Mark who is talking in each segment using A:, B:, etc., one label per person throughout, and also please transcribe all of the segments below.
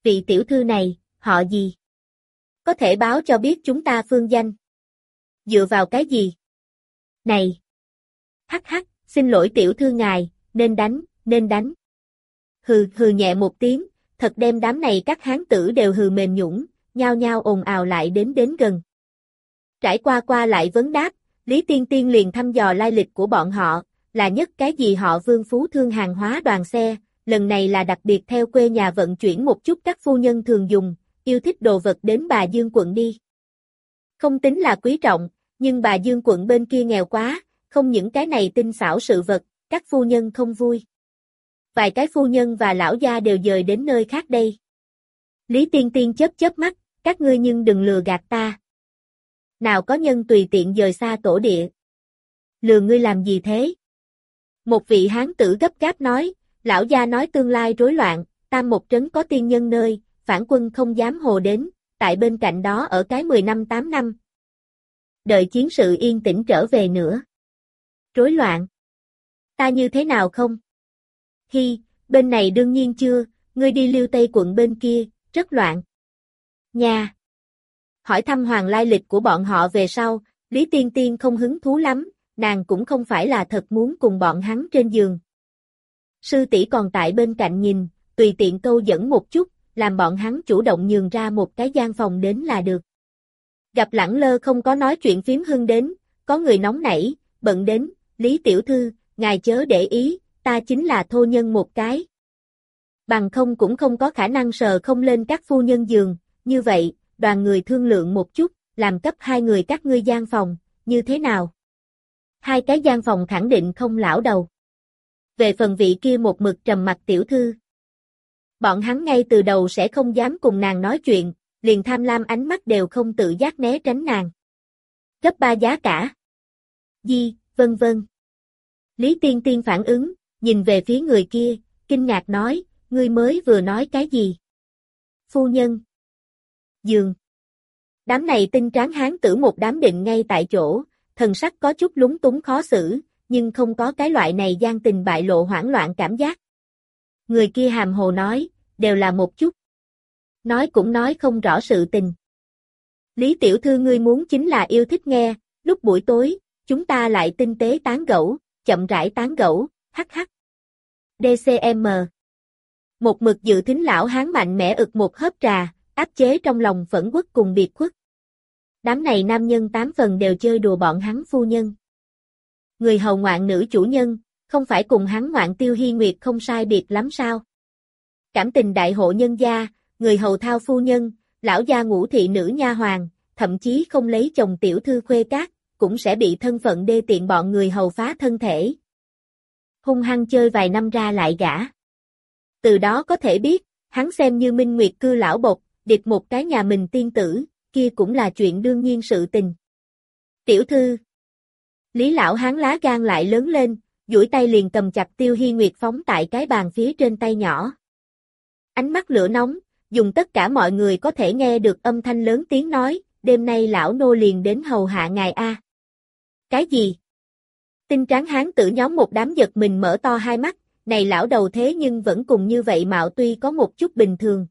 A: Vị tiểu thư này, họ gì? Có thể báo cho biết chúng ta phương danh. Dựa vào cái gì? Này! Hắc hắc, xin lỗi tiểu thư ngài, nên đánh, nên đánh. Hừ hừ nhẹ một tiếng, thật đem đám này các hán tử đều hừ mềm nhũn, nhao nhao ồn ào lại đến gần. Trải qua lại vấn đáp, Lý Tiên Tiên liền thăm dò lai lịch của bọn họ, là nhất cái gì họ Vương Phú Thương hàng hóa đoàn xe, lần này là đặc biệt theo quê nhà vận chuyển một chút các phu nhân thường dùng, yêu thích đồ vật đến Bà Dương quận đi. Không tính là quý trọng, nhưng Bà Dương quận bên kia nghèo quá, không những cái này tinh xảo sự vật, các phu nhân không vui. Vài cái phu nhân và lão gia đều dời đến nơi khác đây. Lý Tiên Tiên chớp mắt, các ngươi nhưng đừng lừa gạt ta. Nào có nhân tùy tiện dời xa tổ địa. Lừa ngươi làm gì thế? Một vị hán tử gấp gáp nói, lão gia nói tương lai rối loạn, tam một trấn có tiên nhân nơi, phản quân không dám hồ đến, tại bên cạnh đó ở cái 10 năm 8 năm. Đợi chiến sự yên tĩnh trở về nữa. Rối loạn? Ta như thế nào không? Hi, bên này đương nhiên chưa, ngươi đi Liêu Tây quận bên kia, rất loạn. Nha! Hỏi thăm hoàng lai lịch của bọn họ về sau, Lý Tiên Tiên không hứng thú lắm, nàng cũng không phải là thật muốn cùng bọn hắn trên giường. Sư tỷ còn tại bên cạnh nhìn, tùy tiện câu dẫn một chút, làm bọn hắn chủ động nhường ra một cái gian phòng đến là được. Gặp lẳng lơ không có nói chuyện phím hưng đến, có người nóng nảy, bận đến, Lý tiểu thư, ngài chớ để ý, ta chính là thô nhân một cái. Bằng không cũng không có khả năng sờ không lên các phu nhân giường, như vậy, đoàn người thương lượng một chút, làm cấp hai người các ngươi gian phòng, như thế nào? Hai cái gian phòng khẳng định không lão đầu. Về phần vị kia một mực trầm mặc tiểu thư. Bọn hắn ngay từ đầu sẽ không dám cùng nàng nói chuyện, liền tham lam ánh mắt đều không tự giác né tránh nàng. Gấp 3 giá cả. Vân vân. Lý Tiên Tiên phản ứng, nhìn về phía người kia, kinh ngạc nói, ngươi mới vừa nói cái gì? Phu nhân. Giường. Đám này tinh tráng hán tử một đám định ngay tại chỗ, thần sắc có chút lúng túng khó xử, nhưng không có cái loại này gian tình bại lộ hoảng loạn cảm giác. Người kia hàm hồ nói, đều là một chút. Nói cũng nói không rõ sự tình. Lý tiểu thư ngươi muốn chính là yêu thích nghe, lúc buổi tối, chúng ta lại tinh tế tán gẫu, chậm rãi tán gẫu, hắc hắc. DCM. Một mực dự thính lão hán mạnh mẽ ực một hớp trà, áp chế trong lòng phẫn uất cùng biệt khuất. Đám này nam nhân 8 phần đều chơi đùa bọn hắn phu nhân. Người hầu ngoạn nữ chủ nhân, không phải cùng hắn ngoạn Tiêu Hi Nguyệt không sai biệt lắm sao? Cảm tình đại hộ nhân gia, người hầu thao phu nhân, lão gia ngũ thị nữ nha hoàng, thậm chí không lấy chồng tiểu thư khuê cát, cũng sẽ bị thân phận đê tiện bọn người hầu phá thân thể. Hung hăng chơi vài năm ra lại gả. Từ đó có thể biết, hắn xem như Minh Nguyệt cư lão bộc, địch một cái nhà mình tiên tử, kia cũng là chuyện đương nhiên sự tình. Tiểu thư. Lý lão hán lá gan lại lớn lên, duỗi tay liền cầm chặt Tiêu Hi Nguyệt phóng tại cái bàn phía trên tay nhỏ. Ánh mắt lửa nóng, dùng tất cả mọi người có thể nghe được âm thanh lớn tiếng nói, đêm nay lão nô liền đến hầu hạ ngài a. Cái gì? Tinh tráng hán tử nhóm một đám giật mình mở to hai mắt, này lão đầu thế nhưng vẫn cùng như vậy mạo tuy có một chút bình thường.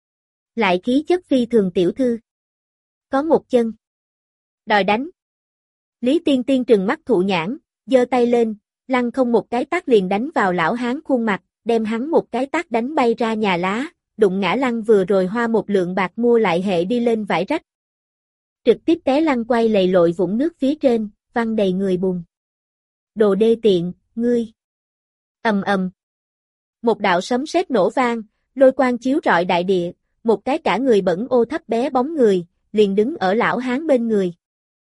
A: Lại khí chất phi thường tiểu thư. Có một chân. Đòi đánh. Lý Tiên Tiên trừng mắt thụ nhãn, giơ tay lên, lăng không một cái tát liền đánh vào lão hán khuôn mặt, đem hắn một cái tát đánh bay ra nhà lá, đụng ngã lăng vừa rồi hoa một lượng bạc mua lại hệ đi lên vải rách. Trực tiếp té lăn quay lầy lội vũng nước phía trên, văng đầy người bùn. Đồ đê tiện, ngươi. Ầm ầm. Một đạo sấm sét nổ vang, lôi quang chiếu rọi đại địa, một cái cả người bẩn ô thấp bé bóng người, liền đứng ở lão hán bên người.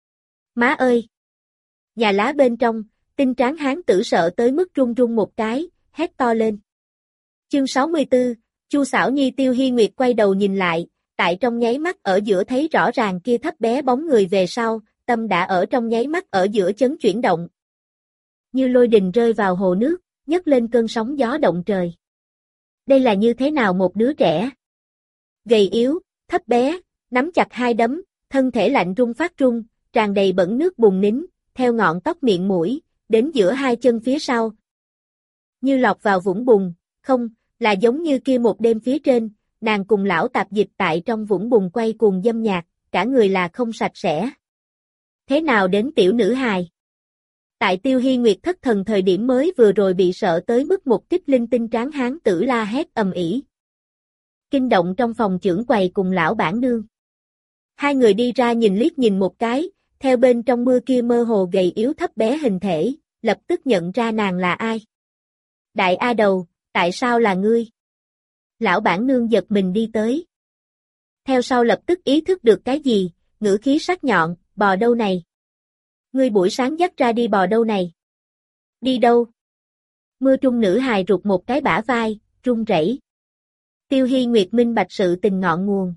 A: Má ơi! Nhà lá bên trong, tinh tráng hán tử sợ tới mức run run một cái, hét to lên. Chương 64, Chu Xảo Nhi Tiêu Hi Nguyệt quay đầu nhìn lại, tại trong nháy mắt ở giữa thấy rõ ràng kia thấp bé bóng người về sau, tâm đã ở trong nháy mắt ở giữa chấn chuyển động. Như lôi đình rơi vào hồ nước, nhấc lên cơn sóng gió động trời. Đây là như thế nào một đứa trẻ? Gầy yếu, thấp bé, nắm chặt hai đấm, thân thể lạnh run phát run, tràn đầy bẩn nước bùn nín, theo ngọn tóc miệng mũi, đến giữa hai chân phía sau. Như lọt vào vũng bùn, không, là giống như kia một đêm phía trên, nàng cùng lão tạp dịch tại trong vũng bùn quay cuồng dâm nhạc, cả người là không sạch sẽ. Thế nào đến tiểu nữ hài? Tại Tiêu Hi Nguyệt thất thần thời điểm mới vừa rồi bị sợ tới mức một kích linh tinh tráng hán tử la hét ầm ĩ. Kinh động trong phòng trưởng quầy cùng lão bản nương. Hai người đi ra nhìn liếc nhìn một cái, theo bên trong mưa kia mơ hồ gầy yếu thấp bé hình thể, lập tức nhận ra nàng là ai. Đại A Đầu, tại sao là ngươi? Lão bản nương giật mình đi tới. Theo sau lập tức ý thức được cái gì, ngữ khí sắc nhọn, bò đâu này? Ngươi buổi sáng dắt ra đi bò đâu này? Đi đâu? Mưa trung nữ hài rụt một cái bả vai, run rẩy. Tiêu Hi Nguyệt minh bạch sự tình ngọn nguồn.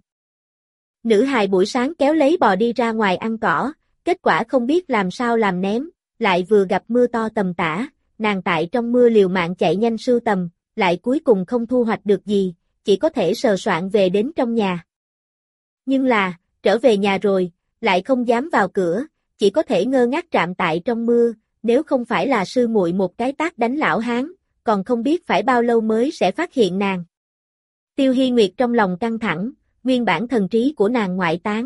A: Nữ hài buổi sáng kéo lấy bò đi ra ngoài ăn cỏ, kết quả không biết làm sao làm ném, lại vừa gặp mưa to tầm tã, nàng tại trong mưa liều mạng chạy nhanh sưu tầm, lại cuối cùng không thu hoạch được gì, chỉ có thể sờ soạn về đến trong nhà. Nhưng là, trở về nhà rồi, lại không dám vào cửa, chỉ có thể ngơ ngác trạm tại trong mưa, nếu không phải là sư muội một cái tát đánh lão hán, còn không biết phải bao lâu mới sẽ phát hiện nàng. Tiêu Hi Nguyệt trong lòng căng thẳng, nguyên bản thần trí của nàng ngoại tán.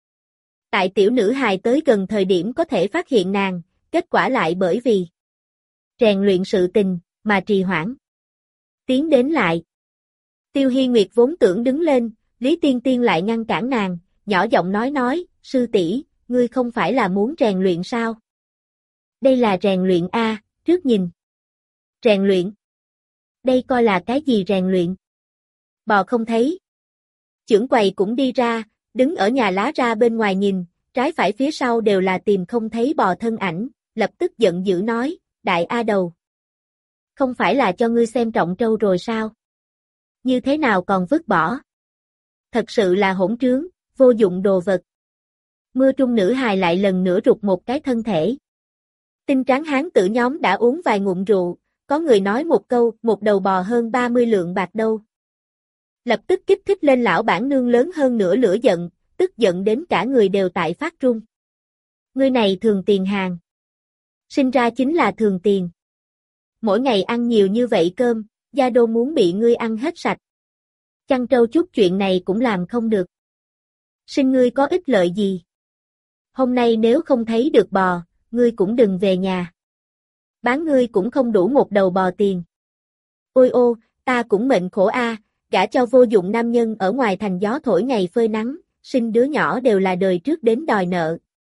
A: Tại tiểu nữ hài tới gần thời điểm có thể phát hiện nàng, kết quả lại bởi vì rèn luyện sự tình, mà trì hoãn. Tiến đến lại. Tiêu Hi Nguyệt vốn tưởng đứng lên, Lý Tiên Tiên lại ngăn cản nàng, nhỏ giọng nói, sư tỷ, ngươi không phải là muốn rèn luyện sao? Đây là rèn luyện a, trước nhìn. Rèn luyện? Đây coi là cái gì rèn luyện? Bò không thấy. Chưởng quầy cũng đi ra, đứng ở nhà lá ra bên ngoài nhìn, trái phải phía sau đều là tìm không thấy bò thân ảnh, lập tức giận dữ nói, đại A Đầu. Không phải là cho ngươi xem trọng trâu rồi sao? Như thế nào còn vứt bỏ? Thật sự là hỗn trướng, vô dụng đồ vật. Mưa trung nữ hài lại lần nữa rụt một cái thân thể. Tinh tráng hán tử nhóm đã uống vài ngụm rượu, có người nói một câu, một đầu bò hơn 30 lượng bạc đâu. Lập tức kích thích lên lão bản nương lớn hơn nửa lửa giận, tức giận đến cả người đều tại phát run. Ngươi này thường tiền hàng. Sinh ra chính là thường tiền. Mỗi ngày ăn nhiều như vậy cơm, gia đô muốn bị ngươi ăn hết sạch. Chăn trâu chút chuyện này cũng làm không được. Sinh ngươi có ích lợi gì? Hôm nay nếu không thấy được bò, ngươi cũng đừng về nhà. Bán ngươi cũng không đủ một đầu bò tiền. Ôi ô, ta cũng mệnh khổ a, gả cho vô dụng nam nhân ở ngoài thành gió thổi ngày phơi nắng, sinh đứa nhỏ đều là đời trước đến đòi nợ.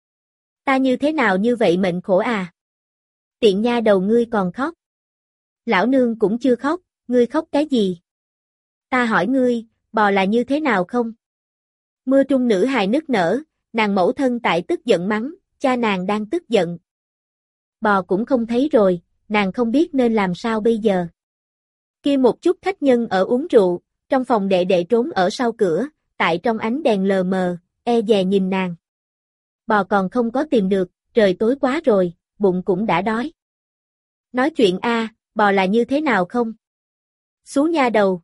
A: Ta như thế nào như vậy mệnh khổ à? Tiện nha đầu ngươi còn khóc. Lão nương cũng chưa khóc, ngươi khóc cái gì? Ta hỏi ngươi, bò là như thế nào không? Mưa trung nữ hài nức nở, nàng mẫu thân tại tức giận mắng, cha nàng đang tức giận. Bò cũng không thấy rồi, nàng không biết nên làm sao bây giờ. Kia một chút khách nhân ở uống rượu, trong phòng đệ đệ trốn ở sau cửa, tại trong ánh đèn lờ mờ, e dè nhìn nàng. Bò còn không có tìm được, trời tối quá rồi, bụng cũng đã đói. Nói chuyện a, bò là như thế nào không? Xú nha đầu.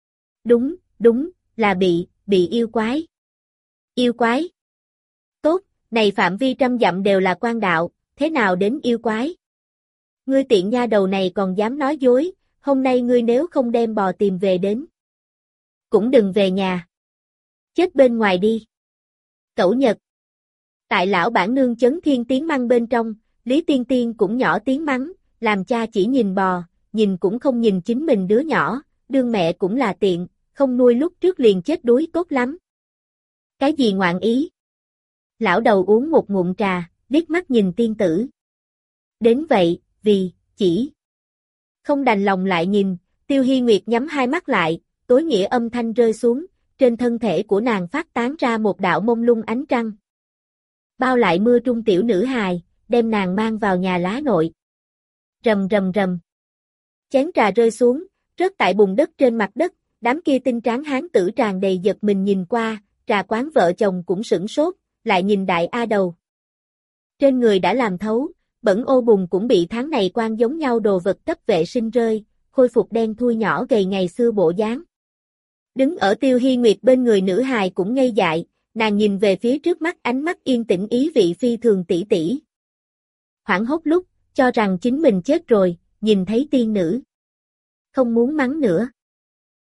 A: Đúng, là bị yêu quái. Yêu quái? Tốt, này phạm vi trăm dặm đều là quan đạo, thế nào đến yêu quái? Ngươi tiện nha đầu này còn dám nói dối, hôm nay ngươi nếu không đem bò tìm về đến. Cũng đừng về nhà. Chết bên ngoài đi. Cẩu Nhật. Tại lão bản nương chấn thiên tiếng mắng bên trong, Lý Tiên Tiên cũng nhỏ tiếng mắng, làm cha chỉ nhìn bò, nhìn cũng không nhìn chính mình đứa nhỏ, đương mẹ cũng là tiện, không nuôi lúc trước liền chết đuối tốt lắm. Cái gì ngoạn ý? Lão đầu uống một ngụm trà, liếc mắt nhìn tiên tử. Đến vậy, vì, chỉ. Không đành lòng lại nhìn, Tiêu Hi Nguyệt nhắm hai mắt lại, tối nghĩa âm thanh rơi xuống, trên thân thể của nàng phát tán ra một đạo mông lung ánh trăng. Bao lại mưa trung tiểu nữ hài, đem nàng mang vào nhà lá nội. Rầm rầm rầm. Chén trà rơi xuống, rớt tại bùn đất trên mặt đất, đám kia tinh tráng hán tử tràn đầy giật mình nhìn qua, trà quán vợ chồng cũng sửng sốt, lại nhìn đại A Đầu. Trên người đã làm thấu, bẩn ô bùn cũng bị tháng này quan giống nhau đồ vật cấp vệ sinh rơi, khôi phục đen thui nhỏ gầy ngày xưa bộ dáng. Đứng ở Tiêu Hi Nguyệt bên người nữ hài cũng ngây dại, nàng nhìn về phía trước mắt ánh mắt yên tĩnh ý vị phi thường tỷ tỷ. Hoảng hốt lúc, cho rằng chính mình chết rồi, nhìn thấy tiên nữ. Không muốn mắng nữa.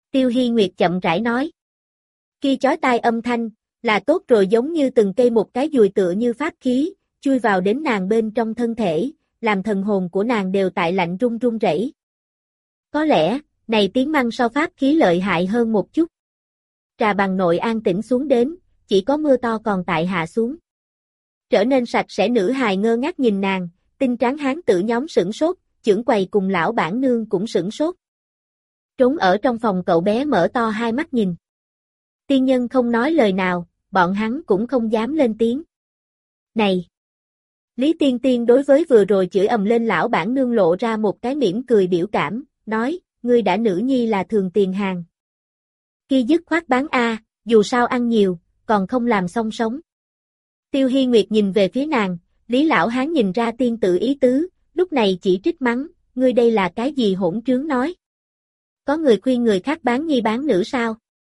A: Tiêu Hi Nguyệt chậm rãi nói. Kia chói tai âm thanh, là tốt rồi, giống như từng cây một cái dùi tựa như pháp khí, chui vào đến nàng bên trong thân thể, làm thần hồn của nàng đều tại lạnh run run rẩy. Có lẽ, này tiếng măng so pháp khí lợi hại hơn một chút. Trà Bằng nội an tĩnh xuống đến, chỉ có mưa to còn tại hạ xuống. Trở nên sạch sẽ nữ hài ngơ ngác nhìn nàng, tinh tráng hán tử nhóm sửng sốt, chưởng quầy cùng lão bản nương cũng sửng sốt. Trốn ở trong phòng cậu bé mở to hai mắt nhìn. Tiên nhân không nói lời nào, bọn hắn cũng không dám lên tiếng. Này! Lý Tiên Tiên đối với vừa rồi chửi ầm lên lão bản nương lộ ra một cái mỉm cười biểu cảm, nói, ngươi đã nữ nhi là thường tiền hàng. Kia dứt khoát bán a, dù sao ăn nhiều, còn không làm xong sống. Tiêu Hi Nguyệt nhìn về phía nàng, Lý lão hán nhìn ra tiên tử ý tứ, lúc này chỉ trích mắng, ngươi đây là cái gì hỗn trướng nói. Có người khuyên người khác bán nhi bán nữ sao?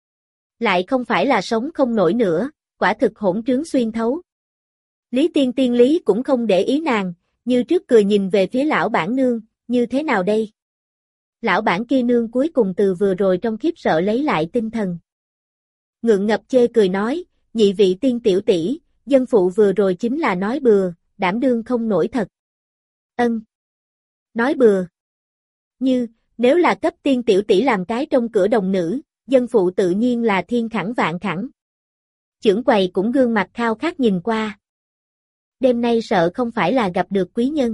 A: Lại không phải là sống không nổi nữa, quả thực hỗn trướng xuyên thấu. Lý Tiên Tiên Lý cũng không để ý nàng, như trước cười nhìn về phía lão bản nương, như thế nào đây? Lão bản kia nương cuối cùng từ vừa rồi trong khiếp sợ lấy lại tinh thần. Ngượng ngập chê cười nói, nhị vị tiên tiểu tỷ, dân phụ vừa rồi chính là nói bừa, đảm đương không nổi thật. Ân. Nói bừa. Như, nếu là cấp tiên tiểu tỷ làm cái trong cửa đồng nữ, dân phụ tự nhiên là thiên khẳng vạn khẳng. Chưởng quầy cũng gương mặt khao khát nhìn qua. Đêm nay sợ không phải là gặp được quý nhân.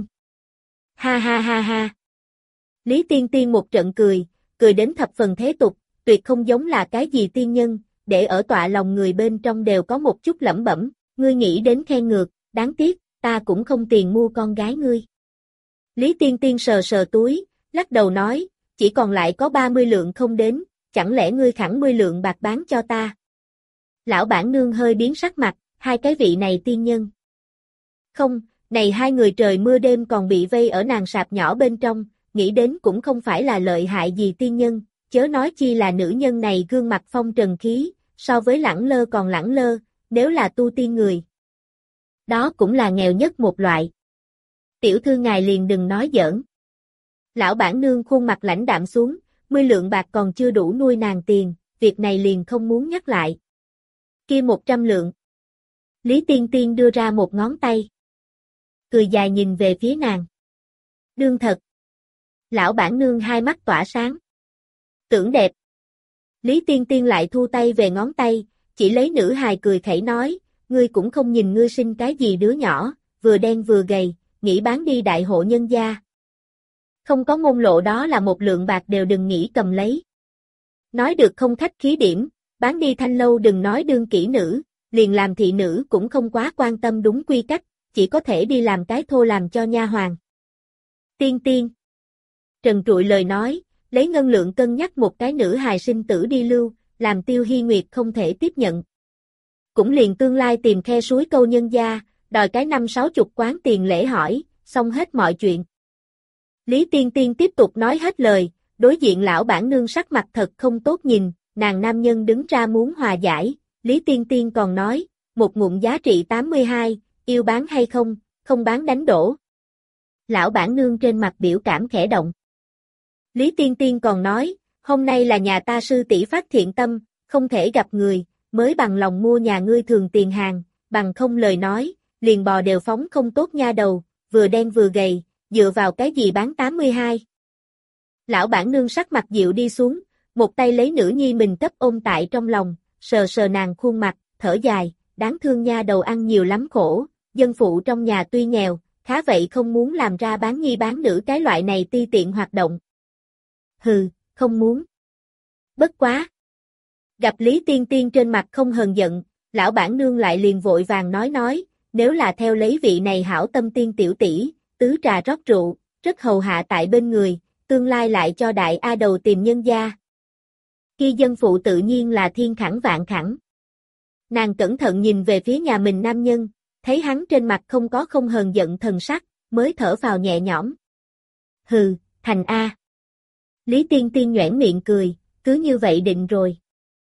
A: Ha ha ha ha. Lý Tiên Tiên một trận cười, cười đến thập phần thế tục, tuyệt không giống là cái gì tiên nhân, để ở tọa lòng người bên trong đều có một chút lẩm bẩm, ngươi nghĩ đến khen ngược, đáng tiếc, ta cũng không tiền mua con gái ngươi. Lý Tiên Tiên sờ sờ túi, lắc đầu nói, chỉ còn lại có 30 lượng không đến, chẳng lẽ ngươi khẳng 10 lượng bạc bán cho ta? Lão bản nương hơi biến sắc mặt, hai cái vị này tiên nhân. Không, này hai người trời mưa đêm còn bị vây ở nàng sạp nhỏ bên trong, nghĩ đến cũng không phải là lợi hại gì tiên nhân, chớ nói chi là nữ nhân này gương mặt phong trần khí, so với lẳng lơ còn lẳng lơ, nếu là tu tiên người. Đó cũng là nghèo nhất một loại. Tiểu thư ngài liền đừng nói giỡn. Lão bản nương khuôn mặt lãnh đạm xuống, 10 lượng bạc còn chưa đủ nuôi nàng tiền, việc này liền không muốn nhắc lại. Kia 100 lượng. Lý Tiên Tiên đưa ra một ngón tay. Cười dài nhìn về phía nàng. Đương thật. Lão bản nương hai mắt tỏa sáng. Tưởng đẹp. Lý Tiên Tiên lại thu tay về ngón tay, chỉ lấy nữ hài cười khẩy nói, ngươi cũng không nhìn ngươi sinh cái gì đứa nhỏ, vừa đen vừa gầy, nghĩ bán đi đại hộ nhân gia. Không có ngôn lộ đó là 1 lượng bạc đều đừng nghĩ cầm lấy. Nói được không khách khí điểm, bán đi thanh lâu đừng nói đương kỹ nữ, liền làm thị nữ cũng không quá quan tâm đúng quy cách, chỉ có thể đi làm cái thô làm cho nha hoàn. Tiên Tiên. Trần trụi lời nói, lấy ngân lượng cân nhắc một cái nữ hài sinh tử đi lưu, làm Tiêu Hi Nguyệt không thể tiếp nhận. Cũng liền tương lai tìm khe suối câu nhân gia, đòi cái 50-60 quán tiền lễ hỏi, xong hết mọi chuyện. Lý Tiên Tiên tiếp tục nói hết lời, đối diện lão bản nương sắc mặt thật không tốt nhìn, nàng nam nhân đứng ra muốn hòa giải, Lý Tiên Tiên còn nói, một ngụm giá trị 82, yêu bán hay không, không bán đánh đổ. Lão bản nương trên mặt biểu cảm khẽ động. Lý Tiên Tiên còn nói, hôm nay là nhà ta sư tỷ phát thiện tâm, không thể gặp người, mới bằng lòng mua nhà ngươi thường tiền hàng, bằng không lời nói, liền bò đều phóng không tốt nha đầu, vừa đen vừa gầy, dựa vào cái gì bán 82. Lão bản nương sắc mặt dịu đi xuống, một tay lấy nữ nhi mình cấp ôm tại trong lòng, sờ sờ nàng khuôn mặt, thở dài, đáng thương nha đầu ăn nhiều lắm khổ, dân phụ trong nhà tuy nghèo, khá vậy không muốn làm ra bán nhi bán nữ cái loại này ti tiện hoạt động. Hừ, không muốn. Bất quá. Gặp Lý Tiên Tiên trên mặt không hờn giận, lão bản nương lại liền vội vàng nói, nếu là theo lấy vị này hảo tâm tiên tiểu tỷ, tứ trà rót rượu, rất hầu hạ tại bên người, tương lai lại cho đại A đầu tìm nhân gia. Khi dân phụ tự nhiên là thiên khẳng vạn khẳng. Nàng cẩn thận nhìn về phía nhà mình nam nhân, thấy hắn trên mặt không có không hờn giận thần sắc, mới thở phào nhẹ nhõm. Hừ, thành A. Lý Tiên Tiên nhoẻn miệng cười, cứ như vậy định rồi.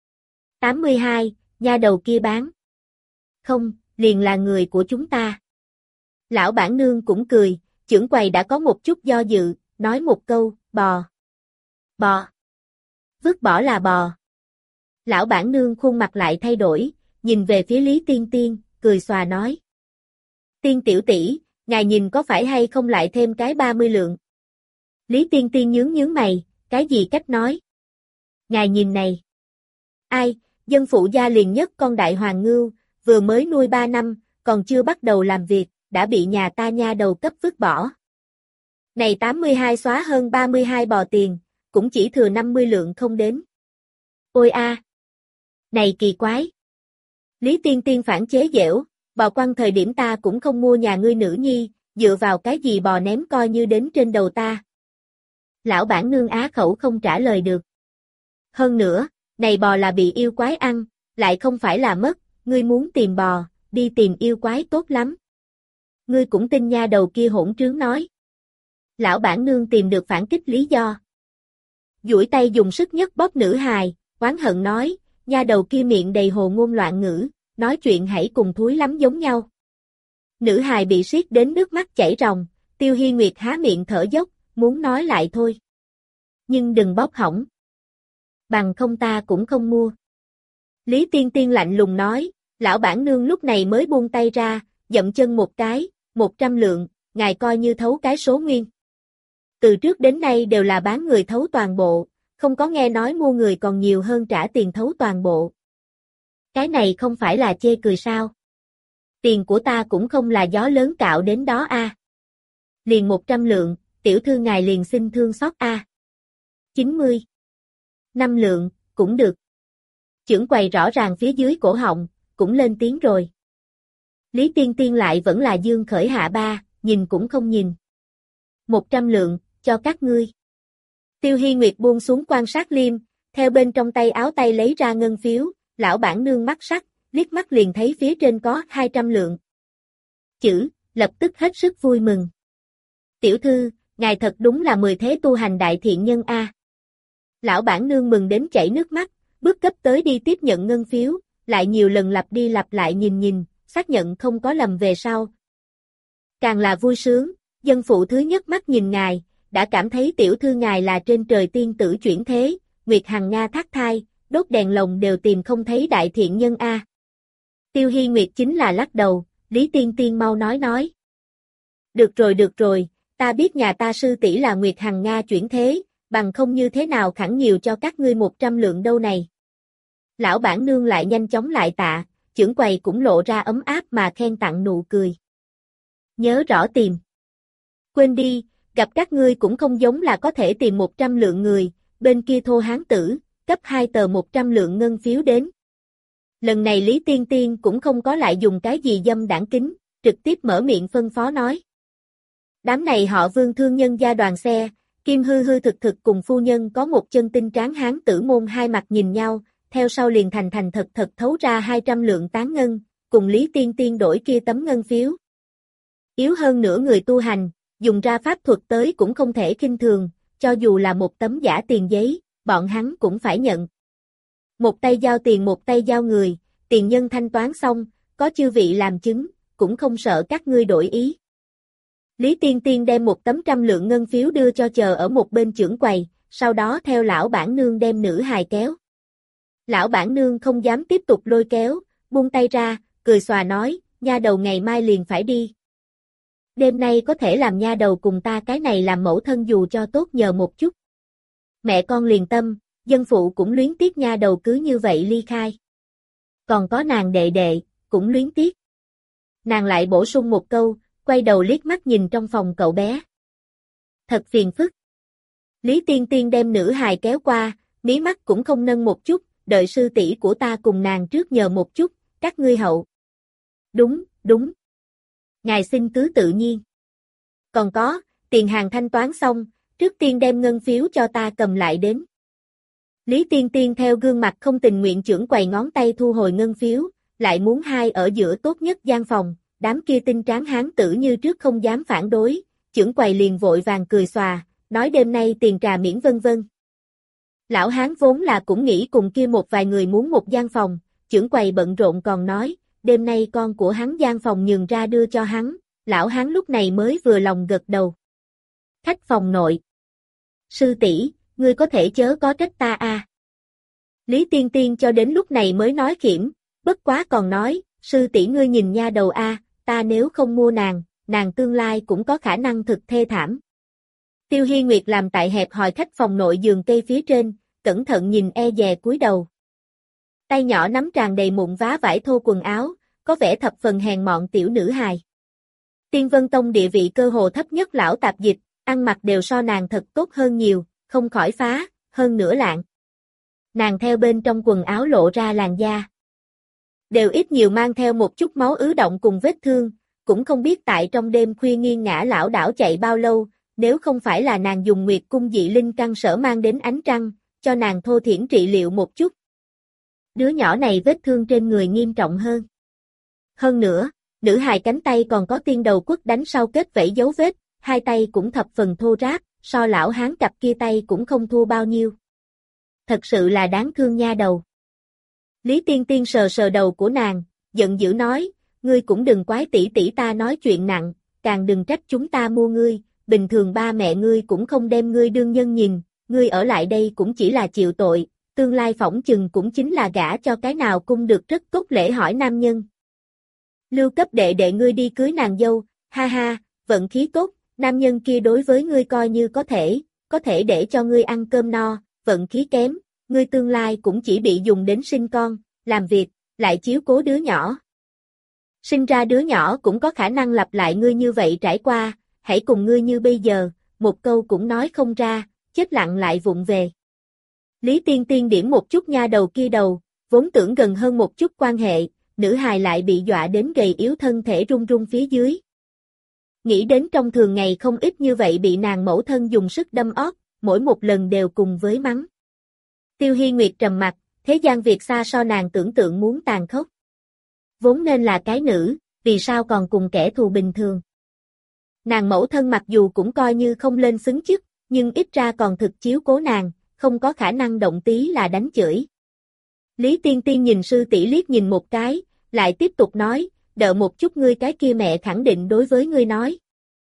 A: 82, nha đầu kia bán. Không, liền là người của chúng ta. Lão bản nương cũng cười, chưởng quầy đã có một chút do dự, nói một câu, bò. Bò. Vứt bỏ là bò. Lão bản nương khuôn mặt lại thay đổi, nhìn về phía Lý Tiên Tiên, cười xòa nói. Tiên tiểu tỷ, ngài nhìn có phải hay không lại thêm cái 30 lượng. Lý Tiên Tiên nhướng mày, cái gì cách nói? Ngài nhìn này. Ai, dân phụ gia liền nhất con đại hoàng ngưu, vừa mới nuôi 3 năm, còn chưa bắt đầu làm việc, đã bị nhà ta nha đầu cấp vứt bỏ. Này 82 xóa hơn 32 bò tiền, cũng chỉ thừa 50 lượng không đến. Ôi a, này kỳ quái. Lý Tiên Tiên phản chế giễu, bò quăng thời điểm ta cũng không mua nhà ngươi nữ nhi, dựa vào cái gì bò ném coi như đến trên đầu ta. Lão bản nương á khẩu không trả lời được. Hơn nữa, này bò là bị yêu quái ăn, lại không phải là mất, ngươi muốn tìm bò, đi tìm yêu quái tốt lắm. Ngươi cũng tin nha đầu kia hỗn trướng nói. Lão bản nương tìm được phản kích lý do. Duỗi tay dùng sức nhất bóp nữ hài, oán hận nói, nha đầu kia miệng đầy hồ ngôn loạn ngữ, nói chuyện hãy cùng thúi lắm giống nhau. Nữ hài bị siết đến nước mắt chảy ròng, Tiêu Hi Nguyệt há miệng thở dốc, muốn nói lại thôi. Nhưng đừng bóp hỏng. Bằng không ta cũng không mua. Lý Tiên Tiên lạnh lùng nói, lão bản nương lúc này mới buông tay ra, dậm chân một cái, 100 lượng, ngài coi như thấu cái số nguyên. Từ trước đến nay đều là bán người thấu toàn bộ, không có nghe nói mua người còn nhiều hơn trả tiền thấu toàn bộ. Cái này không phải là chê cười sao? Tiền của ta cũng không là gió lớn cạo đến đó a. Liền 100 lượng, tiểu thư ngài liền xin thương xót a. 90. 5 lượng, cũng được. Chưởng quầy rõ ràng phía dưới cổ họng, cũng lên tiếng rồi. Lý Tiên Tiên lại vẫn là dương khởi hạ ba, nhìn cũng không nhìn. 100 lượng, cho các ngươi. Tiêu Hi Nguyệt buông xuống quan sát liêm, theo bên trong tay áo tay lấy ra ngân phiếu, lão bản nương mắt sắc, liếc mắt liền thấy phía trên có 200 lượng. Chữ, lập tức hết sức vui mừng. Tiểu thư, ngài thật đúng là 10 thế tu hành đại thiện nhân a. Lão bản nương mừng đến chảy nước mắt, bước cấp tới đi tiếp nhận ngân phiếu, lại nhiều lần lặp đi lặp lại nhìn, xác nhận không có lầm về sau. Càng là vui sướng, dân phụ thứ nhất mắt nhìn ngài, đã cảm thấy tiểu thư ngài là trên trời tiên tử chuyển thế, Nguyệt Hằng Nga thác thai, đốt đèn lồng đều tìm không thấy đại thiện nhân a. Tiêu Hi Nguyệt chính là lắc đầu, Lý Tiên Tiên mau nói. Được rồi, ta biết nhà ta sư tỷ là Nguyệt Hằng Nga chuyển thế, bằng không như thế nào khẳng nhiều cho các ngươi 100 lượng đâu này. Lão bản nương lại nhanh chóng lại tạ, chưởng quầy cũng lộ ra ấm áp mà khen tặng nụ cười. Nhớ rõ tìm. Quên đi, gặp các ngươi cũng không giống là có thể tìm 100 lượng người, bên kia thô hán tử, cấp 2 tờ 100 lượng ngân phiếu đến. Lần này Lý Tiên Tiên cũng không có lại dùng cái gì dâm đảng kính, trực tiếp mở miệng phân phó nói. Đám này họ Vương thương nhân gia đoàn xe, Kim hư hư thực cùng phu nhân có một chân tinh tráng hán tử môn hai mặt nhìn nhau, theo sau liền thành thật thấu ra 200 lượng tán ngân, cùng Lý Tiên Tiên đổi kia tấm ngân phiếu. Yếu hơn nửa người tu hành, dùng ra pháp thuật tới cũng không thể khinh thường, cho dù là một tấm giả tiền giấy, bọn hắn cũng phải nhận. Một tay giao tiền một tay giao người, tiền nhân thanh toán xong, có chư vị làm chứng, cũng không sợ các ngươi đổi ý. Lý Tiên Tiên đem một tấm 100 lượng ngân phiếu đưa cho chờ ở một bên chưởng quầy, sau đó theo lão bản nương đem nữ hài kéo. Lão bản nương không dám tiếp tục lôi kéo, buông tay ra, cười xòa nói, nha đầu ngày mai liền phải đi. Đêm nay có thể làm nha đầu cùng ta cái này làm mẫu thân dù cho tốt nhờ một chút. Mẹ con liền tâm, dân phụ cũng luyến tiếc nha đầu cứ như vậy ly khai. Còn có nàng đệ đệ, cũng luyến tiếc. Nàng lại bổ sung một câu, quay đầu liếc mắt nhìn trong phòng cậu bé. Thật phiền phức. Lý Tiên Tiên đem nữ hài kéo qua, mí mắt cũng không nâng một chút, đợi sư tỷ của ta cùng nàng trước nhờ một chút, các ngươi hậu. Đúng. Ngài xin cứ tự nhiên. Còn có, tiền hàng thanh toán xong, trước tiên đem ngân phiếu cho ta cầm lại đến. Lý Tiên Tiên theo gương mặt không tình nguyện chưởng quầy ngón tay thu hồi ngân phiếu, lại muốn hai ở giữa tốt nhất gian phòng, đám kia tinh tráng hán tử như trước không dám phản đối, chưởng quầy liền vội vàng cười xòa, nói đêm nay tiền trà miễn vân vân. Lão hán vốn là cũng nghĩ cùng kia một vài người muốn một gian phòng, chưởng quầy bận rộn còn nói, đêm nay con của hắn gian phòng nhường ra đưa cho hắn, lão hán lúc này mới vừa lòng gật đầu. Khách phòng nội. Sư tỷ, ngươi có thể chớ có trách ta a. Lý Tiên Tiên cho đến lúc này mới nói khiểm, bất quá còn nói, sư tỷ ngươi nhìn nha đầu a, ta nếu không mua nàng tương lai cũng có khả năng thực thê thảm. Tiêu Hi Nguyệt làm tại hẹp hòi khách phòng nội giường cây phía trên, cẩn thận nhìn e dè cúi đầu. Tay nhỏ nắm tràn đầy mụn vá vải thô quần áo, có vẻ thập phần hèn mọn tiểu nữ hài. Tiên Vân Tông địa vị cơ hồ thấp nhất lão tạp dịch, ăn mặc đều so nàng thật tốt hơn nhiều, không khỏi phá, hơn nửa lạng. Nàng theo bên trong quần áo lộ ra làn da. Đều ít nhiều mang theo một chút máu ứ động cùng vết thương, cũng không biết tại trong đêm khuya nghiêng ngã lảo đảo chạy bao lâu, nếu không phải là nàng dùng nguyệt cung dị linh căn sở mang đến ánh trăng, cho nàng thô thiển trị liệu một chút. Đứa nhỏ này vết thương trên người nghiêm trọng hơn. Hơn nữa, nữ hài cánh tay còn có tiên đầu quất đánh sau kết vảy dấu vết, hai tay cũng thập phần thô ráp, so lão hán cặp kia tay cũng không thua bao nhiêu. Thật sự là đáng thương nha đầu. Lý Tiên Tiên sờ sờ đầu của nàng, giận dữ nói, ngươi cũng đừng quái tỷ tỷ ta nói chuyện nặng, càng đừng trách chúng ta mua ngươi, bình thường ba mẹ ngươi cũng không đem ngươi đương nhân nhìn, ngươi ở lại đây cũng chỉ là chịu tội, tương lai phỏng chừng cũng chính là gả cho cái nào cung được rất tốt lễ hỏi nam nhân. Lưu cấp đệ đệ ngươi đi cưới nàng dâu, ha ha, vận khí tốt, nam nhân kia đối với ngươi coi như có thể để cho ngươi ăn cơm no, vận khí kém, ngươi tương lai cũng chỉ bị dùng đến sinh con, làm việc, lại chiếu cố đứa nhỏ. Sinh ra đứa nhỏ cũng có khả năng lặp lại ngươi như vậy trải qua, hãy cùng ngươi như bây giờ, một câu cũng nói không ra, chết lặng lại vụng về. Lý Tiên Tiên điểm một chút nha đầu kia đầu, vốn tưởng gần hơn một chút quan hệ, nữ hài lại bị dọa đến gầy yếu thân thể run run phía dưới. Nghĩ đến trong thường ngày không ít như vậy bị nàng mẫu thân dùng sức đâm ót, mỗi một lần đều cùng với mắng. Tiêu Hi Nguyệt trầm mặt, thế gian việc xa so nàng tưởng tượng muốn tàn khốc. Vốn nên là cái nữ, vì sao còn cùng kẻ thù bình thường. Nàng mẫu thân mặc dù cũng coi như không lên xứng chức, nhưng ít ra còn thực chiếu cố nàng, không có khả năng động tí là đánh chửi. Lý Tiên Tiên nhìn sư tỷ liếc nhìn một cái, lại tiếp tục nói, đợi một chút ngươi cái kia mẹ khẳng định đối với ngươi nói.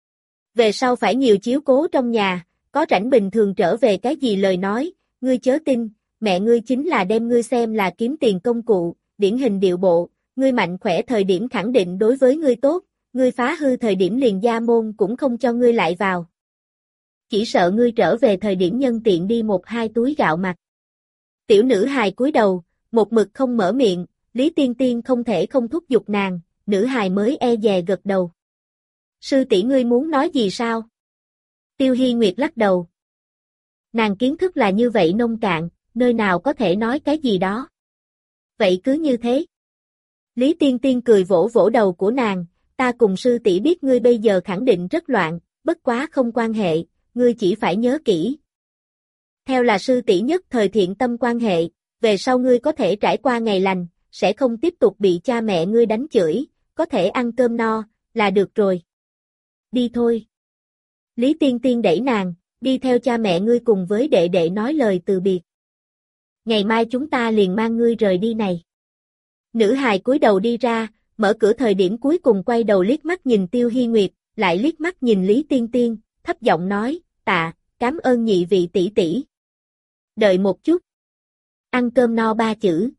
A: Về sau phải nhiều chiếu cố trong nhà, có rảnh bình thường trở về cái gì lời nói, ngươi chớ tin, mẹ ngươi chính là đem ngươi xem là kiếm tiền công cụ, điển hình điệu bộ, ngươi mạnh khỏe thời điểm khẳng định đối với ngươi tốt, ngươi phá hư thời điểm liền gia môn cũng không cho ngươi lại vào. Chỉ sợ ngươi trở về thời điểm nhân tiện đi một hai túi gạo mặt. Tiểu nữ hài cúi đầu, một mực không mở miệng, Lý Tiên Tiên không thể không thúc giục nàng, nữ hài mới e dè gật đầu. Sư tỷ ngươi muốn nói gì sao? Tiêu Hi Nguyệt lắc đầu. Nàng kiến thức là như vậy nông cạn, nơi nào có thể nói cái gì đó. Vậy cứ như thế. Lý Tiên Tiên cười vỗ vỗ đầu của nàng, ta cùng sư tỷ biết ngươi bây giờ khẳng định rất loạn, bất quá không quan hệ, ngươi chỉ phải nhớ kỹ. Theo là sư tỷ nhất thời thiện tâm quan hệ, về sau ngươi có thể trải qua ngày lành, sẽ không tiếp tục bị cha mẹ ngươi đánh chửi, có thể ăn cơm no, là được rồi. Đi thôi. Lý Tiên Tiên đẩy nàng, đi theo cha mẹ ngươi cùng với đệ đệ nói lời từ biệt. Ngày mai chúng ta liền mang ngươi rời đi này. Nữ hài cúi đầu đi ra, mở cửa thời điểm cuối cùng quay đầu liếc mắt nhìn Tiêu Hi Nguyệt, lại liếc mắt nhìn Lý Tiên Tiên, thấp giọng nói, tạ, cảm ơn nhị vị tỷ tỷ. Đợi một chút. Ăn cơm no ba chữ.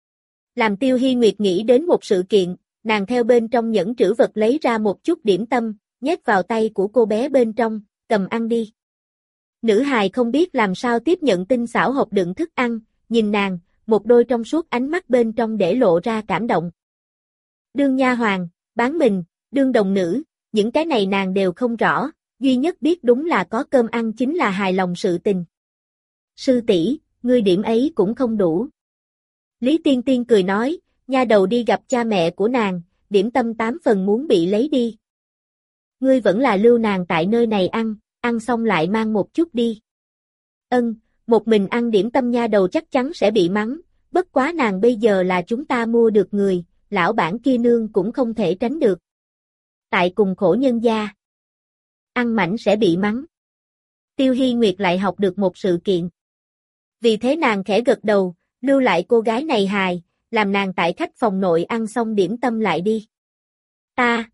A: Làm Tiêu Hi Nguyệt nghĩ đến một sự kiện, nàng theo bên trong nhẫn trữ vật lấy ra một chút điểm tâm, nhét vào tay của cô bé bên trong, cầm ăn đi. Nữ hài không biết làm sao tiếp nhận tinh xảo hộp đựng thức ăn, nhìn nàng, một đôi trong suốt ánh mắt bên trong để lộ ra cảm động. Đương nha hoàn, bán mình, đương đồng nữ, những cái này nàng đều không rõ, duy nhất biết đúng là có cơm ăn chính là hài lòng sự tình. Sư tỷ, ngươi điểm ấy cũng không đủ. Lý Tiên Tiên cười nói, nha đầu đi gặp cha mẹ của nàng, điểm tâm 8 phần muốn bị lấy đi. Ngươi vẫn là lưu nàng tại nơi này ăn xong lại mang một chút đi. Ân, một mình ăn điểm tâm nha đầu chắc chắn sẽ bị mắng, bất quá nàng bây giờ là chúng ta mua được người, lão bản kia nương cũng không thể tránh được. Tại cùng khổ nhân gia, ăn mảnh sẽ bị mắng. Tiêu Hi Nguyệt lại học được một sự kiện. Vì thế nàng khẽ gật đầu, lưu lại cô gái này hài, làm nàng tại khách phòng nội ăn xong điểm tâm lại đi. Ta.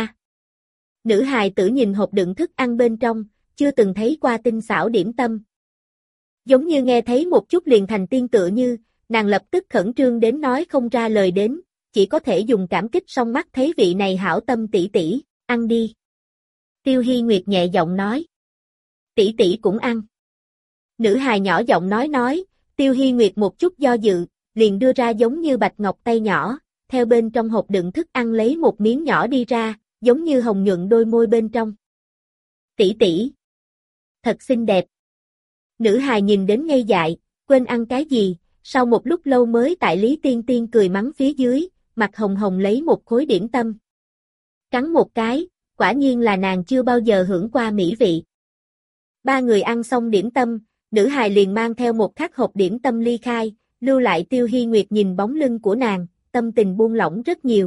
A: Nữ hài tử nhìn hộp đựng thức ăn bên trong, chưa từng thấy qua tinh xảo điểm tâm. Giống như nghe thấy một chút liền thành tiên tựa như, nàng lập tức khẩn trương đến nói không ra lời đến, chỉ có thể dùng cảm kích song mắt thấy vị này hảo tâm tỷ tỷ, ăn đi. Tiêu Hi Nguyệt nhẹ giọng nói. Tỷ tỷ cũng ăn. Nữ hài nhỏ giọng nói, Tiêu Hi Nguyệt một chút do dự, liền đưa ra giống như bạch ngọc tay nhỏ, theo bên trong hộp đựng thức ăn lấy một miếng nhỏ đi ra, giống như hồng nhuận đôi môi bên trong. Tỷ tỷ. Thật xinh đẹp. Nữ hài nhìn đến ngây dại, quên ăn cái gì, sau một lúc lâu mới tại Lý Tiên Tiên cười mắng phía dưới, mặt hồng hồng lấy một khối điểm tâm. Cắn một cái, quả nhiên là nàng chưa bao giờ hưởng qua mỹ vị. Ba người ăn xong điểm tâm, nữ hài liền mang theo một khắc hộp điểm tâm ly khai, lưu lại Tiêu Hi Nguyệt nhìn bóng lưng của nàng, tâm tình buông lỏng rất nhiều.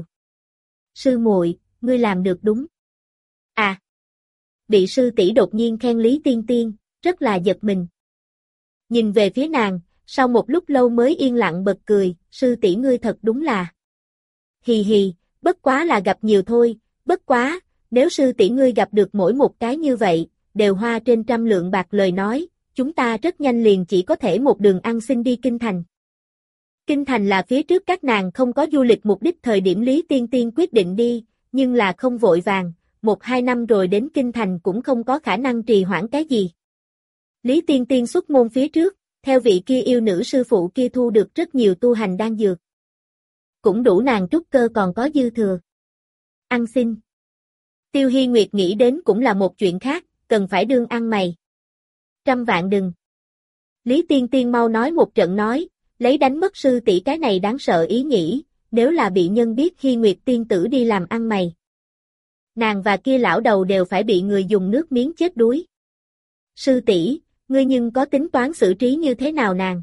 A: Sư muội, ngươi làm được đúng. À! Bị sư tỷ đột nhiên khen Lý Tiên Tiên, rất là giật mình. Nhìn về phía nàng, sau một lúc lâu mới yên lặng bật cười, sư tỷ ngươi thật đúng là. Hì hì, bất quá là gặp nhiều thôi, bất quá, nếu sư tỷ ngươi gặp được mỗi một cái như vậy, đều hoa trên 100 lượng bạc lời nói, chúng ta rất nhanh liền chỉ có thể một đường ăn xin đi Kinh Thành. Kinh Thành là phía trước các nàng không có du lịch mục đích thời điểm Lý Tiên Tiên quyết định đi, nhưng là không vội vàng, 1-2 năm rồi đến Kinh Thành cũng không có khả năng trì hoãn cái gì. Lý Tiên Tiên xuất môn phía trước, theo vị kia yêu nữ sư phụ kia thu được rất nhiều tu hành đan dược. Cũng đủ nàng trúc cơ còn có dư thừa. Ăn xin. Tiêu Hi Nguyệt nghĩ đến cũng là một chuyện khác, cần phải đương ăn mày. 100 vạn đừng. Lý Tiên Tiên mau nói một trận nói, lấy đánh mất sư tỷ cái này đáng sợ ý nghĩ, nếu là bị nhân biết Hi Nguyệt tiên tử đi làm ăn mày. Nàng và kia lão đầu đều phải bị người dùng nước miếng chết đuối. Sư tỷ, ngươi nhưng có tính toán xử trí như thế nào nàng?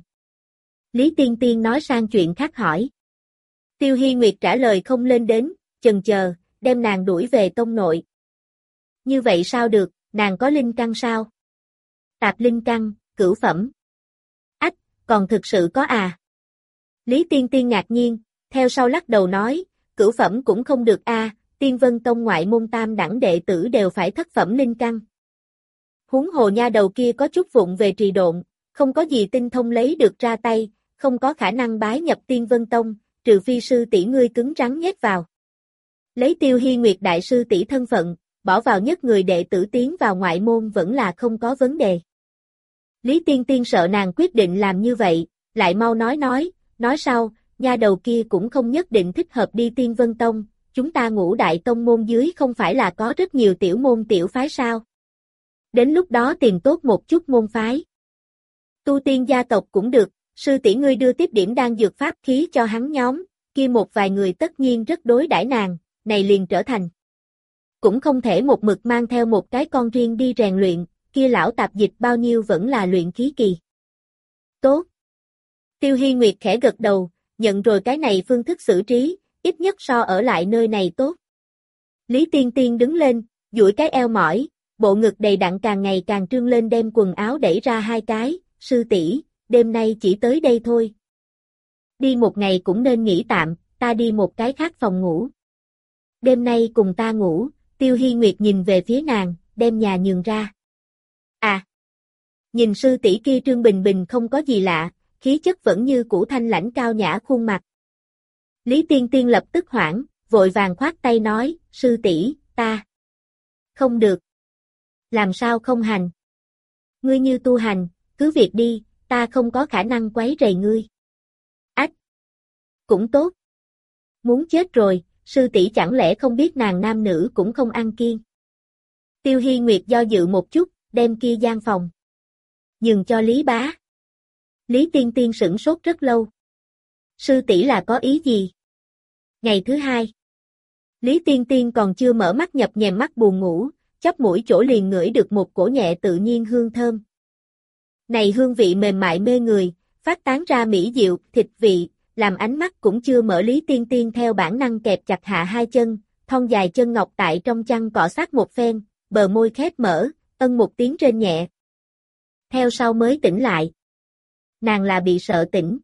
A: Lý Tiên Tiên nói sang chuyện khác hỏi. Tiêu Hi Nguyệt trả lời không lên đến, chần chờ, đem nàng đuổi về tông nội. Như vậy sao được, nàng có linh căn sao? Tạp linh căn, cửu phẩm. Ách, còn thực sự có à? Lý Tiên Tiên ngạc nhiên, theo sau lắc đầu nói, cửu phẩm cũng không được a, Tiên Vân Tông ngoại môn tam đẳng đệ tử đều phải thất phẩm linh căn. Huống hồ nha đầu kia có chút vụng về trì độn, không có gì tinh thông lấy được ra tay, không có khả năng bái nhập Tiên Vân Tông, trừ phi sư tỷ ngươi cứng rắn nhét vào. Lấy Tiêu Hi Nguyệt đại sư tỷ thân phận, bỏ vào nhất người đệ tử tiến vào ngoại môn vẫn là không có vấn đề. Lý Tiên Tiên sợ nàng quyết định làm như vậy, lại mau nói sau, nha đầu kia cũng không nhất định thích hợp đi Tiên Vân Tông, chúng ta Ngũ đại tông môn dưới không phải là có rất nhiều tiểu môn tiểu phái sao? Đến lúc đó tìm tốt một chút môn phái. Tu tiên gia tộc cũng được, sư tỷ ngươi đưa tiếp điểm đan dược pháp khí cho hắn nhóm, kia một vài người tất nhiên rất đối đãi nàng, này liền trở thành. Cũng không thể một mực mang theo một cái con riêng đi rèn luyện, kia lão tạp dịch bao nhiêu vẫn là luyện khí kỳ. Tốt. Tiêu Hi Nguyệt khẽ gật đầu, nhận rồi cái này phương thức xử trí, ít nhất so ở lại nơi này tốt. Lý Tiên Tiên đứng lên, duỗi cái eo mỏi, bộ ngực đầy đặn càng ngày càng trương lên đem quần áo đẩy ra hai cái, sư tỷ, đêm nay chỉ tới đây thôi. Đi một ngày cũng nên nghỉ tạm, ta đi một cái khác phòng ngủ. Đêm nay cùng ta ngủ, Tiêu Hi Nguyệt nhìn về phía nàng, đem nhà nhường ra. À! Nhìn sư tỷ kia trương bình bình không có gì lạ, khí chất vẫn như cũ thanh lãnh cao nhã khuôn mặt. Lý Tiên Tiên lập tức hoảng, vội vàng khoát tay nói, sư tỷ, ta. Không được. Làm sao không hành? Ngươi như tu hành, cứ việc đi, ta không có khả năng quấy rầy ngươi. Ách! Cũng tốt. Muốn chết rồi, sư tỷ chẳng lẽ không biết nàng nam nữ cũng không ăn kiêng. Tiêu Hi Nguyệt do dự một chút, đem kia gian phòng nhường cho Lý Bá. Lý Tiên Tiên sửng sốt rất lâu. Sư tỷ là có ý gì? Ngày thứ hai, Lý Tiên Tiên còn chưa mở mắt nhập nhèm mắt buồn ngủ, chóp mũi chỗ liền ngửi được một cổ nhẹ tự nhiên hương thơm. Này hương vị mềm mại mê người, phát tán ra mỹ diệu, thịt vị, làm ánh mắt cũng chưa mở Lý Tiên Tiên theo bản năng kẹp chặt hạ hai chân, thon dài chân ngọc tại trong chăn cọ sát một phen, bờ môi khép mở, ân một tiếng rên nhẹ. Theo sau mới tỉnh lại. Nàng là bị sợ tỉnh.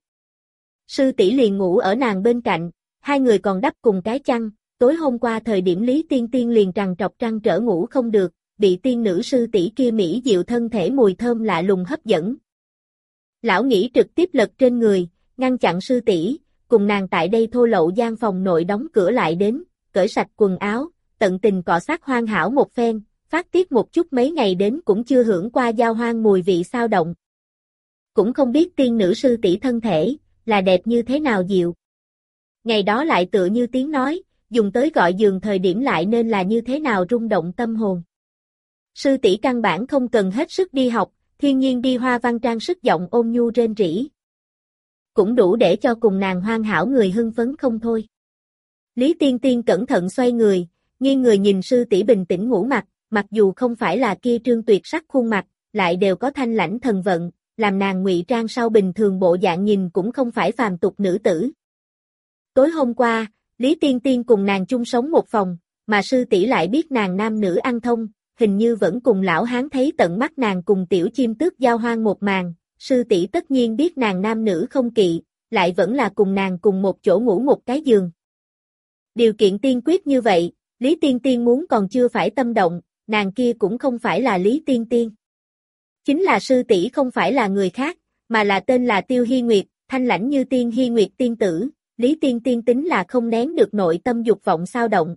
A: Sư tỷ liền ngủ ở nàng bên cạnh, hai người còn đắp cùng cái chăn, tối hôm qua thời điểm Lý Tiên Tiên liền trằn trọc trăn trở ngủ không được, bị tiên nữ sư tỷ kia mỹ diệu thân thể mùi thơm lạ lùng hấp dẫn. Lão nghĩ trực tiếp lật trên người, ngăn chặn sư tỷ, cùng nàng tại đây thô lậu gian phòng nội đóng cửa lại đến, cởi sạch quần áo, tận tình cọ sát hoàn hảo một phen, phát tiết một chút mấy ngày đến cũng chưa hưởng qua giao hoang mùi vị sao động. Cũng không biết tiên nữ sư tỷ thân thể, là đẹp như thế nào dịu. Ngày đó lại tựa như tiếng nói, dùng tới gọi giường thời điểm lại nên là như thế nào rung động tâm hồn. Sư tỷ căn bản không cần hết sức đi học, thiên nhiên đi hoa văn trang sức giọng ôn nhu rên rỉ. Cũng đủ để cho cùng nàng hoàn hảo người hưng phấn không thôi. Lý Tiên Tiên cẩn thận xoay người, nghiêng người nhìn sư tỷ bình tĩnh ngủ mặt, mặc dù không phải là kia trương tuyệt sắc khuôn mặt, lại đều có thanh lãnh thần vận, làm nàng ngụy trang sau bình thường bộ dạng nhìn cũng không phải phàm tục nữ tử. Tối hôm qua, Lý Tiên Tiên cùng nàng chung sống một phòng, mà sư tỷ lại biết nàng nam nữ ăn thông, hình như vẫn cùng lão hán thấy tận mắt nàng cùng tiểu chim tước giao hoang một màn, sư tỷ tất nhiên biết nàng nam nữ không kỵ, lại vẫn là cùng nàng cùng một chỗ ngủ một cái giường. Điều kiện tiên quyết như vậy, Lý Tiên Tiên muốn còn chưa phải tâm động, nàng kia cũng không phải là Lý Tiên Tiên. Chính là sư tỷ không phải là người khác, mà là tên là Tiêu Hy Nguyệt, thanh lãnh như tiên Hy Nguyệt tiên tử, Lý Tiên Tiên tính là không nén được nội tâm dục vọng sao động.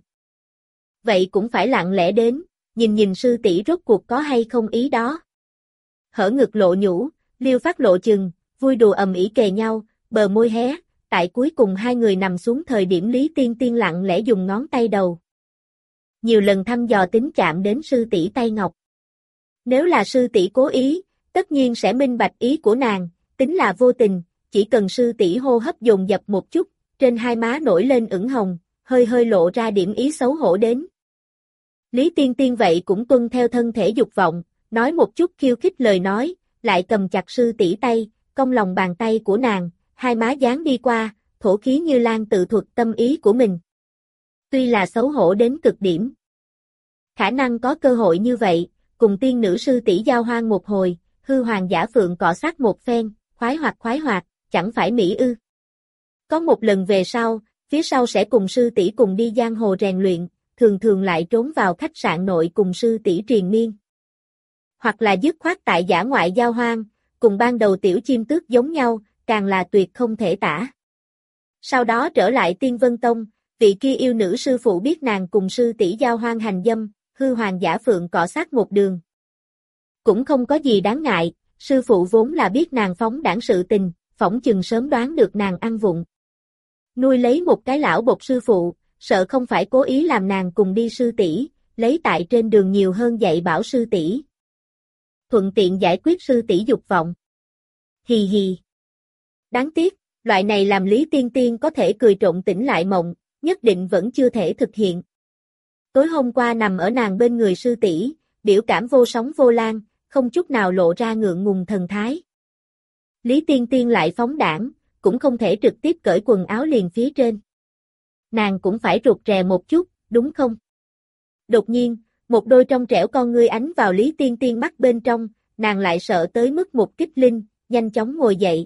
A: Vậy cũng phải lặng lẽ đến, nhìn sư tỷ rốt cuộc có hay không ý đó. Hở ngực lộ nhũ, liêu phát lộ chừng, vui đùa ầm ĩ kề nhau, bờ môi hé, tại cuối cùng hai người nằm xuống thời điểm Lý Tiên Tiên lặng lẽ dùng ngón tay đầu. Nhiều lần thăm dò tính chạm đến sư tỷ tay ngọc. Nếu là sư tỷ cố ý, tất nhiên sẽ minh bạch ý của nàng, tính là vô tình, chỉ cần sư tỷ hô hấp dồn dập một chút, trên hai má nổi lên ửng hồng, hơi hơi lộ ra điểm ý xấu hổ đến. Lý Tiên Tiên vậy cũng tuân theo thân thể dục vọng, nói một chút khiêu khích lời nói, lại cầm chặt sư tỷ tay, cong lòng bàn tay của nàng, hai má dán đi qua, thổ khí như lan tự thuật tâm ý của mình. Tuy là xấu hổ đến cực điểm. Khả năng có cơ hội như vậy, cùng tiên nữ sư tỷ giao hoang một hồi, hư hoàng giả phượng cọ sát một phen, khoái hoạt, chẳng phải mỹ ư. Có một lần về sau, phía sau sẽ cùng sư tỷ cùng đi giang hồ rèn luyện, thường lại trốn vào khách sạn nội cùng sư tỷ triền miên. Hoặc là dứt khoát tại dã ngoại giao hoang, cùng ban đầu tiểu chim tước giống nhau, càng là tuyệt không thể tả. Sau đó trở lại Tiên Vân Tông, vị kia yêu nữ sư phụ biết nàng cùng sư tỷ giao hoang hành dâm, hư hoàng giả phượng cọ sát một đường. Cũng không có gì đáng ngại, sư phụ vốn là biết nàng phóng đãng sự tình, phỏng chừng sớm đoán được nàng ăn vụng. Nuôi lấy một cái lão bột sư phụ, sợ không phải cố ý làm nàng cùng đi sư tỷ, lấy tại trên đường nhiều hơn dạy bảo sư tỷ. Thuận tiện giải quyết sư tỷ dục vọng. Hì hì. Đáng tiếc, loại này làm Lý Tiên Tiên có thể cười trộm tỉnh lại mộng, nhất định vẫn chưa thể thực hiện. Tối hôm qua nằm ở nàng bên người sư tỷ, biểu cảm vô sóng vô lan, không chút nào lộ ra ngượng ngùng thần thái. Lý Tiên Tiên lại phóng đãng, cũng không thể trực tiếp cởi quần áo liền phía trên. Nàng cũng phải rụt rè một chút, đúng không? Đột nhiên, một đôi trong trẻo con ngươi ánh vào Lý Tiên Tiên mắt bên trong, nàng lại sợ tới mức một kích linh, nhanh chóng ngồi dậy.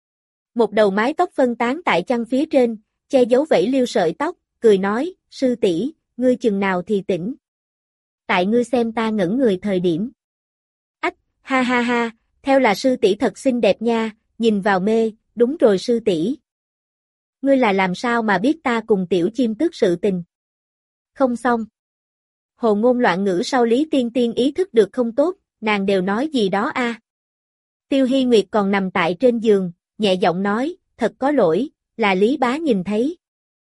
A: Một đầu mái tóc phân tán tại chăn phía trên, che giấu vẫy liêu sợi tóc, cười nói, sư tỷ, ngươi chừng nào thì tỉnh. Tại ngươi xem ta ngẩn người thời điểm. Ách, ha ha ha, theo là sư tỷ thật xinh đẹp nha, nhìn vào mê, đúng rồi sư tỷ. Ngươi là làm sao mà biết ta cùng tiểu chim tước sự tình? Không xong. Hồ ngôn loạn ngữ sau Lý Tiên Tiên ý thức được không tốt, nàng đều nói gì đó a. Tiêu Hy Nguyệt còn nằm tại trên giường, nhẹ giọng nói, thật có lỗi, là Lý bá nhìn thấy.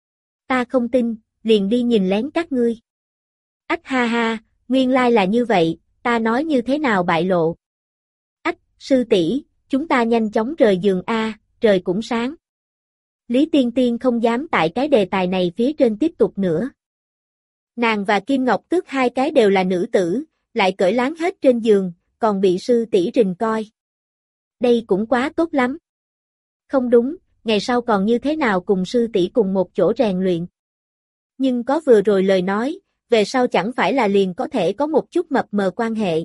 A: Ta không tin, liền đi nhìn lén các ngươi. Ách ha ha, nguyên lai là như vậy, ta nói như thế nào bại lộ. Ách, sư tỷ, chúng ta nhanh chóng rời giường a, trời cũng sáng. Lý Tiên Tiên không dám tại cái đề tài này phía trên tiếp tục nữa. Nàng và Kim Ngọc Tước hai cái đều là nữ tử, lại cởi láng hết trên giường, còn bị sư tỷ rình coi. Đây cũng quá tốt lắm. Không đúng, ngày sau còn như thế nào cùng sư tỷ cùng một chỗ rèn luyện. Nhưng có vừa rồi lời nói, về sau chẳng phải là liền có thể có một chút mập mờ quan hệ.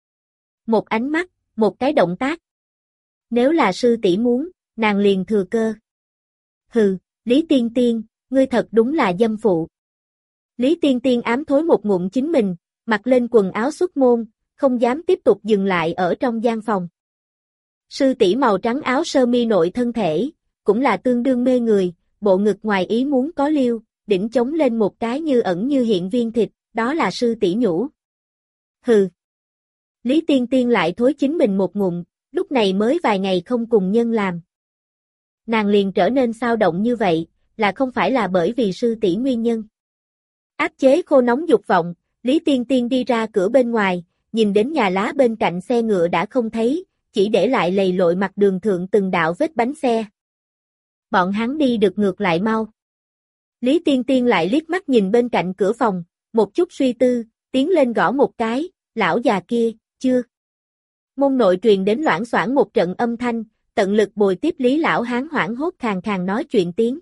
A: Một ánh mắt, một cái động tác. Nếu là sư tỷ muốn, nàng liền thừa cơ. Hừ, Lý Tiên Tiên, ngươi thật đúng là dâm phụ. Lý Tiên Tiên ám thối một ngụm chính mình, mặc lên quần áo xuất môn, không dám tiếp tục dừng lại ở trong gian phòng. Sư tỷ màu trắng áo sơ mi nội thân thể, cũng là tương đương mê người, bộ ngực ngoài ý muốn có liêu, đỉnh chống lên một cái như ẩn như hiện viên thịt, đó là sư tỷ nhũ. Hừ. Lý Tiên Tiên lại thối chính mình một ngụm, lúc này mới vài ngày không cùng nhân làm. Nàng liền trở nên xao động như vậy, là không phải là bởi vì sư tỷ nguyên nhân. Áp chế khô nóng dục vọng, Lý Tiên Tiên đi ra cửa bên ngoài, nhìn đến nhà lá bên cạnh xe ngựa đã không thấy, chỉ để lại lầy lội mặt đường thượng từng đạo vết bánh xe. Bọn hắn đi được ngược lại mau. Lý Tiên Tiên lại liếc mắt nhìn bên cạnh cửa phòng, một chút suy tư, tiến lên gõ một cái, lão già kia, chưa. Môn nội truyền đến loảng xoảng một trận âm thanh, tận lực bồi tiếp Lý lão hán hoảng hốt khàn khàn nói chuyện tiếng.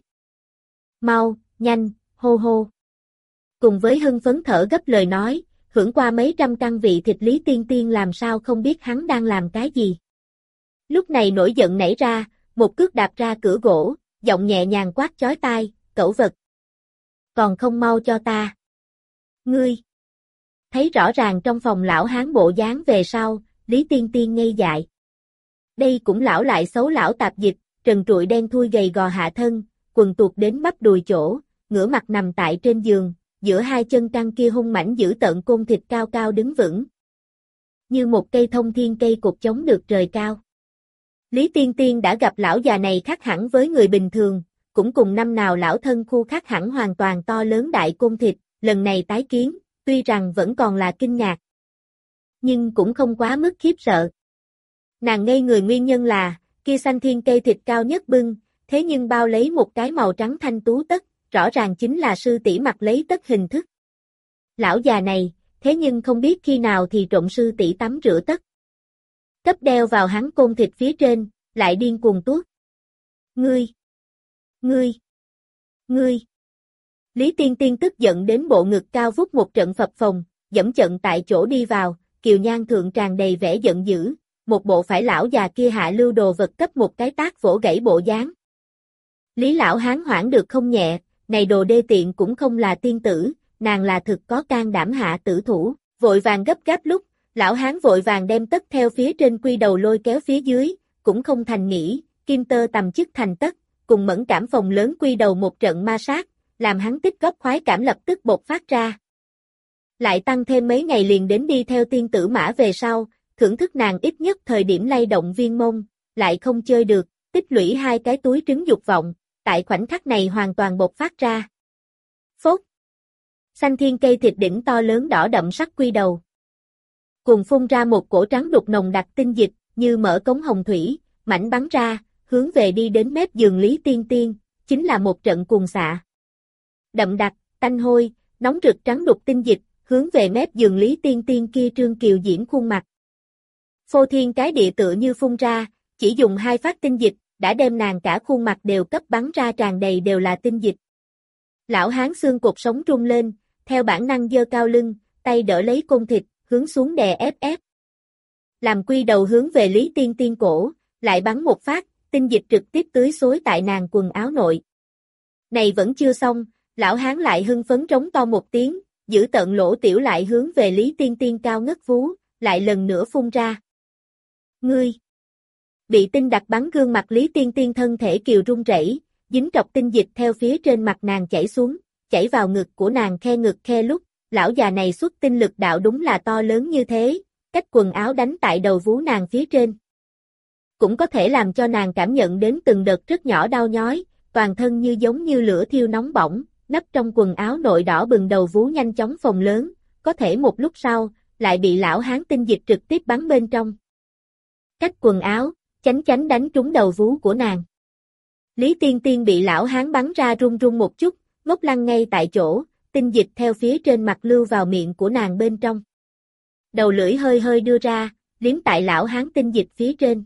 A: Mau, nhanh, hô hô. Cùng với hưng phấn thở gấp lời nói, hưởng qua mấy trăm căn vị thịt Lý Tiên Tiên làm sao không biết hắn đang làm cái gì. Lúc này nổi giận nảy ra, một cước đạp ra cửa gỗ, giọng nhẹ nhàng quát chói tai, cẩu vật. Còn không mau cho ta. Ngươi. Thấy rõ ràng trong phòng lão hán bộ dáng về sau, Lý Tiên Tiên ngây dại. Đây cũng lão lại xấu lão tạp dịch, trần trụi đen thui gầy gò hạ thân, quần tuột đến bắp đùi chỗ, ngửa mặt nằm tại trên giường, giữa hai chân căng kia hung mãnh giữ tợn côn thịt cao cao đứng vững. Như một cây thông thiên cây cột chống được trời cao. Lý Tiên Tiên đã gặp lão già này khác hẳn với người bình thường, cũng cùng năm nào lão thân khu khác hẳn hoàn toàn to lớn đại côn thịt, lần này tái kiến, tuy rằng vẫn còn là kinh ngạc. Nhưng cũng không quá mức khiếp sợ. Nàng ngây người nguyên nhân là, kia xanh thiên cây thịt cao nhất bưng, thế nhưng bao lấy một cái màu trắng thanh tú tất, rõ ràng chính là sư tỷ mặc lấy tất hình thức. Lão già này, thế nhưng không biết khi nào thì trộn sư tỷ tắm rửa tất. Cấp đeo vào hắn côn thịt phía trên, lại điên cuồng tuốt. Ngươi! Ngươi! Ngươi! Lý Tiên Tiên tức giận đến bộ ngực cao vút một trận phập phồng, dẫm trận tại chỗ đi vào, kiều nhan thượng tràn đầy vẻ giận dữ, một bộ phải lão già kia hạ lưu đồ vật cấp một cái tát vỗ gãy bộ dáng. Lý lão hán hoảng được không nhẹ, này đồ đê tiện cũng không là tiên tử, nàng là thực có can đảm hạ tử thủ, vội vàng gấp gáp lúc, lão hán vội vàng đem tất theo phía trên quy đầu lôi kéo phía dưới, cũng không thành nghĩ, kim tơ tầm chức thành tất, cùng mẫn cảm phòng lớn quy đầu một trận ma sát, làm hắn tích góp khoái cảm lập tức bộc phát ra. Lại tăng thêm mấy ngày liền đến đi theo tiên tử mã về sau, thưởng thức nàng ít nhất thời điểm lay động viên mông, lại không chơi được, tích lũy hai cái túi trứng dục vọng, tại khoảnh khắc này hoàn toàn bộc phát ra. Phốt! Xanh thiên cây thịt đỉnh to lớn đỏ đậm sắc quy đầu. Cùng phun ra một cổ trắng đục nồng đặc tinh dịch, như mở cống hồng thủy, mảnh bắn ra, hướng về đi đến mép giường Lý Tiên Tiên, chính là một trận cuồng xạ. Đậm đặc, tanh hôi, nóng rực trắng đục tinh dịch, hướng về mép giường Lý Tiên Tiên kia trương kiều diễm khuôn mặt. Phô thiên cái địa tựa như phun ra, chỉ dùng hai phát tinh dịch, đã đem nàng cả khuôn mặt đều cấp bắn ra tràn đầy đều là tinh dịch. Lão hán xương cột sống rung lên, theo bản năng giơ cao lưng, tay đỡ lấy côn thịt, hướng xuống đè ép ép. Làm quy đầu hướng về Lý Tiên Tiên cổ, lại bắn một phát, tinh dịch trực tiếp tưới xối tại nàng quần áo nội. Này vẫn chưa xong, lão hán lại hưng phấn trống to một tiếng, giữ tận lỗ tiểu lại hướng về Lý Tiên Tiên cao ngất vú, lại lần nữa phun ra. Ngươi! Bị tinh đặc bắn gương mặt Lý Tiên Tiên thân thể kiều run rẩy, dính trọc tinh dịch theo phía trên mặt nàng chảy xuống, chảy vào ngực của nàng khe ngực khe lúc, lão già này xuất tinh lực đạo đúng là to lớn như thế, cách quần áo đánh tại đầu vú nàng phía trên. Cũng có thể làm cho nàng cảm nhận đến từng đợt rất nhỏ đau nhói, toàn thân như giống như lửa thiêu nóng bỏng, nấp trong quần áo nội đỏ bừng đầu vú nhanh chóng phồng lớn, có thể một lúc sau, lại bị lão hán tinh dịch trực tiếp bắn bên trong. Cách quần áo, chánh chánh đánh trúng đầu vú của nàng. Lý Tiên Tiên bị lão hán bắn ra run run một chút, ngốc lăng ngay tại chỗ, tinh dịch theo phía trên mặt lưu vào miệng của nàng bên trong. Đầu lưỡi hơi hơi đưa ra, liếm tại lão hán tinh dịch phía trên.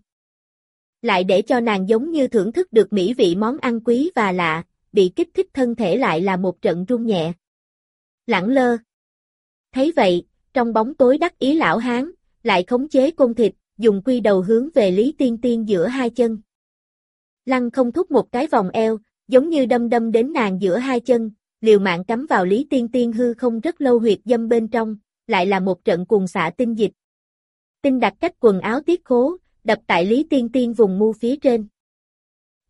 A: Lại để cho nàng giống như thưởng thức được mỹ vị món ăn quý và lạ, bị kích thích thân thể lại là một trận run nhẹ. Lẳng lơ. Thấy vậy, trong bóng tối đắc ý lão hán, lại khống chế côn thịt, dùng quy đầu hướng về Lý Tiên Tiên giữa hai chân. Lăng không thúc một cái vòng eo, giống như đâm đâm đến nàng giữa hai chân, liều mạng cắm vào Lý Tiên Tiên hư không rất lâu huyệt dâm bên trong, lại là một trận cuồng xạ tinh dịch. Tinh đặc cách quần áo tiết khố, đập tại Lý Tiên Tiên vùng mu phía trên.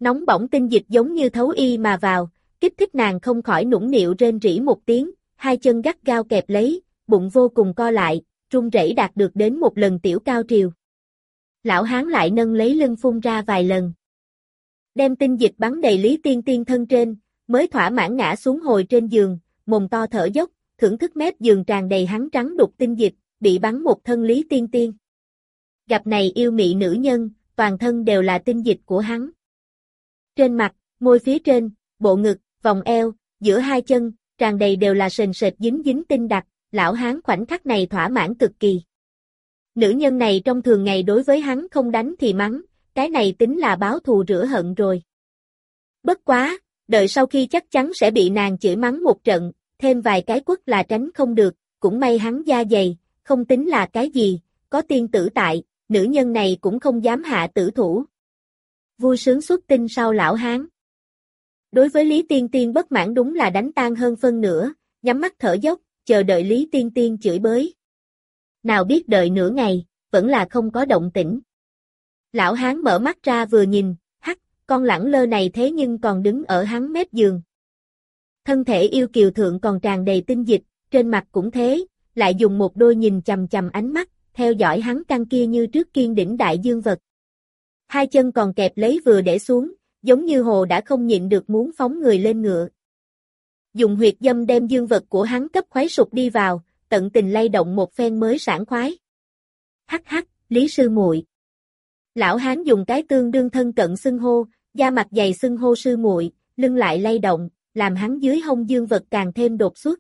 A: Nóng bỏng tinh dịch giống như thấu y mà vào, kích thích nàng không khỏi nũng nịu rên rỉ một tiếng, hai chân gắt gao kẹp lấy, bụng vô cùng co lại, run rẩy đạt được đến một lần tiểu cao triều. Lão hán lại nâng lấy lưng phun ra vài lần. Đem tinh dịch bắn đầy Lý Tiên Tiên thân trên, mới thỏa mãn ngã xuống hồi trên giường, mồm to thở dốc, thưởng thức mép giường tràn đầy hắn trắng đục tinh dịch, bị bắn một thân Lý Tiên Tiên. Gặp này yêu mị nữ nhân, toàn thân đều là tinh dịch của hắn. Trên mặt, môi phía trên, bộ ngực, vòng eo, giữa hai chân, tràn đầy đều là sền sệt dính dính tinh đặc, lão hán khoảnh khắc này thỏa mãn cực kỳ. Nữ nhân này trong thường ngày đối với hắn không đánh thì mắng, cái này tính là báo thù rửa hận rồi. Bất quá, đợi sau khi chắc chắn sẽ bị nàng chửi mắng một trận, thêm vài cái quất là tránh không được, cũng may hắn da dày, không tính là cái gì, có tiên tử tại, nữ nhân này cũng không dám hạ tử thủ. Vui sướng xuất tinh sau lão hán. Đối với Lý Tiên Tiên bất mãn đúng là đánh tan hơn phân nửa, nhắm mắt thở dốc, chờ đợi Lý Tiên Tiên chửi bới. Nào biết đợi nửa ngày, vẫn là không có động tĩnh. Lão hán mở mắt ra vừa nhìn, hắc, con lẳng lơ này thế nhưng còn đứng ở hắn mép giường. Thân thể yêu kiều thượng còn tràn đầy tinh dịch, trên mặt cũng thế, lại dùng một đôi nhìn chằm chằm ánh mắt, theo dõi hắn căng kia như trước kiên đỉnh đại dương vật. Hai chân còn kẹp lấy vừa để xuống, giống như hồ đã không nhịn được muốn phóng người lên ngựa. Dùng huyệt dâm đem dương vật của hắn cấp khoái sụp đi vào, tận tình lay động một phen mới sảng khoái. Hắc hắc, Lý sư muội. Lão hán dùng cái tương đương thân cận xưng hô, da mặt dày xưng hô sư muội, lưng lại lay động, làm hắn dưới hông dương vật càng thêm đột xuất.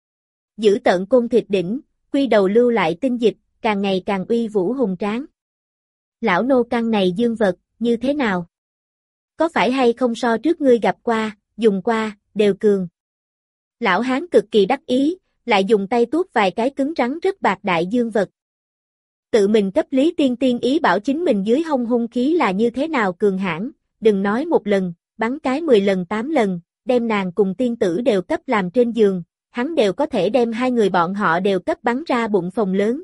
A: Giữ tận côn thịt đỉnh, quy đầu lưu lại tinh dịch, càng ngày càng uy vũ hùng tráng. Lão nô căn này dương vật, như thế nào? Có phải hay không so trước ngươi gặp qua, dùng qua, đều cường. Lão hán cực kỳ đắc ý, lại dùng tay tuốt vài cái cứng rắn rất bạc đại dương vật. Tự mình cấp Lý Tiên Tiên ý bảo chính mình dưới hông hung khí là như thế nào cường hãn, đừng nói một lần, bắn cái 10 lần 8 lần, đem nàng cùng tiên tử đều cấp làm trên giường, hắn đều có thể đem hai người bọn họ đều cấp bắn ra bụng phồng lớn.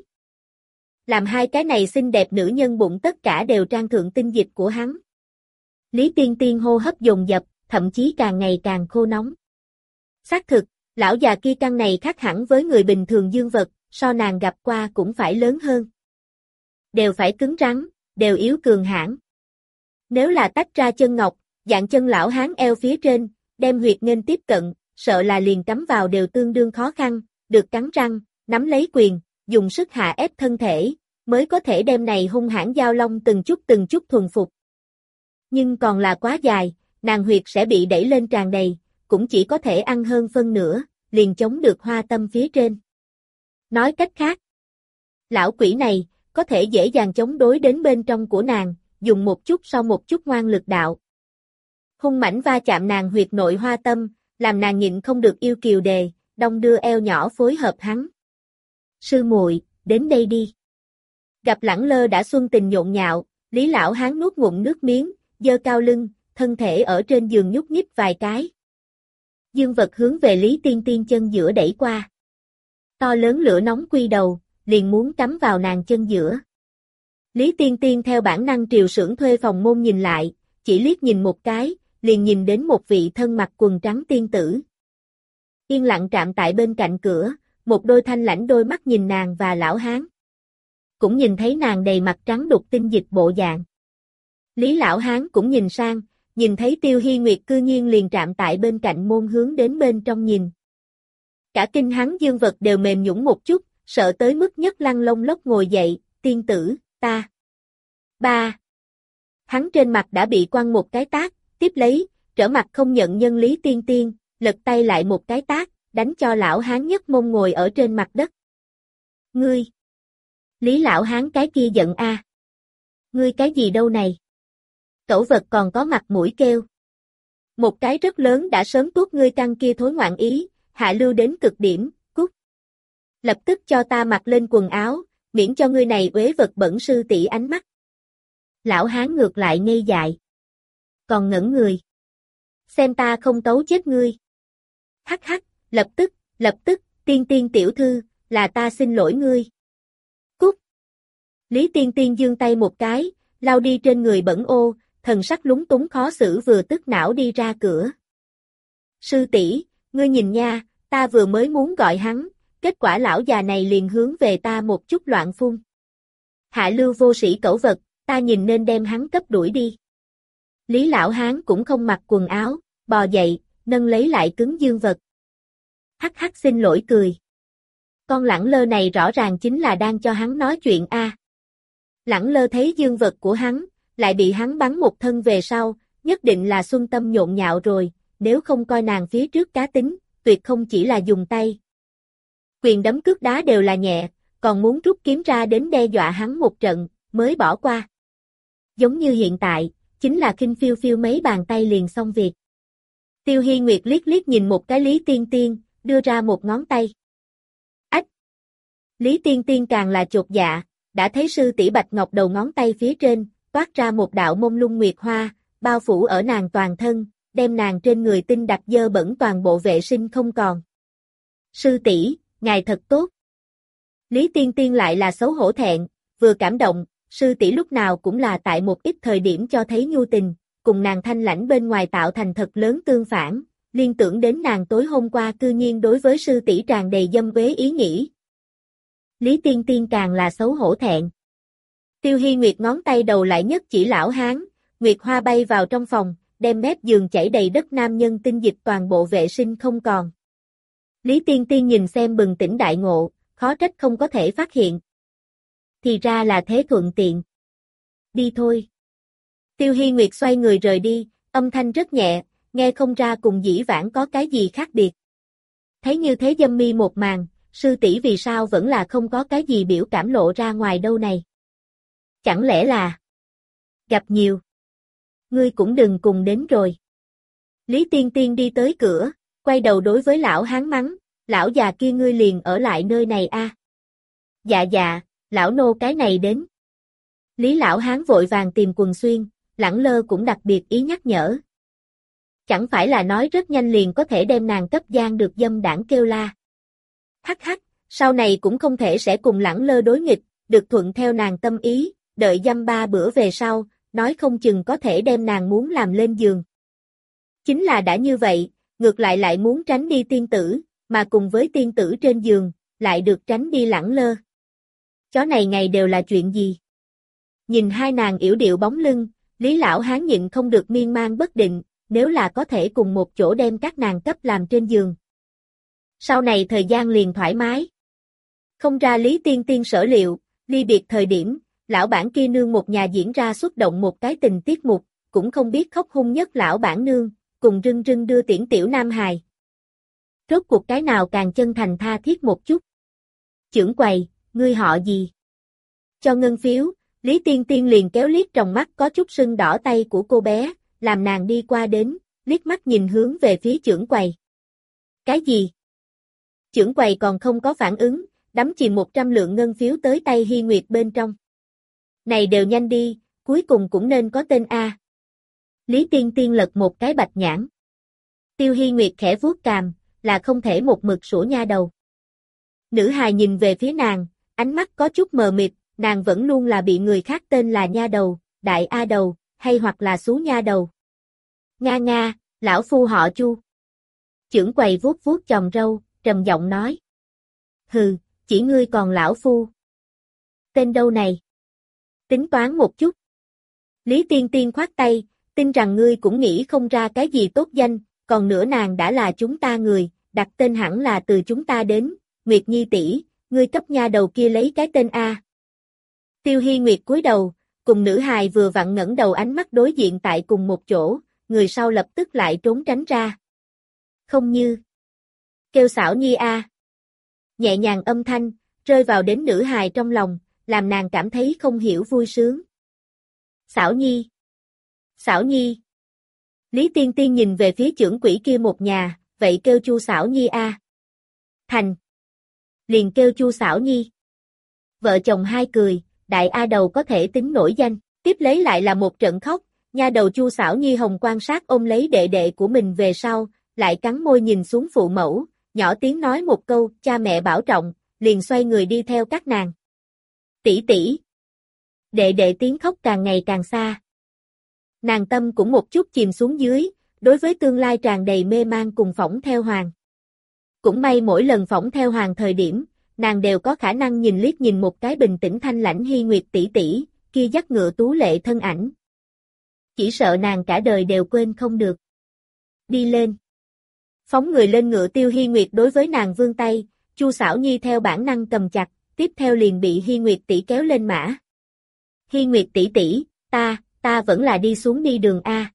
A: Làm hai cái này xinh đẹp nữ nhân bụng tất cả đều trang thượng tinh dịch của hắn. Lý Tiên Tiên hô hấp dồn dập, thậm chí càng ngày càng khô nóng. Xác thực, lão già kia căn này khác hẳn với người bình thường dương vật, so nàng gặp qua cũng phải lớn hơn. Đều phải cứng rắn, đều yếu cường hãn. Nếu là tách ra chân ngọc, dạng chân lão hán eo phía trên, đem huyệt nghênh tiếp cận, sợ là liền cắm vào đều tương đương khó khăn, được cắn răng, nắm lấy quyền, dùng sức hạ ép thân thể, mới có thể đem này hung hãn giao long từng chút thuần phục. Nhưng còn là quá dài, nàng huyệt sẽ bị đẩy lên tràn đầy, cũng chỉ có thể ăn hơn phân nửa, liền chống được hoa tâm phía trên. Nói cách khác, lão quỷ này, có thể dễ dàng chống đối đến bên trong của nàng, dùng một chút sau một chút ngoan lực đạo. Hung mãnh va chạm nàng huyệt nội hoa tâm, làm nàng nhịn không được yêu kiều đề, đong đưa eo nhỏ phối hợp hắn. Sư muội, đến đây đi. Gặp lẳng lơ đã xuân tình nhộn nhạo, Lý lão hán nuốt ngụm nước miếng, giơ cao lưng, thân thể ở trên giường nhúc nhích vài cái. Dương vật hướng về Lý Tiên Tiên chân giữa đẩy qua. To lớn lửa nóng quy đầu, liền muốn cắm vào nàng chân giữa. Lý Tiên Tiên theo bản năng triều xưởng thuê phòng môn nhìn lại, chỉ liếc nhìn một cái, liền nhìn đến một vị thân mặc quần trắng tiên tử. Yên lặng trạm tại bên cạnh cửa, một đôi thanh lãnh đôi mắt nhìn nàng và lão hán. Cũng nhìn thấy nàng đầy mặt trắng đục tinh dịch bộ dạng. Lý lão hán cũng nhìn sang, nhìn thấy Tiêu Hy Nguyệt cư nhiên liền trạm tại bên cạnh môn hướng đến bên trong nhìn. Cả kinh hắn dương vật đều mềm nhũn một chút, sợ tới mức nhất lăng lông lốc ngồi dậy, tiên tử, ta. Ba. Hắn trên mặt đã bị quăng một cái tát, tiếp lấy, trở mặt không nhận nhân Lý Tiên Tiên, lật tay lại một cái tát, đánh cho lão hán nhất mông ngồi ở trên mặt đất. Ngươi! Lý lão hán cái kia giận a. Ngươi cái gì đâu này? Cẩu vật còn có mặt mũi kêu. Một cái rất lớn đã sớm tuốt ngươi căn kia thối ngoạn ý, hạ lưu đến cực điểm, cút. Lập tức cho ta mặc lên quần áo, miễn cho ngươi này uế vật bẩn sư tỷ ánh mắt. Lão hán ngược lại ngây dại. Còn ngẩn người. Xem ta không tấu chết ngươi. Hắc hắc, lập tức, Tiên Tiên tiểu thư, là ta xin lỗi ngươi. Cút. Lý Tiên Tiên giương tay một cái, lau đi trên người bẩn ô, thần sắc lúng túng khó xử vừa tức não đi ra cửa. Sư tỷ, ngươi nhìn nha, ta vừa mới muốn gọi hắn, kết quả lão già này liền hướng về ta một chút loạn phun. Hạ lưu vô sĩ cẩu vật, ta nhìn nên đem hắn cấp đuổi đi. Lý lão hán cũng không mặc quần áo, bò dậy, nâng lấy lại cứng dương vật. Hắc hắc xin lỗi cười. Con lẳng lơ này rõ ràng chính là đang cho hắn nói chuyện a. Lẳng lơ thấy dương vật của hắn, lại bị hắn bắn một thân về sau, nhất định là xuân tâm nhộn nhạo rồi, nếu không coi nàng phía trước cá tính, tuyệt không chỉ là dùng tay. Quyền đấm cước đá đều là nhẹ, còn muốn rút kiếm ra đến đe dọa hắn một trận, mới bỏ qua. Giống như hiện tại, chính là khinh phiêu phiêu mấy bàn tay liền xong việc. Tiêu Hi Nguyệt liếc liếc nhìn một cái Lý Tiên Tiên, đưa ra một ngón tay. Ách! Lý Tiên Tiên càng là chột dạ, đã thấy sư tỷ bạch ngọc đầu ngón tay phía trên, toát ra một đạo mông lung nguyệt hoa, bao phủ ở nàng toàn thân, đem nàng trên người tinh đặc dơ bẩn toàn bộ vệ sinh không còn. Sư tỷ, ngài thật tốt. Lý Tiên Tiên lại là xấu hổ thẹn, vừa cảm động, sư tỷ lúc nào cũng là tại một ít thời điểm cho thấy nhu tình, cùng nàng thanh lãnh bên ngoài tạo thành thật lớn tương phản, liên tưởng đến nàng tối hôm qua cư nhiên đối với sư tỷ tràn đầy dâm uế ý nghĩ. Lý Tiên Tiên càng là xấu hổ thẹn. Tiêu Hi Nguyệt ngón tay đầu lại nhất chỉ lão hán, nguyệt hoa bay vào trong phòng, đem mép giường chảy đầy đất nam nhân tinh dịch toàn bộ vệ sinh không còn. Lý Tiên Tiên nhìn xem bừng tỉnh đại ngộ, khó trách không có thể phát hiện. Thì ra là thế thuận tiện. Đi thôi. Tiêu Hi Nguyệt xoay người rời đi, âm thanh rất nhẹ, nghe không ra cùng dĩ vãng có cái gì khác biệt. Thấy như thế dâm mi một màn, sư tỷ vì sao vẫn là không có cái gì biểu cảm lộ ra ngoài đâu này. Chẳng lẽ là gặp nhiều. Ngươi cũng đừng cùng đến rồi. Lý Tiên Tiên đi tới cửa, quay đầu đối với lão hán mắng, lão già kia ngươi liền ở lại nơi này a. Dạ dạ, lão nô cái này đến. Lý lão hán vội vàng tìm quần xuyên, lẳng lơ cũng đặc biệt ý nhắc nhở. Chẳng phải là nói rất nhanh liền có thể đem nàng cấp gian được dâm đảng kêu la. Hắc hắc, sau này cũng không thể sẽ cùng lẳng lơ đối nghịch, được thuận theo nàng tâm ý, đợi dăm 3 bữa về sau, nói không chừng có thể đem nàng muốn làm lên giường. Chính là đã như vậy, ngược lại muốn tránh đi tiên tử, mà cùng với tiên tử trên giường, lại được tránh đi lẳng lơ. Chó này ngày đều là chuyện gì? Nhìn hai nàng yểu điệu bóng lưng, Lý lão hán nhịn không được miên man bất định, nếu là có thể cùng một chỗ đem các nàng cấp làm trên giường. Sau này thời gian liền thoải mái. Không ra Lý Tiên Tiên sở liệu, ly biệt thời điểm, lão bản kia nương một nhà diễn ra xuất động một cái tình tiết mục, cũng không biết khóc hung nhất lão bản nương, cùng rưng rưng đưa tiễn tiểu nam hài. Rốt cuộc cái nào càng chân thành tha thiết một chút. Chưởng quầy, ngươi họ gì? Cho ngân phiếu, Lý Tiên Tiên liền kéo liếc trong mắt có chút sưng đỏ tay của cô bé, làm nàng đi qua đến, liếc mắt nhìn hướng về phía chưởng quầy. Cái gì? Chưởng quầy còn không có phản ứng, đắm chìm 100 lượng ngân phiếu tới tay Hi Nguyệt bên trong. Này đều nhanh đi, cuối cùng cũng nên có tên A. Lý Tiên Tiên lật một cái bạch nhãn. Tiêu Hi Nguyệt khẽ vuốt cằm, là không thể một mực sủa nha đầu. Nữ hài nhìn về phía nàng, ánh mắt có chút mờ mịt, nàng vẫn luôn là bị người khác tên là nha đầu, đại A đầu, hay hoặc là xú nha đầu. Nga nga, lão phu họ Chu. Chưởng quầy vuốt vuốt chòm râu, trầm giọng nói. Hừ, chỉ ngươi còn lão phu. Tên đâu này? Tính toán một chút. Lý Tiên Tiên khoát tay, tin rằng ngươi cũng nghĩ không ra cái gì tốt danh, còn nữa nàng đã là chúng ta người, đặt tên hẳn là từ chúng ta đến, Nguyệt Nhi tỷ, ngươi cấp nha đầu kia lấy cái tên A. Tiêu Hi Nguyệt cúi đầu, cùng nữ hài vừa vặn ngẩng đầu ánh mắt đối diện tại cùng một chỗ, người sau lập tức lại trốn tránh ra. Không như. Kêu Xảo Nhi A. Nhẹ nhàng âm thanh, rơi vào đến nữ hài trong lòng, làm nàng cảm thấy không hiểu vui sướng. Xảo Nhi. Xảo Nhi. Lý Tiên Tiên nhìn về phía trưởng quỹ kia một nhà, vậy kêu Chu Xảo Nhi A. Thành. Liền kêu Chu Xảo Nhi. Vợ chồng hai cười, đại A đầu có thể tính nổi danh, tiếp lấy lại là một trận khóc, nha đầu Chu Xảo Nhi hồng quan sát ôm lấy đệ đệ của mình về sau, lại cắn môi nhìn xuống phụ mẫu, nhỏ tiếng nói một câu, cha mẹ bảo trọng, liền xoay người đi theo các nàng. Tỷ tỷ. Đệ đệ tiếng khóc càng ngày càng xa. Nàng tâm cũng một chút chìm xuống dưới, đối với tương lai tràn đầy mê man cùng phỏng theo hoàng. Cũng may mỗi lần phỏng theo hoàng thời điểm, nàng đều có khả năng nhìn liếc nhìn một cái bình tĩnh thanh lãnh Hy Nguyệt tỷ tỷ, kia dắt ngựa tú lệ thân ảnh. Chỉ sợ nàng cả đời đều quên không được. Đi lên. Phóng người lên ngựa Tiêu Hy Nguyệt đối với nàng vươn tay, Chu Xảo Nhi theo bản năng cầm chặt, tiếp theo liền bị Hy Nguyệt tỷ kéo lên mã. Hy Nguyệt tỷ tỷ, ta vẫn là đi xuống đi đường A.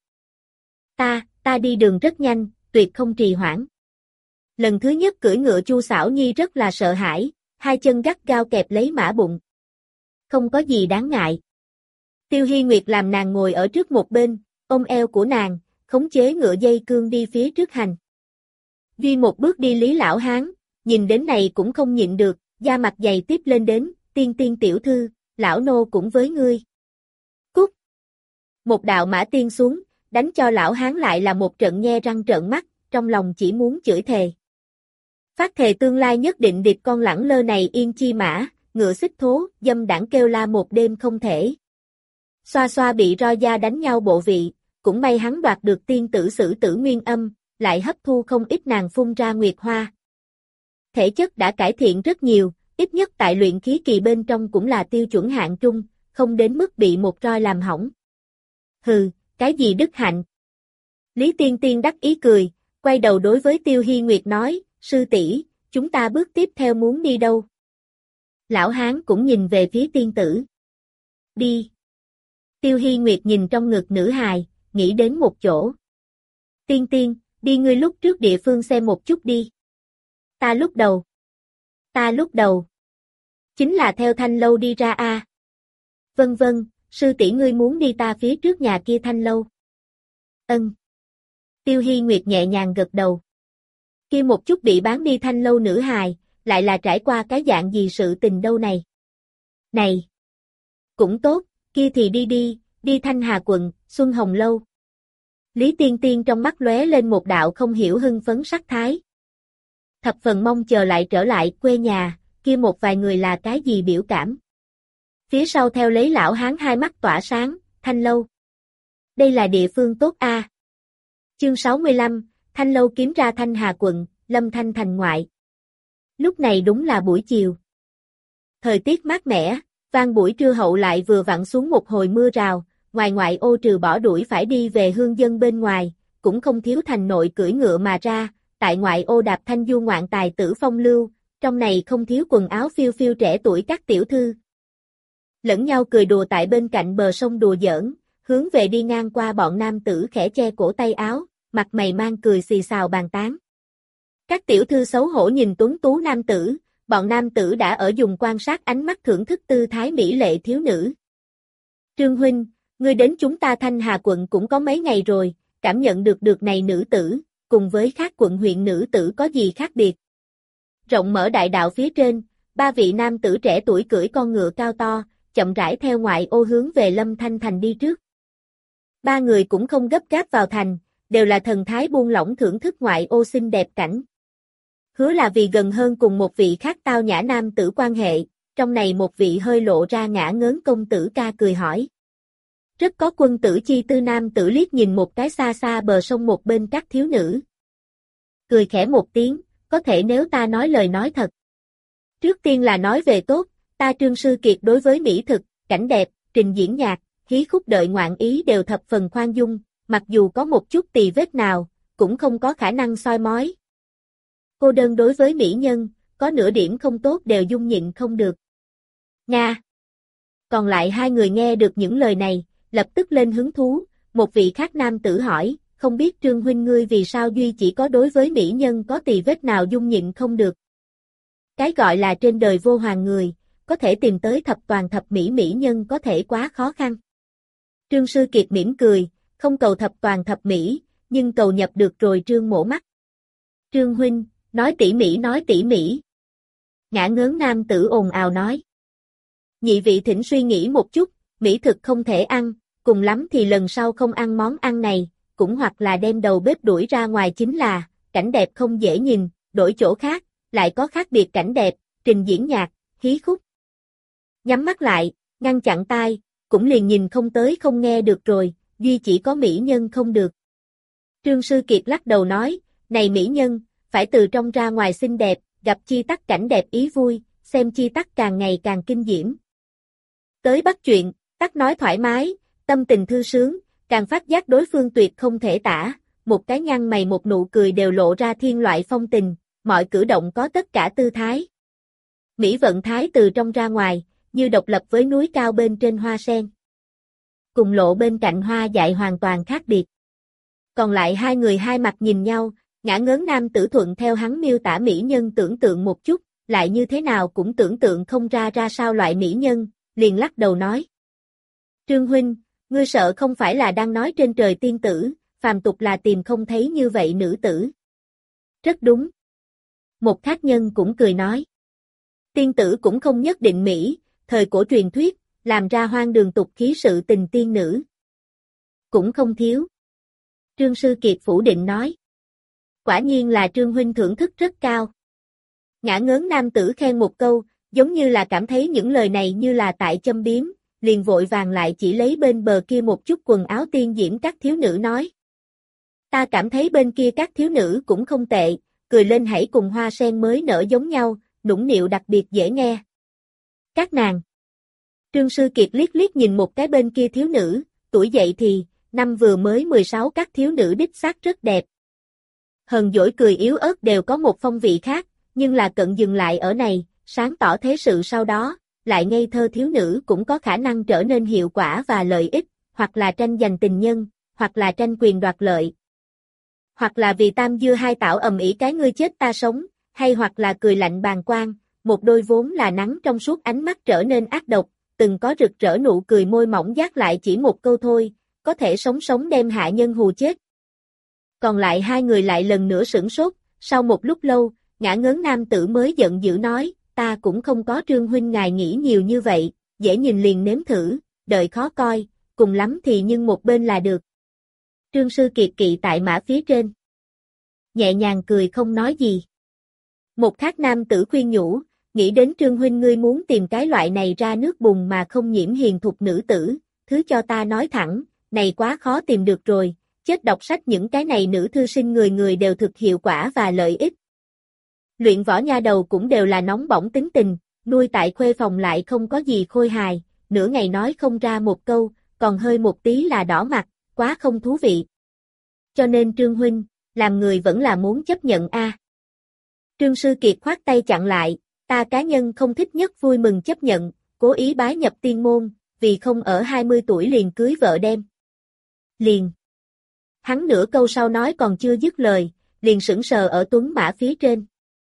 A: Ta đi đường rất nhanh, tuyệt không trì hoãn. Lần thứ nhất cưỡi ngựa Chu Xảo Nhi rất là sợ hãi, hai chân gắt gao kẹp lấy mã bụng. Không có gì đáng ngại. Tiêu Hy Nguyệt làm nàng ngồi ở trước một bên, ôm eo của nàng, khống chế ngựa dây cương đi phía trước hành. Duy một bước đi Lý Lão Hán, nhìn đến này cũng không nhịn được, da mặt dày tiếp lên đến, tiên tiên tiểu thư, lão nô cũng với ngươi. Cút! Một đạo mã tiên xuống, đánh cho Lão Hán lại là một trận nhe răng trợn mắt, trong lòng chỉ muốn chửi thề. Phát thề tương lai nhất định điệp con lẳng lơ này yên chi mã, ngựa xích thố, dâm đảng kêu la một đêm không thể. Xoa xoa bị roi da đánh nhau bộ vị, cũng may hắn đoạt được tiên tử Sử Tử Nguyên Âm, lại hấp thu không ít nàng phun ra nguyệt hoa. Thể chất đã cải thiện rất nhiều, ít nhất tại luyện khí kỳ bên trong cũng là tiêu chuẩn hạng trung, không đến mức bị một roi làm hỏng. Hừ, cái gì đức hạnh? Lý Tiên Tiên đắc ý cười, quay đầu đối với Tiêu Hy Nguyệt nói, sư tỷ, chúng ta bước tiếp theo muốn đi đâu? Lão Hán cũng nhìn về phía tiên tử. Đi. Tiêu Hy Nguyệt nhìn trong ngực nữ hài, nghĩ đến một chỗ. Tiên Tiên, đi ngươi lúc trước địa phương xem một chút đi. Ta lúc đầu. Chính là theo thanh lâu đi ra a. Vân vân, sư tỷ ngươi muốn đi ta phía trước nhà kia thanh lâu. Ân. Tiêu Hy Nguyệt nhẹ nhàng gật đầu. Kia một chút bị bán đi thanh lâu nữ hài, lại là trải qua cái dạng gì sự tình đâu này. Này. Cũng tốt, kia thì đi Thanh Hà quận, Xuân Hồng lâu. Lý Tiên Tiên trong mắt lóe lên một đạo không hiểu hưng phấn sắc thái. Thập phần mong chờ lại trở lại quê nhà, kia một vài người là cái gì biểu cảm. Phía sau theo lấy Lão Hán hai mắt tỏa sáng, Thanh lâu. Đây là địa phương tốt a. Chương 65, Thanh lâu kiếm ra Thanh Hà quận, Lâm Thanh thành ngoại. Lúc này đúng là buổi chiều. Thời tiết mát mẻ, vang buổi trưa hậu lại vừa vặn xuống một hồi mưa rào, ngoại ô trừ bỏ đuổi phải đi về hương dân bên ngoài, cũng không thiếu thành nội cưỡi ngựa mà ra, tại ngoại ô đạp thanh du ngoạn tài tử phong lưu, trong này không thiếu quần áo phiêu phiêu trẻ tuổi các tiểu thư. Lẫn nhau cười đùa tại bên cạnh bờ sông đùa giỡn, hướng về đi ngang qua bọn nam tử khẽ che cổ tay áo, mặt mày mang cười xì xào bàn tán. Các tiểu thư xấu hổ nhìn tuấn tú nam tử, bọn nam tử đã ở dùng quan sát ánh mắt thưởng thức tư thái mỹ lệ thiếu nữ. Trương huynh, ngươi đến chúng ta Thanh Hà quận cũng có mấy ngày rồi, cảm nhận được này nữ tử, cùng với khác quận huyện nữ tử có gì khác biệt. Rộng mở đại đạo phía trên, ba vị nam tử trẻ tuổi cưỡi con ngựa cao to, chậm rãi theo ngoại ô hướng về Lâm Thanh thành đi trước. Ba người cũng không gấp gáp vào thành, đều là thần thái buông lỏng thưởng thức ngoại ô xinh đẹp cảnh. Hứa là vì gần hơn cùng một vị khác tao nhã nam tử quan hệ, trong này một vị hơi lộ ra ngã ngớn công tử ca cười hỏi. Rất có quân tử chi tư nam tử liếc nhìn một cái xa xa bờ sông một bên các thiếu nữ. Cười khẽ một tiếng, có thể nếu ta nói lời nói thật. Trước tiên là nói về tốt, ta Trương Sư Kiệt đối với mỹ thực, cảnh đẹp, trình diễn nhạc, hí khúc đợi ngoạn ý đều thập phần khoan dung, mặc dù có một chút tì vết nào, cũng không có khả năng soi mói. Cô đơn đối với mỹ nhân, có nửa điểm không tốt đều dung nhịn không được. Nga. Còn lại hai người nghe được những lời này, lập tức lên hứng thú, một vị khác nam tử hỏi, không biết Trương huynh ngươi vì sao duy chỉ có đối với mỹ nhân có tì vết nào dung nhịn không được. Cái gọi là trên đời vô hoàng người, có thể tìm tới thập toàn thập mỹ mỹ nhân có thể quá khó khăn. Trương Sư Kiệt mỉm cười, không cầu thập toàn thập mỹ, nhưng cầu nhập được rồi Trương mổ mắt. Trương huynh, nói tỉ mỉ. Ngã ngớn nam tử ồn ào nói. Nhị vị thỉnh suy nghĩ một chút, mỹ thực không thể ăn, cùng lắm thì lần sau không ăn món ăn này, cũng hoặc là đem đầu bếp đuổi ra ngoài chính là, cảnh đẹp không dễ nhìn, đổi chỗ khác, lại có khác biệt cảnh đẹp, trình diễn nhạc, hí khúc. Nhắm mắt lại, ngăn chặn tai, cũng liền nhìn không tới không nghe được rồi, duy chỉ có mỹ nhân không được. Trương Sư Kiệt lắc đầu nói, này mỹ nhân, phải từ trong ra ngoài xinh đẹp, gặp chi tắc cảnh đẹp ý vui, xem chi tắc càng ngày càng kinh diễm. Tới bắt chuyện, tắc nói thoải mái, tâm tình thư sướng, càng phát giác đối phương tuyệt không thể tả, một cái nhăn mày một nụ cười đều lộ ra thiên loại phong tình, mọi cử động có tất cả tư thái. Mỹ vận thái từ trong ra ngoài, như độc lập với núi cao bên trên hoa sen. Cùng lộ bên cạnh hoa dại hoàn toàn khác biệt. Còn lại hai người hai mặt nhìn nhau, ngã ngớn nam tử thuận theo hắn miêu tả mỹ nhân tưởng tượng một chút, lại như thế nào cũng tưởng tượng không ra ra sao loại mỹ nhân, liền lắc đầu nói. Trương huynh, ngươi sợ không phải là đang nói trên trời tiên tử, phàm tục là tìm không thấy như vậy nữ tử. Rất đúng. Một thác nhân cũng cười nói. Tiên tử cũng không nhất định mỹ, thời cổ truyền thuyết, làm ra hoang đường tục khí sự tình tiên nữ. Cũng không thiếu. Trương Sư Kiệt phủ định nói. Quả nhiên là Trương huynh thưởng thức rất cao. Ngã ngớn nam tử khen một câu, giống như là cảm thấy những lời này như là tại châm biếm, liền vội vàng lại chỉ lấy bên bờ kia một chút quần áo tiên diễm các thiếu nữ nói. Ta cảm thấy bên kia các thiếu nữ cũng không tệ, cười lên hãy cùng hoa sen mới nở giống nhau, nũng nịu đặc biệt dễ nghe. Các nàng. Trương Sư Kiệt liếc liếc nhìn một cái bên kia thiếu nữ, tuổi dậy thì, năm vừa mới 16 các thiếu nữ đích xác rất đẹp. Hờn dỗi cười yếu ớt đều có một phong vị khác, nhưng là cận dừng lại ở này, sáng tỏ thế sự sau đó, lại ngây thơ thiếu nữ cũng có khả năng trở nên hiệu quả và lợi ích, hoặc là tranh giành tình nhân, hoặc là tranh quyền đoạt lợi. Hoặc là vì tam dưa hai tảo ầm ĩ cái ngươi chết ta sống, hay hoặc là cười lạnh bàng quan, một đôi vốn là nắng trong suốt ánh mắt trở nên ác độc, từng có rực rỡ nụ cười môi mỏng giác lại chỉ một câu thôi, có thể sống sống đem hạ nhân hù chết. Còn lại hai người lại lần nữa sửng sốt, sau một lúc lâu, ngã ngớn nam tử mới giận dữ nói, ta cũng không có Trương huynh ngài nghĩ nhiều như vậy, dễ nhìn liền nếm thử, đợi khó coi, cùng lắm thì nhưng một bên là được. Trương Sư Kiệt kỵ tại mã phía trên. Nhẹ nhàng cười không nói gì. Một khác nam tử khuyên nhủ, nghĩ đến Trương huynh ngươi muốn tìm cái loại này ra nước bùn mà không nhiễm hiền thục nữ tử, thứ cho ta nói thẳng, này quá khó tìm được rồi, chết đọc sách những cái này nữ thư sinh người người đều thực hiệu quả và lợi ích. Luyện võ nha đầu cũng đều là nóng bỏng tính tình, nuôi tại khuê phòng lại không có gì khôi hài, nửa ngày nói không ra một câu, còn hơi một tí là đỏ mặt, quá không thú vị. Cho nên Trương huynh, làm người vẫn là muốn chấp nhận a. Trương Sư Kiệt khoát tay chặn lại, ta cá nhân không thích nhất vui mừng chấp nhận, cố ý bái nhập tiên môn, vì không ở 20 tuổi liền cưới vợ đem. Liền. Hắn nửa câu sau nói còn chưa dứt lời, liền sững sờ ở tuấn mã phía trên.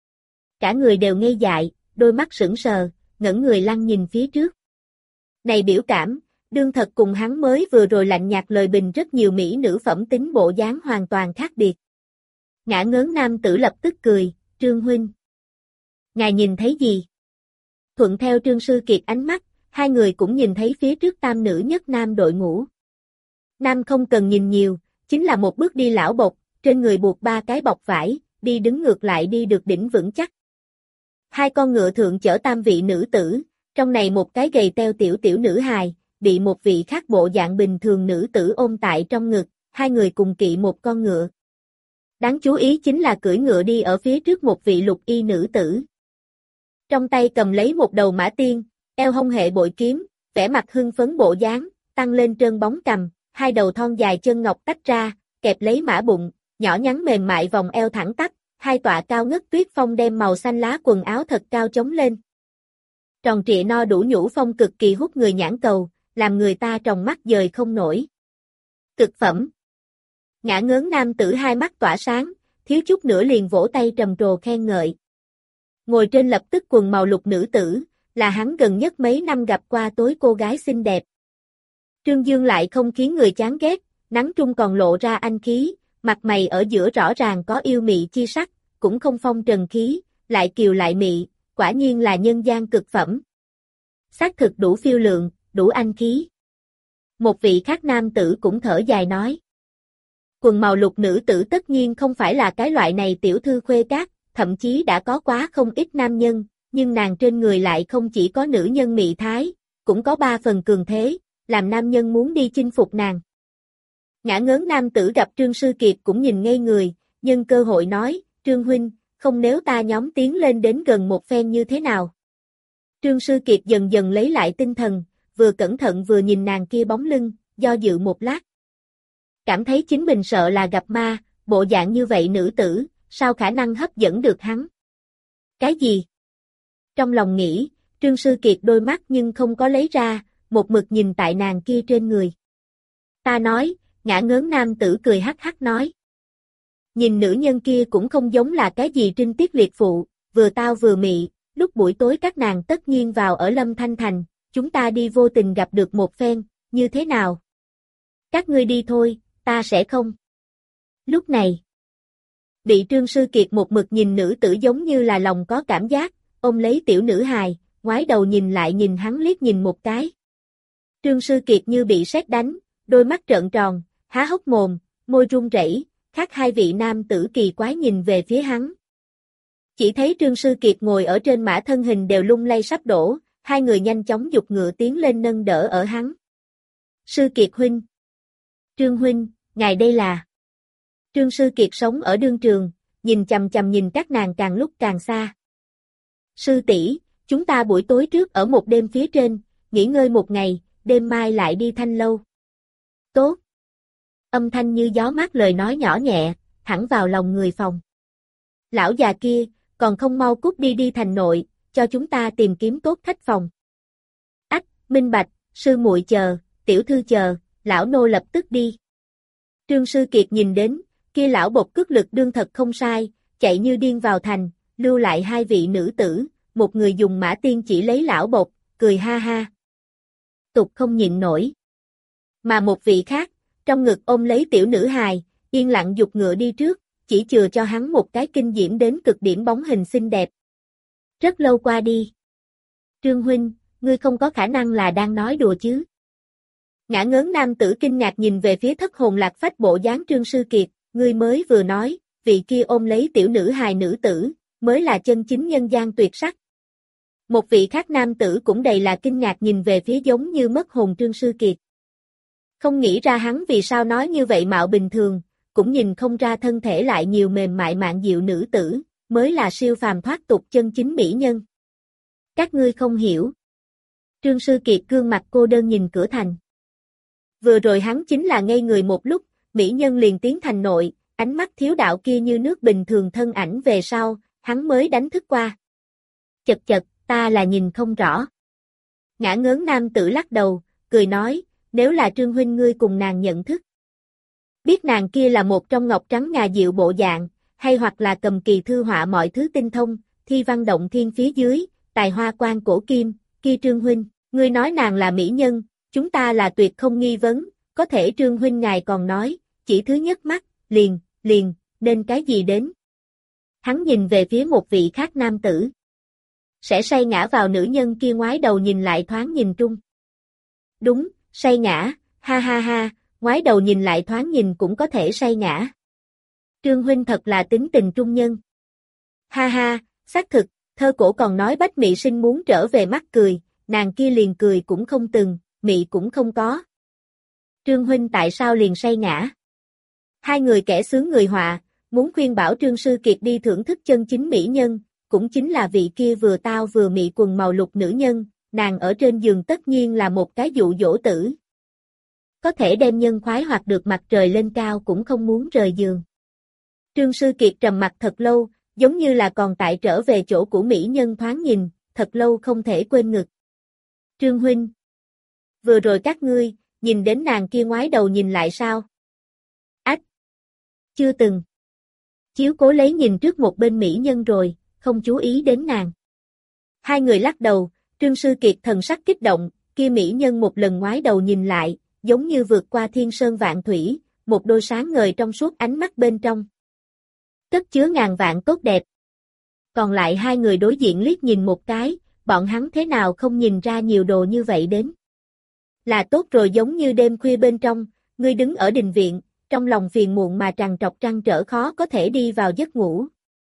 A: Cả người đều ngây dại, đôi mắt sững sờ, ngẩng người lăng nhìn phía trước. Này biểu cảm, đương thật cùng hắn mới vừa rồi lạnh nhạt lời bình rất nhiều mỹ nữ phẩm tính bộ dáng hoàn toàn khác biệt. Ngã ngớn nam tử lập tức cười, Trương huynh. Ngài nhìn thấy gì? Thuận theo Trương Sư Kiệt ánh mắt, hai người cũng nhìn thấy phía trước tam nữ nhất nam đội ngũ. Nam không cần nhìn nhiều, chính là một bước đi lão bộc, trên người buộc ba cái bọc vải, đi đứng ngược lại đi được đỉnh vững chắc. Hai con ngựa thượng chở tam vị nữ tử, trong này một cái gầy teo tiểu tiểu nữ hài, bị một vị khác bộ dạng bình thường nữ tử ôm tại trong ngực, hai người cùng kỵ một con ngựa. Đáng chú ý chính là cưỡi ngựa đi ở phía trước một vị lục y nữ tử. Trong tay cầm lấy một đầu mã tiên, eo hông hệ bội kiếm, vẻ mặt hưng phấn bộ dáng, tăng lên trơn bóng cằm, hai đầu thon dài chân ngọc tách ra, kẹp lấy mã bụng, nhỏ nhắn mềm mại vòng eo thẳng tắp, hai tọa cao ngất tuyết phong đem màu xanh lá quần áo thật cao chống lên. Tròn trịa no đủ nhũ phong cực kỳ hút người nhãn cầu, làm người ta tròng mắt dời không nổi. Cực phẩm. Ngã ngớn nam tử hai mắt tỏa sáng, thiếu chút nữa liền vỗ tay trầm trồ khen ngợi. Ngồi trên lập tức quần màu lục nữ tử, là hắn gần nhất mấy năm gặp qua tối cô gái xinh đẹp. Trương Dương lại không khiến người chán ghét, nắng trung còn lộ ra anh khí, mặt mày ở giữa rõ ràng có yêu mị chi sắc, cũng không phong trần khí, lại kiều lại mị, quả nhiên là nhân gian cực phẩm. Xác thực đủ phiêu lượng, đủ anh khí. Một vị khác nam tử cũng thở dài nói. Quần màu lục nữ tử tất nhiên không phải là cái loại này tiểu thư khuê các, thậm chí đã có quá không ít nam nhân, nhưng nàng trên người lại không chỉ có nữ nhân mị thái, cũng có ba phần cường thế, làm nam nhân muốn đi chinh phục nàng. Ngã ngớn nam tử gặp Trương Sư Kiệt cũng nhìn ngây người, nhân cơ hội nói, Trương huynh, không nếu ta nhóm tiến lên đến gần một phen như thế nào. Trương Sư Kiệt dần dần lấy lại tinh thần, vừa cẩn thận vừa nhìn nàng kia bóng lưng, do dự một lát. Cảm thấy chính mình sợ là gặp ma, bộ dạng như vậy nữ tử, sao khả năng hấp dẫn được hắn. Cái gì? Trong lòng nghĩ, Trương Sư Kiệt đôi mắt nhưng không có lấy ra, một mực nhìn tại nàng kia trên người. Ta nói, ngã ngớn nam tử cười hắc hắc nói. Nhìn nữ nhân kia cũng không giống là cái gì trinh tiết liệt phụ, vừa tao vừa mị, lúc buổi tối các nàng tất nhiên vào ở Lâm Thanh Thành, chúng ta đi vô tình gặp được một phen, như thế nào? Các ngươi đi thôi, ta sẽ không. Lúc này, bị Trương Sư Kiệt một mực nhìn nữ tử giống như là lòng có cảm giác, ôm lấy tiểu nữ hài, ngoái đầu nhìn lại nhìn hắn liếc nhìn một cái. Trương Sư Kiệt như bị sét đánh, đôi mắt trợn tròn, há hốc mồm, môi run rẩy, khác hai vị nam tử kỳ quái nhìn về phía hắn. Chỉ thấy Trương Sư Kiệt ngồi ở trên mã thân hình đều lung lay sắp đổ, hai người nhanh chóng giục ngựa tiến lên nâng đỡ ở hắn. Sư Kiệt huynh. Trương huynh, ngài đây là. Trương Sư Kiệt sống ở đương trường, nhìn chằm chằm nhìn các nàng càng lúc càng xa. Sư tỷ, chúng ta buổi tối trước ở một đêm phía trên, nghỉ ngơi một ngày, đêm mai lại đi Thanh lâu. Tốt. Âm thanh như gió mát lời nói nhỏ nhẹ, thẳng vào lòng người phòng. Lão già kia, còn không mau cút đi đi thành nội, cho chúng ta tìm kiếm tốt khách phòng. Ách, minh bạch, sư muội chờ, tiểu thư chờ, lão nô lập tức đi. Trương Sư Kiệt nhìn đến, kia lão bộc cước lực đương thật không sai, chạy như điên vào thành, lưu lại hai vị nữ tử, một người dùng mã tiên chỉ lấy lão bộc, cười ha ha. Tục không nhịn nổi. Mà một vị khác, trong ngực ôm lấy tiểu nữ hài, yên lặng giục ngựa đi trước, chỉ chừa cho hắn một cái kinh diễm đến cực điểm bóng hình xinh đẹp. Rất lâu qua đi. Trương huynh, ngươi không có khả năng là đang nói đùa chứ? Ngã ngớn nam tử kinh ngạc nhìn về phía thất hồn lạc phách bộ dáng Trương Sư Kiệt, ngươi mới vừa nói, vị kia ôm lấy tiểu nữ hài nữ tử, mới là chân chính nhân gian tuyệt sắc. Một vị khác nam tử cũng đầy là kinh ngạc nhìn về phía giống như mất hồn Trương Sư Kiệt. Không nghĩ ra hắn vì sao nói như vậy mạo bình thường, cũng nhìn không ra thân thể lại nhiều mềm mại mạn diệu nữ tử, mới là siêu phàm thoát tục chân chính mỹ nhân. Các ngươi không hiểu. Trương Sư Kiệt gương mặt cô đơn nhìn cửa thành. Vừa rồi hắn chính là ngây người một lúc, mỹ nhân liền tiến thành nội, ánh mắt thiếu đạo kia như nước bình thường thân ảnh về sau, hắn mới đánh thức qua. Chật chật, ta là nhìn không rõ. Ngã ngớn nam tử lắc đầu, cười nói, nếu là Trương huynh ngươi cùng nàng nhận thức. Biết nàng kia là một trong ngọc trắng ngà dịu bộ dạng, hay hoặc là cầm kỳ thư họa mọi thứ tinh thông, thi văn động thiên phía dưới, tài hoa quan cổ kim, kia Trương huynh, ngươi nói nàng là mỹ nhân, chúng ta là tuyệt không nghi vấn, có thể Trương huynh ngài còn nói, chỉ thứ nhất mắt, liền, nên cái gì đến. Hắn nhìn về phía một vị khác nam tử. Sẽ say ngã vào nữ nhân kia ngoái đầu nhìn lại thoáng nhìn trung. Đúng, say ngã, ha ha ha, ngoái đầu nhìn lại thoáng nhìn cũng có thể say ngã. Trương huynh thật là tính tình trung nhân. Ha ha, xác thực, thơ cổ còn nói Bách Mị Sinh muốn trở về mắt cười, nàng kia liền cười cũng không từng, mị cũng không có. Trương huynh tại sao liền say ngã? Hai người kẻ sướng người họa, muốn khuyên bảo Trương Sư Kiệt đi thưởng thức chân chính mỹ nhân, cũng chính là vị kia vừa tao vừa mị quần màu lục nữ nhân, nàng ở trên giường tất nhiên là một cái dụ dỗ tử. Có thể đem nhân khoái hoặc được mặt trời lên cao cũng không muốn rời giường. Trương Sư Kiệt trầm mặt thật lâu, giống như là còn tại trở về chỗ của mỹ nhân thoáng nhìn, thật lâu không thể quên ngực. Trương huynh, vừa rồi các ngươi, nhìn đến nàng kia ngoái đầu nhìn lại sao? Ách! Chưa từng. Chiếu cố lấy nhìn trước một bên mỹ nhân rồi, không chú ý đến nàng. Hai người lắc đầu, Trương Sư Kiệt thần sắc kích động, kia mỹ nhân một lần ngoái đầu nhìn lại, giống như vượt qua thiên sơn vạn thủy, một đôi sáng ngời trong suốt ánh mắt bên trong. Cất chứa ngàn vạn tốt đẹp. Còn lại hai người đối diện liếc nhìn một cái, bọn hắn thế nào không nhìn ra nhiều đồ như vậy đến. Là tốt rồi giống như đêm khuya bên trong, ngươi đứng ở đình viện, trong lòng phiền muộn mà trằn trọc trăn trở khó có thể đi vào giấc ngủ.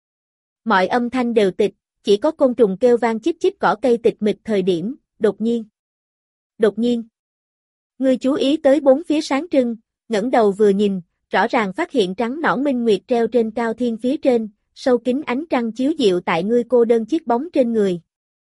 A: Mọi âm thanh đều tịch, chỉ có côn trùng kêu vang chích chích cỏ cây tịch mịch thời điểm, đột nhiên. Ngươi chú ý tới bốn phía sáng trưng, ngẩng đầu vừa nhìn, rõ ràng phát hiện trắng nõn minh nguyệt treo trên cao thiên phía trên, sâu kín ánh trăng chiếu dịu tại ngươi cô đơn chiếc bóng trên người.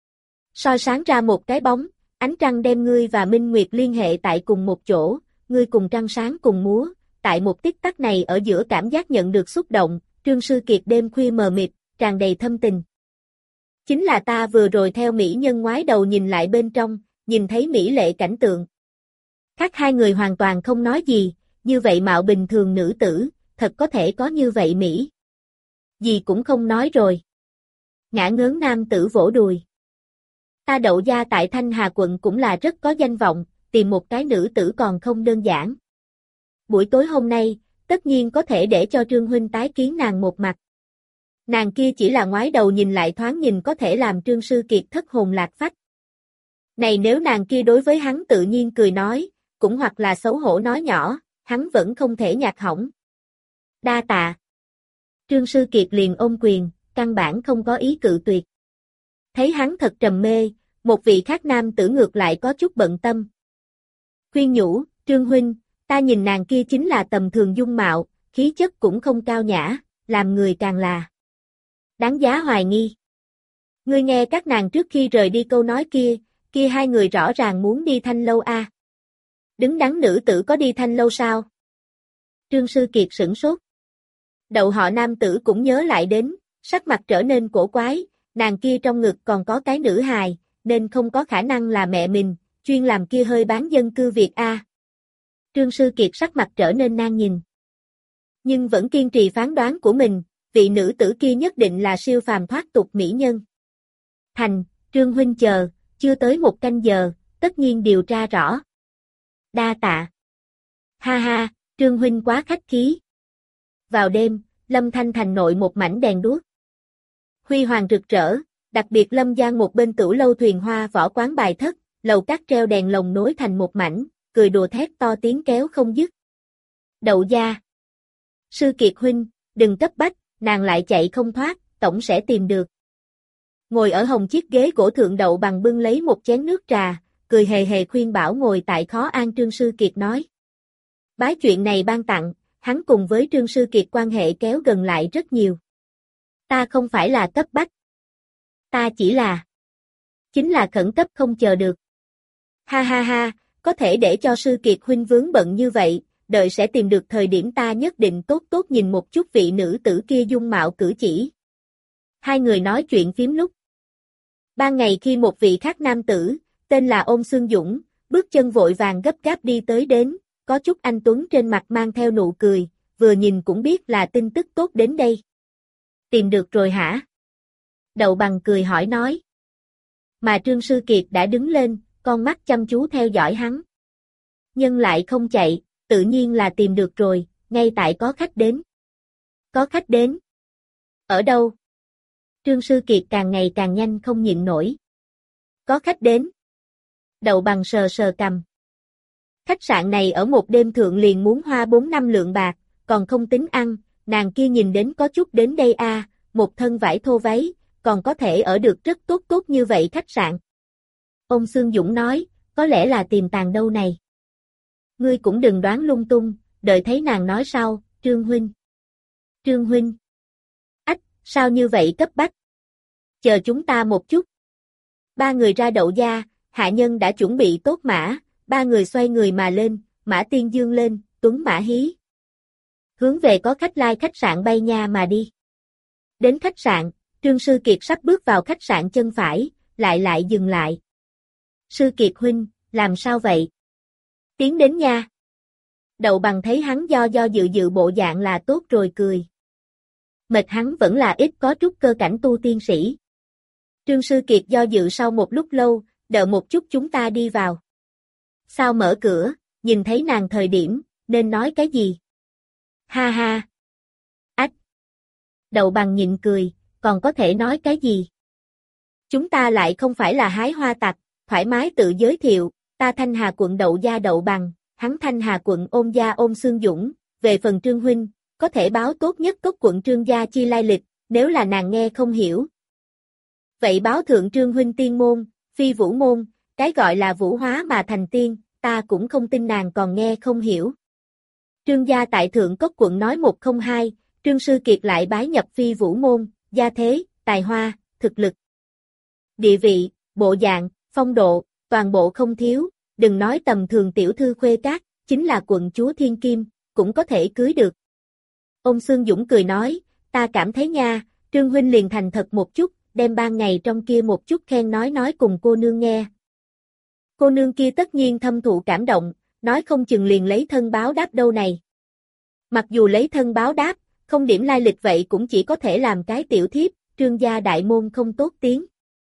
A: Soi sáng ra một cái bóng, ánh trăng đem ngươi và minh nguyệt liên hệ tại cùng một chỗ, ngươi cùng trăng sáng cùng múa, tại một tích tắc này ở giữa cảm giác nhận được xúc động, Trương Sư Kiệt đêm khuya mờ mịt, tràn đầy thâm tình. Chính là ta vừa rồi theo mỹ nhân ngoái đầu nhìn lại bên trong, nhìn thấy mỹ lệ cảnh tượng. Khác hai người hoàn toàn không nói gì, như vậy mạo bình thường nữ tử, thật có thể có như vậy mỹ. Gì cũng không nói rồi. Ngã ngớn nam tử vỗ đùi. Ta Đậu gia tại Thanh Hà quận cũng là rất có danh vọng, tìm một cái nữ tử còn không đơn giản. Buổi tối hôm nay, tất nhiên có thể để cho Trương huynh tái kiến nàng một mặt. Nàng kia chỉ là ngoái đầu nhìn lại thoáng nhìn có thể làm Trương Sư Kiệt thất hồn lạc phách. Này nếu nàng kia đối với hắn tự nhiên cười nói, cũng hoặc là xấu hổ nói nhỏ, hắn vẫn không thể nhạt hỏng. Đa tạ. Trương Sư Kiệt liền ôm quyền, căn bản không có ý cự tuyệt. Thấy hắn thật trầm mê, một vị khác nam tử ngược lại có chút bận tâm. Khuyên nhủ, Trương huynh, ta nhìn nàng kia chính là tầm thường dung mạo, khí chất cũng không cao nhã, làm người càng là đáng giá hoài nghi. Ngươi nghe các nàng trước khi rời đi câu nói kia hai người rõ ràng muốn đi Thanh lâu a. Đứng đắn nữ tử có đi Thanh lâu sao? Trương Sư Kiệt sửng sốt. Đậu họ nam tử cũng nhớ lại đến, sắc mặt trở nên cổ quái, nàng kia trong ngực còn có cái nữ hài, nên không có khả năng là mẹ mình, chuyên làm kia hơi bán dân cư Việt a. Trương Sư Kiệt sắc mặt trở nên nan nhìn. Nhưng vẫn kiên trì phán đoán của mình, vị nữ tử kia nhất định là siêu phàm thoát tục mỹ nhân. Thành, Trương huynh chờ, chưa tới một canh giờ, tất nhiên điều tra rõ. Đa tạ. Ha ha, Trương huynh quá khách khí. Vào đêm, Lâm Thanh thành nội một mảnh đèn đuốc. Huy hoàng rực rỡ, đặc biệt Lâm Giang một bên tửu lâu thuyền hoa võ quán bài thất, lầu các treo đèn lồng nối thành một mảnh, cười đùa thét to tiếng kéo không dứt. Đậu gia. Sư Kiệt huynh, đừng cấp bách, nàng lại chạy không thoát, tổng sẽ tìm được. Ngồi ở hồng chiếc ghế gỗ thượng Đậu Bằng bưng lấy một chén nước trà, cười hề hề khuyên bảo ngồi tại khó an Trương Sư Kiệt nói. Bái chuyện này ban tặng, hắn cùng với Trương Sư Kiệt quan hệ kéo gần lại rất nhiều. Ta không phải là cấp bách. Ta chỉ là chính là khẩn cấp không chờ được. Ha ha ha, có thể để cho Sư Kiệt huynh vướng bận như vậy, đợi sẽ tìm được thời điểm ta nhất định tốt tốt nhìn một chút vị nữ tử kia dung mạo cử chỉ. Hai người nói chuyện phím lúc. Ban ngày khi một vị khác nam tử, tên là Ôn Xương Dũng, bước chân vội vàng gấp gáp đi tới đến, có chút anh tuấn trên mặt mang theo nụ cười, vừa nhìn cũng biết là tin tức tốt đến đây. Tìm được rồi hả? Đậu Bằng cười hỏi nói. Mà Trương Sư Kiệt đã đứng lên, con mắt chăm chú theo dõi hắn. Nhưng lại không chạy, tự nhiên là tìm được rồi, ngay tại có khách đến. Có khách đến. Ở đâu? Trương Sư Kiệt càng ngày càng nhanh không nhịn nổi. Có khách đến. Đậu Bằng sờ sờ cằm. Khách sạn này ở một đêm thượng liền muốn hoa 4-5 lượng bạc, còn không tính ăn, nàng kia nhìn đến có chút đến đây a, một thân vải thô váy, còn có thể ở được rất tốt tốt như vậy khách sạn. Ông Xương Dũng nói, có lẽ là tìm tàng đâu này. Ngươi cũng đừng đoán lung tung, đợi thấy nàng nói sau, Trương huynh. Trương huynh. Ách, sao như vậy cấp bách? Chờ chúng ta một chút. Ba người ra Đậu gia, hạ nhân đã chuẩn bị tốt mã, ba người xoay người mà lên, mã tiên dương lên, tuấn mã hí. Hướng về có khách lai khách sạn bay nha mà đi. Đến khách sạn, Trương Sư Kiệt sắp bước vào khách sạn chân phải, lại dừng lại. Sư Kiệt huynh, làm sao vậy? Tiến đến nha. Đậu Bằng thấy hắn do dự bộ dạng là tốt rồi cười. Mệt hắn vẫn là ít có trúc cơ cảnh tu tiên sĩ. Trương Sư Kiệt do dự sau một lúc lâu, đợi một chút chúng ta đi vào. Sao mở cửa, nhìn thấy nàng thời điểm, nên nói cái gì? Ha ha. Ách. Đậu Bằng nhịn cười, còn có thể nói cái gì? Chúng ta lại không phải là hái hoa tặc, thoải mái tự giới thiệu, ta Thanh Hà quận Đậu gia Đậu Bằng, hắn Thanh Hà quận Ôn gia Ôn Xương Dũng, về phần Trương huynh, có thể báo tốt nhất cốc quận Trương gia chi lai lịch, nếu là nàng nghe không hiểu. Vậy báo thượng Trương huynh tiên môn, phi vũ môn, cái gọi là vũ hóa mà thành tiên, ta cũng không tin nàng còn nghe không hiểu. Trương gia tại Thượng Cốc quận nói 102, Trương Sư Kiệt lại bái nhập Phi Vũ môn, gia thế, tài hoa, thực lực, địa vị, bộ dạng, phong độ, toàn bộ không thiếu, đừng nói tầm thường tiểu thư khuê các, chính là quận chúa thiên kim, cũng có thể cưới được. Ôn Xương Dũng cười nói, ta cảm thấy nha, Trương huynh liền thành thật một chút, đem ban ngày trong kia một chút khen nói cùng cô nương nghe. Cô nương kia tất nhiên thâm thụ cảm động, nói không chừng liền lấy thân báo đáp đâu này. Mặc dù lấy thân báo đáp, không điểm lai lịch vậy cũng chỉ có thể làm cái tiểu thiếp, Trương gia đại môn không tốt tiếng.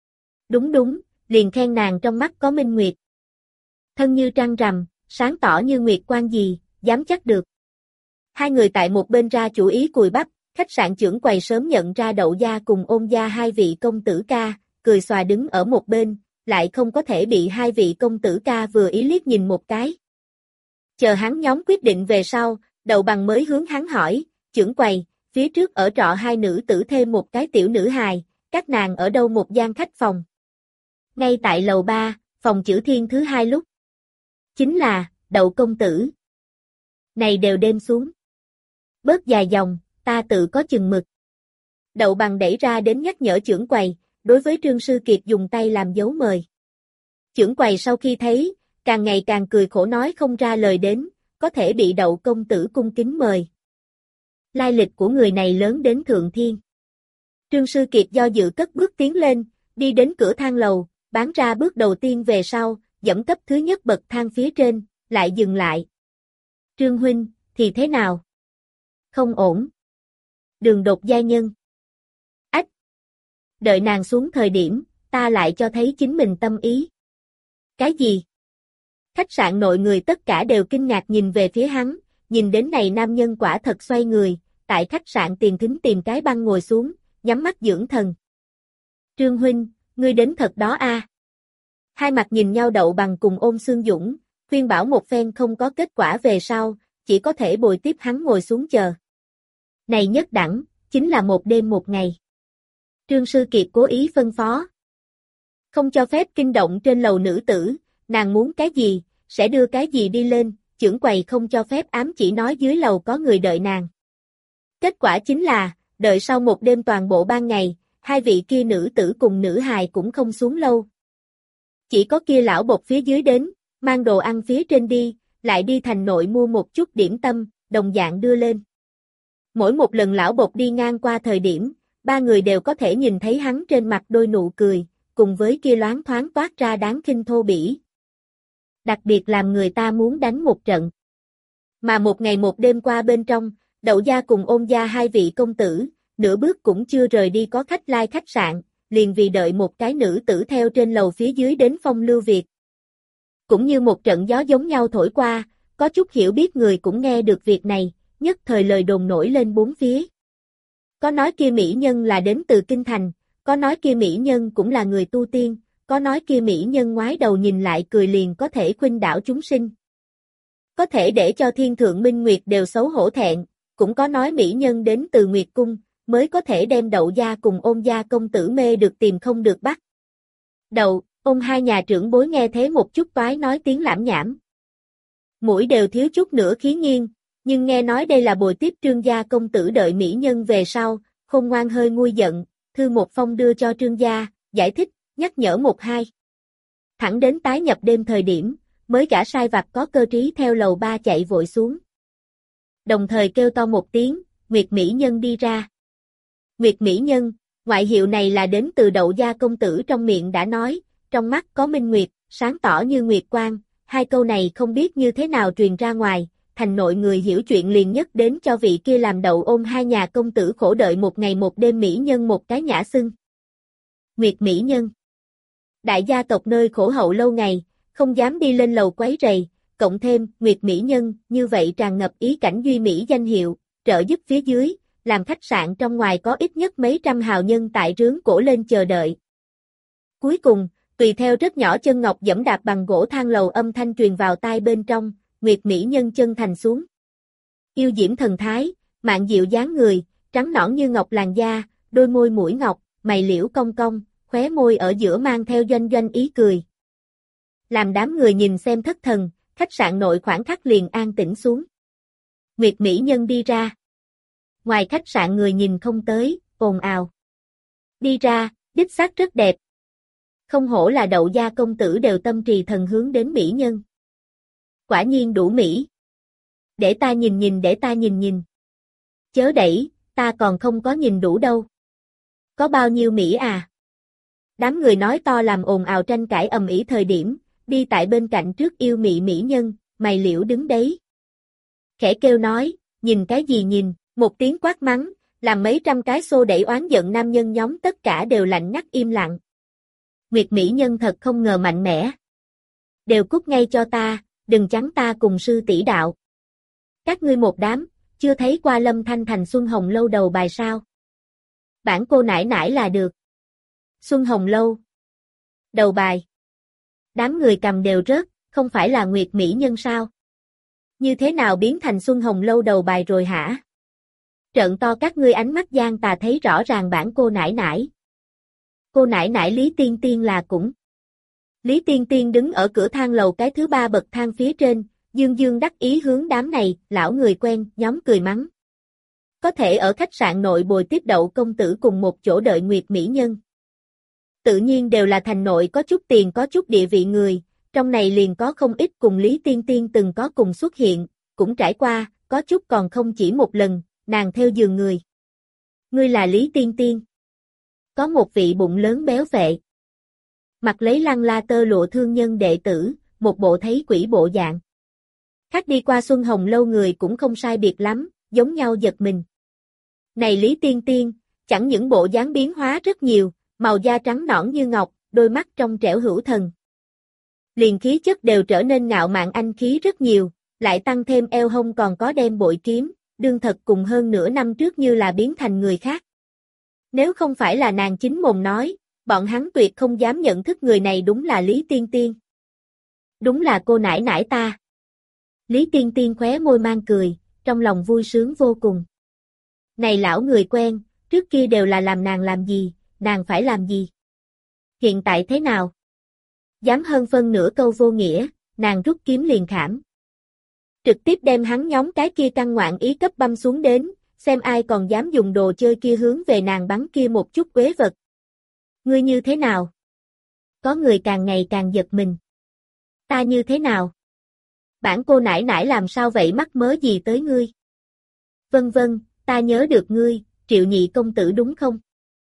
A: Đúng, liền khen nàng trong mắt có minh nguyệt. Thân như trăng rằm, sáng tỏ như nguyệt quan gì, dám chắc được. Hai người tại một bên ra chủ ý cùi bắp, khách sạn trưởng quầy sớm nhận ra Đậu gia cùng Ôn gia hai vị công tử ca, cười xòa đứng ở một bên, lại không có thể bị hai vị công tử ca vừa ý liếc nhìn một cái. Chờ hắn nhóm quyết định về sau, Đậu Bằng mới hướng hắn hỏi, trưởng quầy, phía trước ở trọ hai nữ tử thêm một cái tiểu nữ hài, các nàng ở đâu một gian khách phòng? Ngay tại lầu 3, phòng chữ thiên thứ hai lúc. Chính là, Đậu công tử. Này đều đêm xuống. Bớt dài dòng, ta tự có chừng mực. Đậu Bằng đẩy ra đến nhắc nhở trưởng quầy, đối với Trương Sư Kiệt dùng tay làm dấu mời. Trưởng quầy sau khi thấy, càng ngày càng cười khổ nói không ra lời đến, có thể bị Đậu công tử cung kính mời. Lai lịch của người này lớn đến thượng thiên. Trương Sư Kiệt do dự cất bước tiến lên, đi đến cửa thang lầu, bán ra bước đầu tiên về sau, dẫm cấp thứ nhất bậc thang phía trên, lại dừng lại. Trương huynh, thì thế nào? Không ổn. Đường đột gia nhân. Ách. Đợi nàng xuống thời điểm, ta lại cho thấy chính mình tâm ý. Cái gì? Khách sạn nội người tất cả đều kinh ngạc nhìn về phía hắn, nhìn đến này nam nhân quả thật xoay người, tại khách sạn tiền thính tìm cái băng ngồi xuống, nhắm mắt dưỡng thần. Trương huynh, ngươi đến thật đó a. Hai mặt nhìn nhau Đậu Bằng cùng Ôn Xương Dũng, khuyên bảo một phen không có kết quả về sau, chỉ có thể bồi tiếp hắn ngồi xuống chờ. Này nhất đẳng, chính là một đêm một ngày. Trương Sư Kiệt cố ý phân phó. Không cho phép kinh động trên lầu nữ tử, nàng muốn cái gì, sẽ đưa cái gì đi lên, trưởng quầy không cho phép ám chỉ nói dưới lầu có người đợi nàng. Kết quả chính là, đợi sau một đêm toàn bộ ban ngày, hai vị kia nữ tử cùng nữ hài cũng không xuống lâu. Chỉ có kia lão bột phía dưới đến, mang đồ ăn phía trên đi, lại đi thành nội mua một chút điểm tâm, đồng dạng đưa lên. Mỗi một lần lão bột đi ngang qua thời điểm, ba người đều có thể nhìn thấy hắn trên mặt đôi nụ cười, cùng với kia loáng thoáng toát ra đáng khinh thô bỉ. Đặc biệt làm người ta muốn đánh một trận. Mà một ngày một đêm qua bên trong, Đậu gia cùng Ôn gia hai vị công tử, nửa bước cũng chưa rời đi có khách lai khách sạn, liền vì đợi một cái nữ tử theo trên lầu phía dưới đến phong lưu việc. Cũng như một trận gió giống nhau thổi qua, có chút hiểu biết người cũng nghe được việc này, nhất thời lời đồn nổi lên bốn phía. Có nói kia mỹ nhân là đến từ Kinh Thành, có nói kia mỹ nhân cũng là người tu tiên, có nói kia mỹ nhân ngoái đầu nhìn lại cười liền có thể khuynh đảo chúng sinh. Có thể để cho thiên thượng minh nguyệt đều xấu hổ thẹn, cũng có nói mỹ nhân đến từ Nguyệt Cung, mới có thể đem Đậu gia cùng Ôn gia công tử mê được tìm không được bắt. Đậu, Ôn hai nhà trưởng bối nghe thế một chút toái nói tiếng lảm nhảm. Mũi đều thiếu chút nữa khí nghiêng, nhưng nghe nói đây là bồi tiếp Trương gia công tử đợi mỹ nhân về sau, khôn ngoan hơi nguôi giận, thư một phong đưa cho Trương gia, giải thích, nhắc nhở một hai. Thẳng đến tái nhập đêm thời điểm, mới gã sai vặt có cơ trí theo lầu 3 chạy vội xuống. Đồng thời kêu to một tiếng, Nguyệt mỹ nhân đi ra. Nguyệt mỹ nhân, ngoại hiệu này là đến từ Đậu gia công tử trong miệng đã nói, trong mắt có minh nguyệt, sáng tỏ như nguyệt quang, hai câu này không biết như thế nào truyền ra ngoài, thành nội người hiểu chuyện liền nhất đến cho vị kia làm Đậu Ôn hai nhà công tử khổ đợi một ngày một đêm mỹ nhân một cái nhã xưng. Nguyệt mỹ nhân. Đại gia tộc nơi khổ hậu lâu ngày, không dám đi lên lầu quấy rầy, cộng thêm Nguyệt mỹ nhân, như vậy tràn ngập ý cảnh duy mỹ danh hiệu, trợ giúp phía dưới, làm khách sạn trong ngoài có ít nhất mấy trăm hào nhân tại rướng cổ lên chờ đợi. Cuối cùng, tùy theo rất nhỏ chân ngọc dẫm đạp bằng gỗ thang lầu âm thanh truyền vào tai bên trong, Nguyệt mỹ nhân chân thành xuống. Yêu diễm thần thái, mạn diệu dáng người, trắng nõn như ngọc làn da, đôi môi mũi ngọc, mày liễu cong cong, khóe môi ở giữa mang theo doanh doanh ý cười. Làm đám người nhìn xem thất thần, khách sạn nội khoảng khắc liền an tĩnh xuống. Nguyệt Mỹ Nhân đi ra. Ngoài khách sạn người nhìn không tới, ồn ào. Đi ra, đích xác rất đẹp. Không hổ là Đậu gia công tử đều tâm trì thần hướng đến mỹ nhân. Quả nhiên đủ mỹ. Để ta nhìn để ta nhìn. Chớ đẩy, ta còn không có nhìn đủ đâu. Có bao nhiêu mỹ à? Đám người nói to làm ồn ào tranh cãi ầm ĩ thời điểm, đi tại bên cạnh trước yêu mị mỹ nhân, mày liễu đứng đấy. Khẽ kêu nói, nhìn cái gì nhìn, một tiếng quát mắng, làm mấy trăm cái xô đẩy oán giận nam nhân nhóm tất cả đều lạnh ngắt im lặng. Nguyệt mỹ nhân thật không ngờ mạnh mẽ. Đều cút ngay cho ta, đừng chắn ta cùng sư tỷ đạo. Các ngươi một đám, chưa thấy qua Lâm Thanh Thành Xuân Hồng Lâu đầu bài sao? Bản cô nãi nãi là được. Xuân Hồng Lâu. Đầu bài. Đám người cầm đều rớt, không phải là Nguyệt mỹ nhân sao? Như thế nào biến thành Xuân Hồng Lâu đầu bài rồi hả? Trợn to các ngươi ánh mắt gian tà thấy rõ ràng bản cô nãi nãi. Cô nãi nãi Lý Tiên Tiên là cũng. Lý Tiên Tiên đứng ở cửa thang lầu cái thứ 3 bậc thang phía trên, dương dương đắc ý hướng đám này, lão người quen, nhóm cười mắng. Có thể ở khách sạn nội bồi tiếp Đậu công tử cùng một chỗ đợi Nguyệt mỹ nhân. Tự nhiên đều là thành nội có chút tiền có chút địa vị người, trong này liền có không ít cùng Lý Tiên Tiên từng có cùng xuất hiện, cũng trải qua, có chút còn không chỉ một lần, nàng theo giường người. Ngươi là Lý Tiên Tiên. Có một vị bụng lớn béo vệ. Mặc lấy lăng la tơ lụa thương nhân đệ tử, một bộ thấy quỷ bộ dạng. Khách đi qua Xuân Hồng Lâu người cũng không sai biệt lắm, giống nhau giật mình. Này Lý Tiên Tiên, chẳng những bộ dáng biến hóa rất nhiều, màu da trắng nõn như ngọc, đôi mắt trong trẻo hữu thần. Liền khí chất đều trở nên ngạo mạn anh khí rất nhiều, lại tăng thêm eo hông còn có đem bội kiếm, đương thật cùng hơn nửa năm trước như là biến thành người khác. Nếu không phải là nàng chính mồm nói, bọn hắn tuyệt không dám nhận thức người này đúng là Lý Tiên Tiên. Đúng là cô nãi nãi ta. Lý Tiên Tiên khóe môi mang cười, trong lòng vui sướng vô cùng. Này lão người quen, trước kia đều là làm nàng làm gì, nàng phải làm gì? Hiện tại thế nào? Dám hơn phân nửa câu vô nghĩa, nàng rút kiếm liền khảm. Trực tiếp đem hắn nhóm cái kia căng ngoạn ý cấp băm xuống đến, xem ai còn dám dùng đồ chơi kia hướng về nàng bắn kia một chút quế vật. Ngươi như thế nào? Có người càng ngày càng giật mình. Ta như thế nào? Bản cô nãi nãi làm sao vậy mắc mớ gì tới ngươi? Vân vân, ta nhớ được ngươi, Triệu nhị công tử đúng không?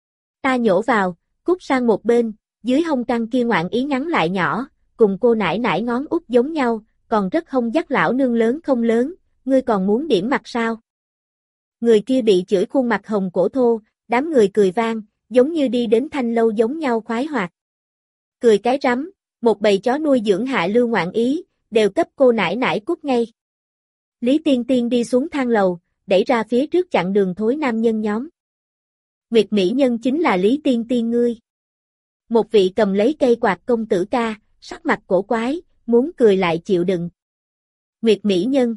A: Ta nhổ vào, cút sang một bên, dưới hông căng kia ngoạn ý ngắn lại nhỏ, cùng cô nãi nãi ngón út giống nhau, còn rất hông dắt lão nương lớn không lớn, ngươi còn muốn điểm mặt sao? Người kia bị chửi khuôn mặt hồng cổ thô, đám người cười vang, giống như đi đến thanh lâu giống nhau khoái hoạt. Cười cái rắm, một bầy chó nuôi dưỡng hạ lưu ngoạn ý, đều cấp cô nãi nãi cút ngay. Lý Tiên Tiên đi xuống thang lầu, đẩy ra phía trước chặn đường thối nam nhân nhóm. Nguyệt mỹ nhân chính là Lý Tiên Tiên ngươi. Một vị cầm lấy cây quạt công tử ca, sắc mặt cổ quái, muốn cười lại chịu đựng. Nguyệt mỹ nhân.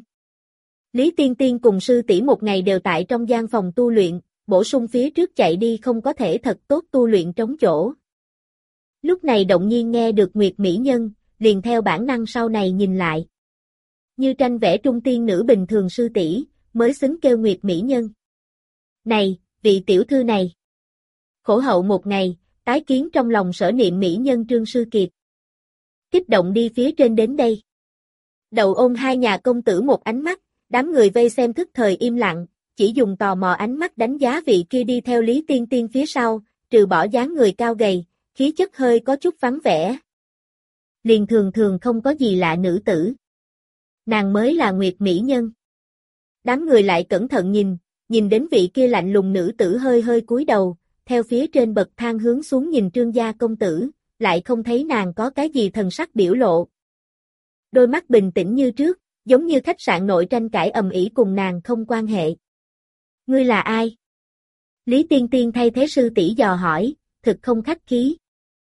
A: Lý Tiên Tiên cùng sư tỷ một ngày đều tại trong gian phòng tu luyện, bổ sung phía trước chạy đi không có thể thật tốt tu luyện trống chỗ. Lúc này động nhiên nghe được Nguyệt mỹ nhân, liền theo bản năng sau này nhìn lại. Như tranh vẽ trung tiên nữ bình thường sư tỷ, mới xứng kêu Nguyệt mỹ nhân. Này, vị tiểu thư này. Khổ hậu một ngày, tái kiến trong lòng sở niệm mỹ nhân Trương Sư Kiệt. Kích động đi phía trên đến đây. Đậu ôm hai nhà công tử một ánh mắt, đám người vây xem thức thời im lặng, chỉ dùng tò mò ánh mắt đánh giá vị kia đi theo Lý Tiên Tiên phía sau, trừ bỏ dáng người cao gầy, khí chất hơi có chút vắng vẻ. Liền thường thường không có gì lạ nữ tử. Nàng mới là Nguyệt mỹ nhân. Đám người lại cẩn thận nhìn đến vị kia lạnh lùng nữ tử hơi hơi cúi đầu, theo phía trên bậc thang hướng xuống nhìn Trương gia công tử, lại không thấy nàng có cái gì thần sắc biểu lộ. Đôi mắt bình tĩnh như trước, giống như khách sạn nội tranh cãi ầm ĩ cùng nàng không quan hệ. Ngươi là ai? Lý Tiên Tiên thay thế sư tỷ dò hỏi, thực không khách khí.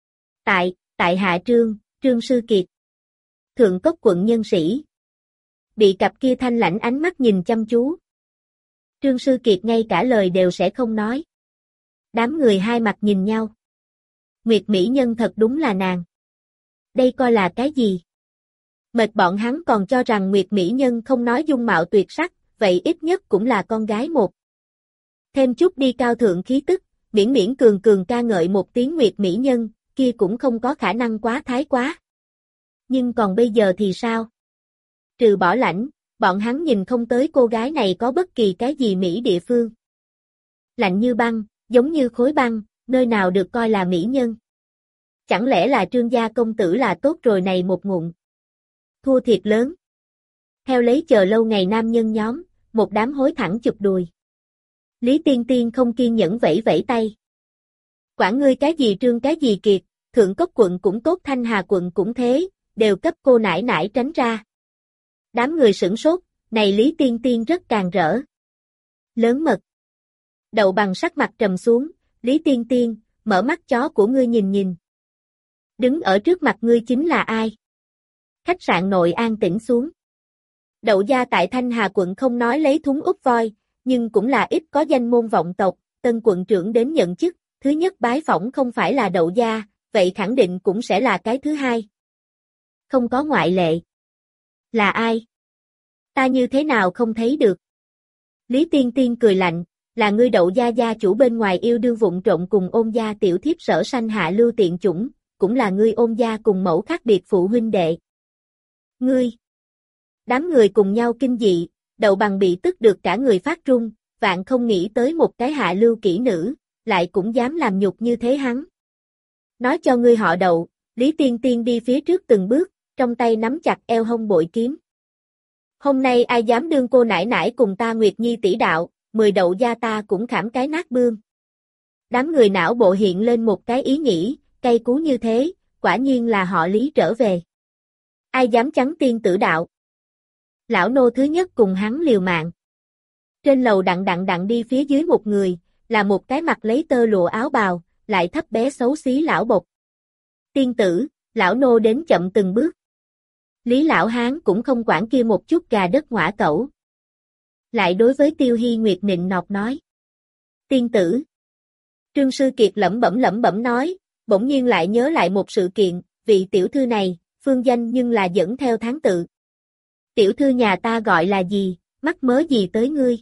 A: Tại hạ Trương Sư Kiệt. Thượng Cốc quận nhân sĩ. Bị cặp kia thanh lãnh ánh mắt nhìn chăm chú. Trương Sư Kiệt ngay cả lời đều sẽ không nói. Đám người hai mặt nhìn nhau. Nguyệt mỹ nhân thật đúng là nàng. Đây coi là cái gì? Mệt bọn hắn còn cho rằng Nguyệt mỹ nhân không nói dung mạo tuyệt sắc, vậy ít nhất cũng là con gái một. Thêm chút đi cao thượng khí tức, miễn miễn cường cường ca ngợi một tiếng nguyệt mỹ nhân, kia cũng không có khả năng quá thái quá. Nhưng còn bây giờ thì sao? Trừ bỏ lãnh, bọn hắn nhìn không tới cô gái này có bất kỳ cái gì mỹ địa phương. Lạnh như băng, giống như khối băng, nơi nào được coi là mỹ nhân. Chẳng lẽ là Trương gia công tử là tốt rồi này một ngụm. Thua thiệt lớn. Theo lấy chờ lâu ngày nam nhân nhóm, một đám hối thẳng chụp đùi. Lý Tiên Tiên không kiên nhẫn vẫy vẫy tay. Quản ngươi cái gì Trương cái gì Kiệt, Thượng Cốc quận cũng tốt Thanh Hà quận cũng thế, đều cấp cô nãi nãi tránh ra. Đám người sửng sốt, này Lý Tiên Tiên rất càng rỡ. Lớn mật. Đậu Bằng sắc mặt trầm xuống, Lý Tiên Tiên, mở mắt chó của ngươi nhìn nhìn. Đứng ở trước mặt ngươi chính là ai? Khách sạn nội an tĩnh xuống. Đậu gia tại Thanh Hà quận không nói lấy thúng úp voi, nhưng cũng là ít có danh môn vọng tộc, tân quận trưởng đến nhận chức, thứ nhất bái phỏng không phải là Đậu gia, vậy khẳng định cũng sẽ là cái thứ hai. Không có ngoại lệ. Là ai? Ta như thế nào không thấy được? Lý Tiên Tiên cười lạnh, là ngươi Đậu gia gia chủ bên ngoài yêu đương vụng trộn cùng Ôn gia tiểu thiếp Sở Sanh hạ lưu tiện chủng, cũng là ngươi Ôn gia cùng mẫu khác biệt phụ huynh đệ. Ngươi! Đám người cùng nhau kinh dị, Đậu Bằng bị tức được cả người phát run, vạn không nghĩ tới một cái hạ lưu kỹ nữ, lại cũng dám làm nhục như thế hắn. Nói cho ngươi họ Đậu, Lý Tiên Tiên đi phía trước từng bước, trong tay nắm chặt eo hông bội kiếm. Hôm nay ai dám đương cô nãi nãi cùng ta Nguyệt Nhi tỷ đạo, 10 Đậu gia ta cũng khảm cái nát bươm. Đám người não bộ hiện lên một cái ý nghĩ, cay cú như thế, quả nhiên là họ Lý trở về. Ai dám chắn tiên tử đạo? Lão nô thứ nhất cùng hắn liều mạng. Trên lầu đặng đi phía dưới một người, là một cái mặt lấy tơ lụa áo bào, lại thấp bé xấu xí lão bộc. Tiên tử, lão nô đến chậm từng bước. Lý lão hán cũng không quản kia một chút gà đất ngõa cẩu. Lại đối với Tiêu Hy Nguyệt nịnh nọt nói. Tiên tử. Trương Sư Kiệt lẩm bẩm nói, bỗng nhiên lại nhớ lại một sự kiện, vị tiểu thư này, phương danh nhưng là dẫn theo tháng tự. Tiểu thư nhà ta gọi là gì, mắc mớ gì tới ngươi?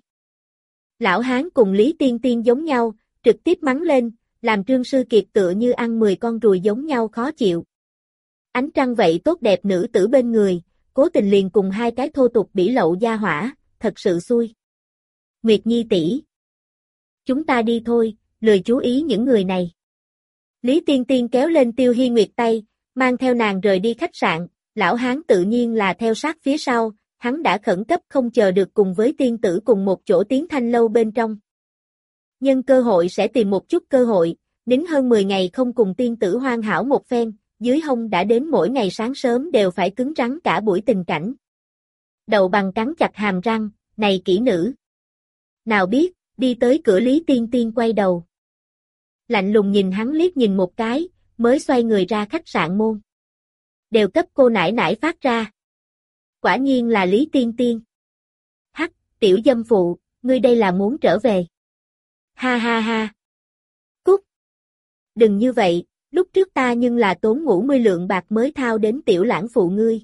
A: Lão hán cùng Lý Tiên Tiên giống nhau, trực tiếp mắng lên, làm Trương Sư Kiệt tựa như ăn 10 con ruồi giống nhau khó chịu. Ánh trăng vậy tốt đẹp nữ tử bên người, cố tình liền cùng hai cái thô tục bỉ lậu gia hỏa, thật sự xui. Nguyệt Nhi tỷ, chúng ta đi thôi, lười chú ý những người này. Lý Tiên Tiên kéo lên Tiêu Hy Nguyệt tay, mang theo nàng rời đi khách sạn, lão hán tự nhiên là theo sát phía sau, hắn đã khẩn cấp không chờ được cùng với tiên tử cùng một chỗ tiến thanh lâu bên trong. Nhân cơ hội sẽ tìm một chút cơ hội, nín hơn 10 ngày không cùng tiên tử hoan hảo một phen, dưới hông đã đến mỗi ngày sáng sớm đều phải cứng rắn cả buổi tình cảnh. Đậu Bằng cắn chặt hàm răng, này kỹ nữ. Nào biết, đi tới cửa Lý Tiên Tiên quay đầu. Lạnh lùng nhìn hắn liếc nhìn một cái, mới xoay người ra khách sạn môn. Đều cấp cô nãi nãi phát ra. Quả nhiên là Lý Tiên Tiên. Hắc, tiểu dâm phụ, ngươi đây là muốn trở về. Ha ha ha. Cút. Đừng như vậy, lúc trước ta nhưng là tốn 50 lượng bạc mới thao đến tiểu lãng phụ ngươi.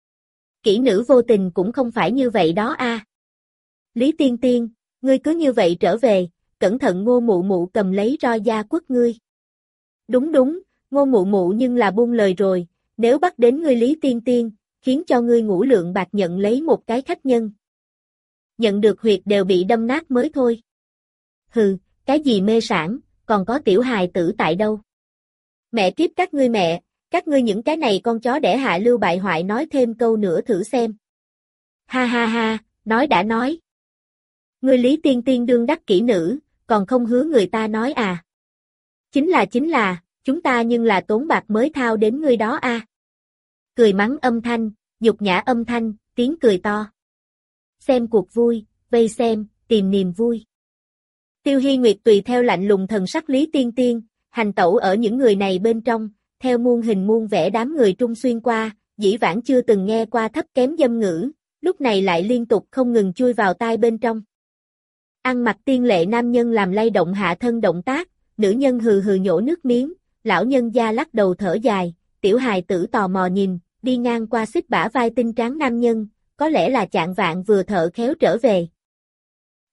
A: Kỹ nữ vô tình cũng không phải như vậy đó a. Lý Tiên Tiên, ngươi cứ như vậy trở về, cẩn thận Ngô mụ mụ cầm lấy roi da quất ngươi. Đúng, Ngô mụ mụ nhưng là buông lời rồi, nếu bắt đến ngươi Lý Tiên Tiên, khiến cho ngươi ngũ lượng bạc nhận lấy một cái khách nhân. Nhận được huyệt đều bị đâm nát mới thôi. Hừ, cái gì mê sản, còn có tiểu hài tử tại đâu. Mẹ kiếp các ngươi những cái này con chó đẻ hạ lưu bại hoại nói thêm câu nữa thử xem. Ha ha ha, nói đã nói. Ngươi Lý Tiên Tiên đương đắc kỹ nữ, còn không hứa người ta nói à. Chính là, chúng ta nhưng là tốn bạc mới thao đến ngươi đó a. Cười mắng âm thanh, nhục nhã âm thanh, tiếng cười to. Xem cuộc vui, vây xem, tìm niềm vui. Tiêu Hy Nguyệt tùy theo lạnh lùng thần sắc Lý Tiên Tiên, hành tẩu ở những người này bên trong, theo muôn hình muôn vẻ đám người trung xuyên qua, dĩ vãng chưa từng nghe qua thấp kém dâm ngữ, lúc này lại liên tục không ngừng chui vào tai bên trong. Ăn mặc tiên lệ nam nhân làm lay động hạ thân động tác, nữ nhân hừ hừ nhổ nước miếng, lão nhân gia lắc đầu thở dài, tiểu hài tử tò mò nhìn, đi ngang qua xích bả vai tinh tráng nam nhân, có lẽ là chạng vạn vừa thợ khéo trở về,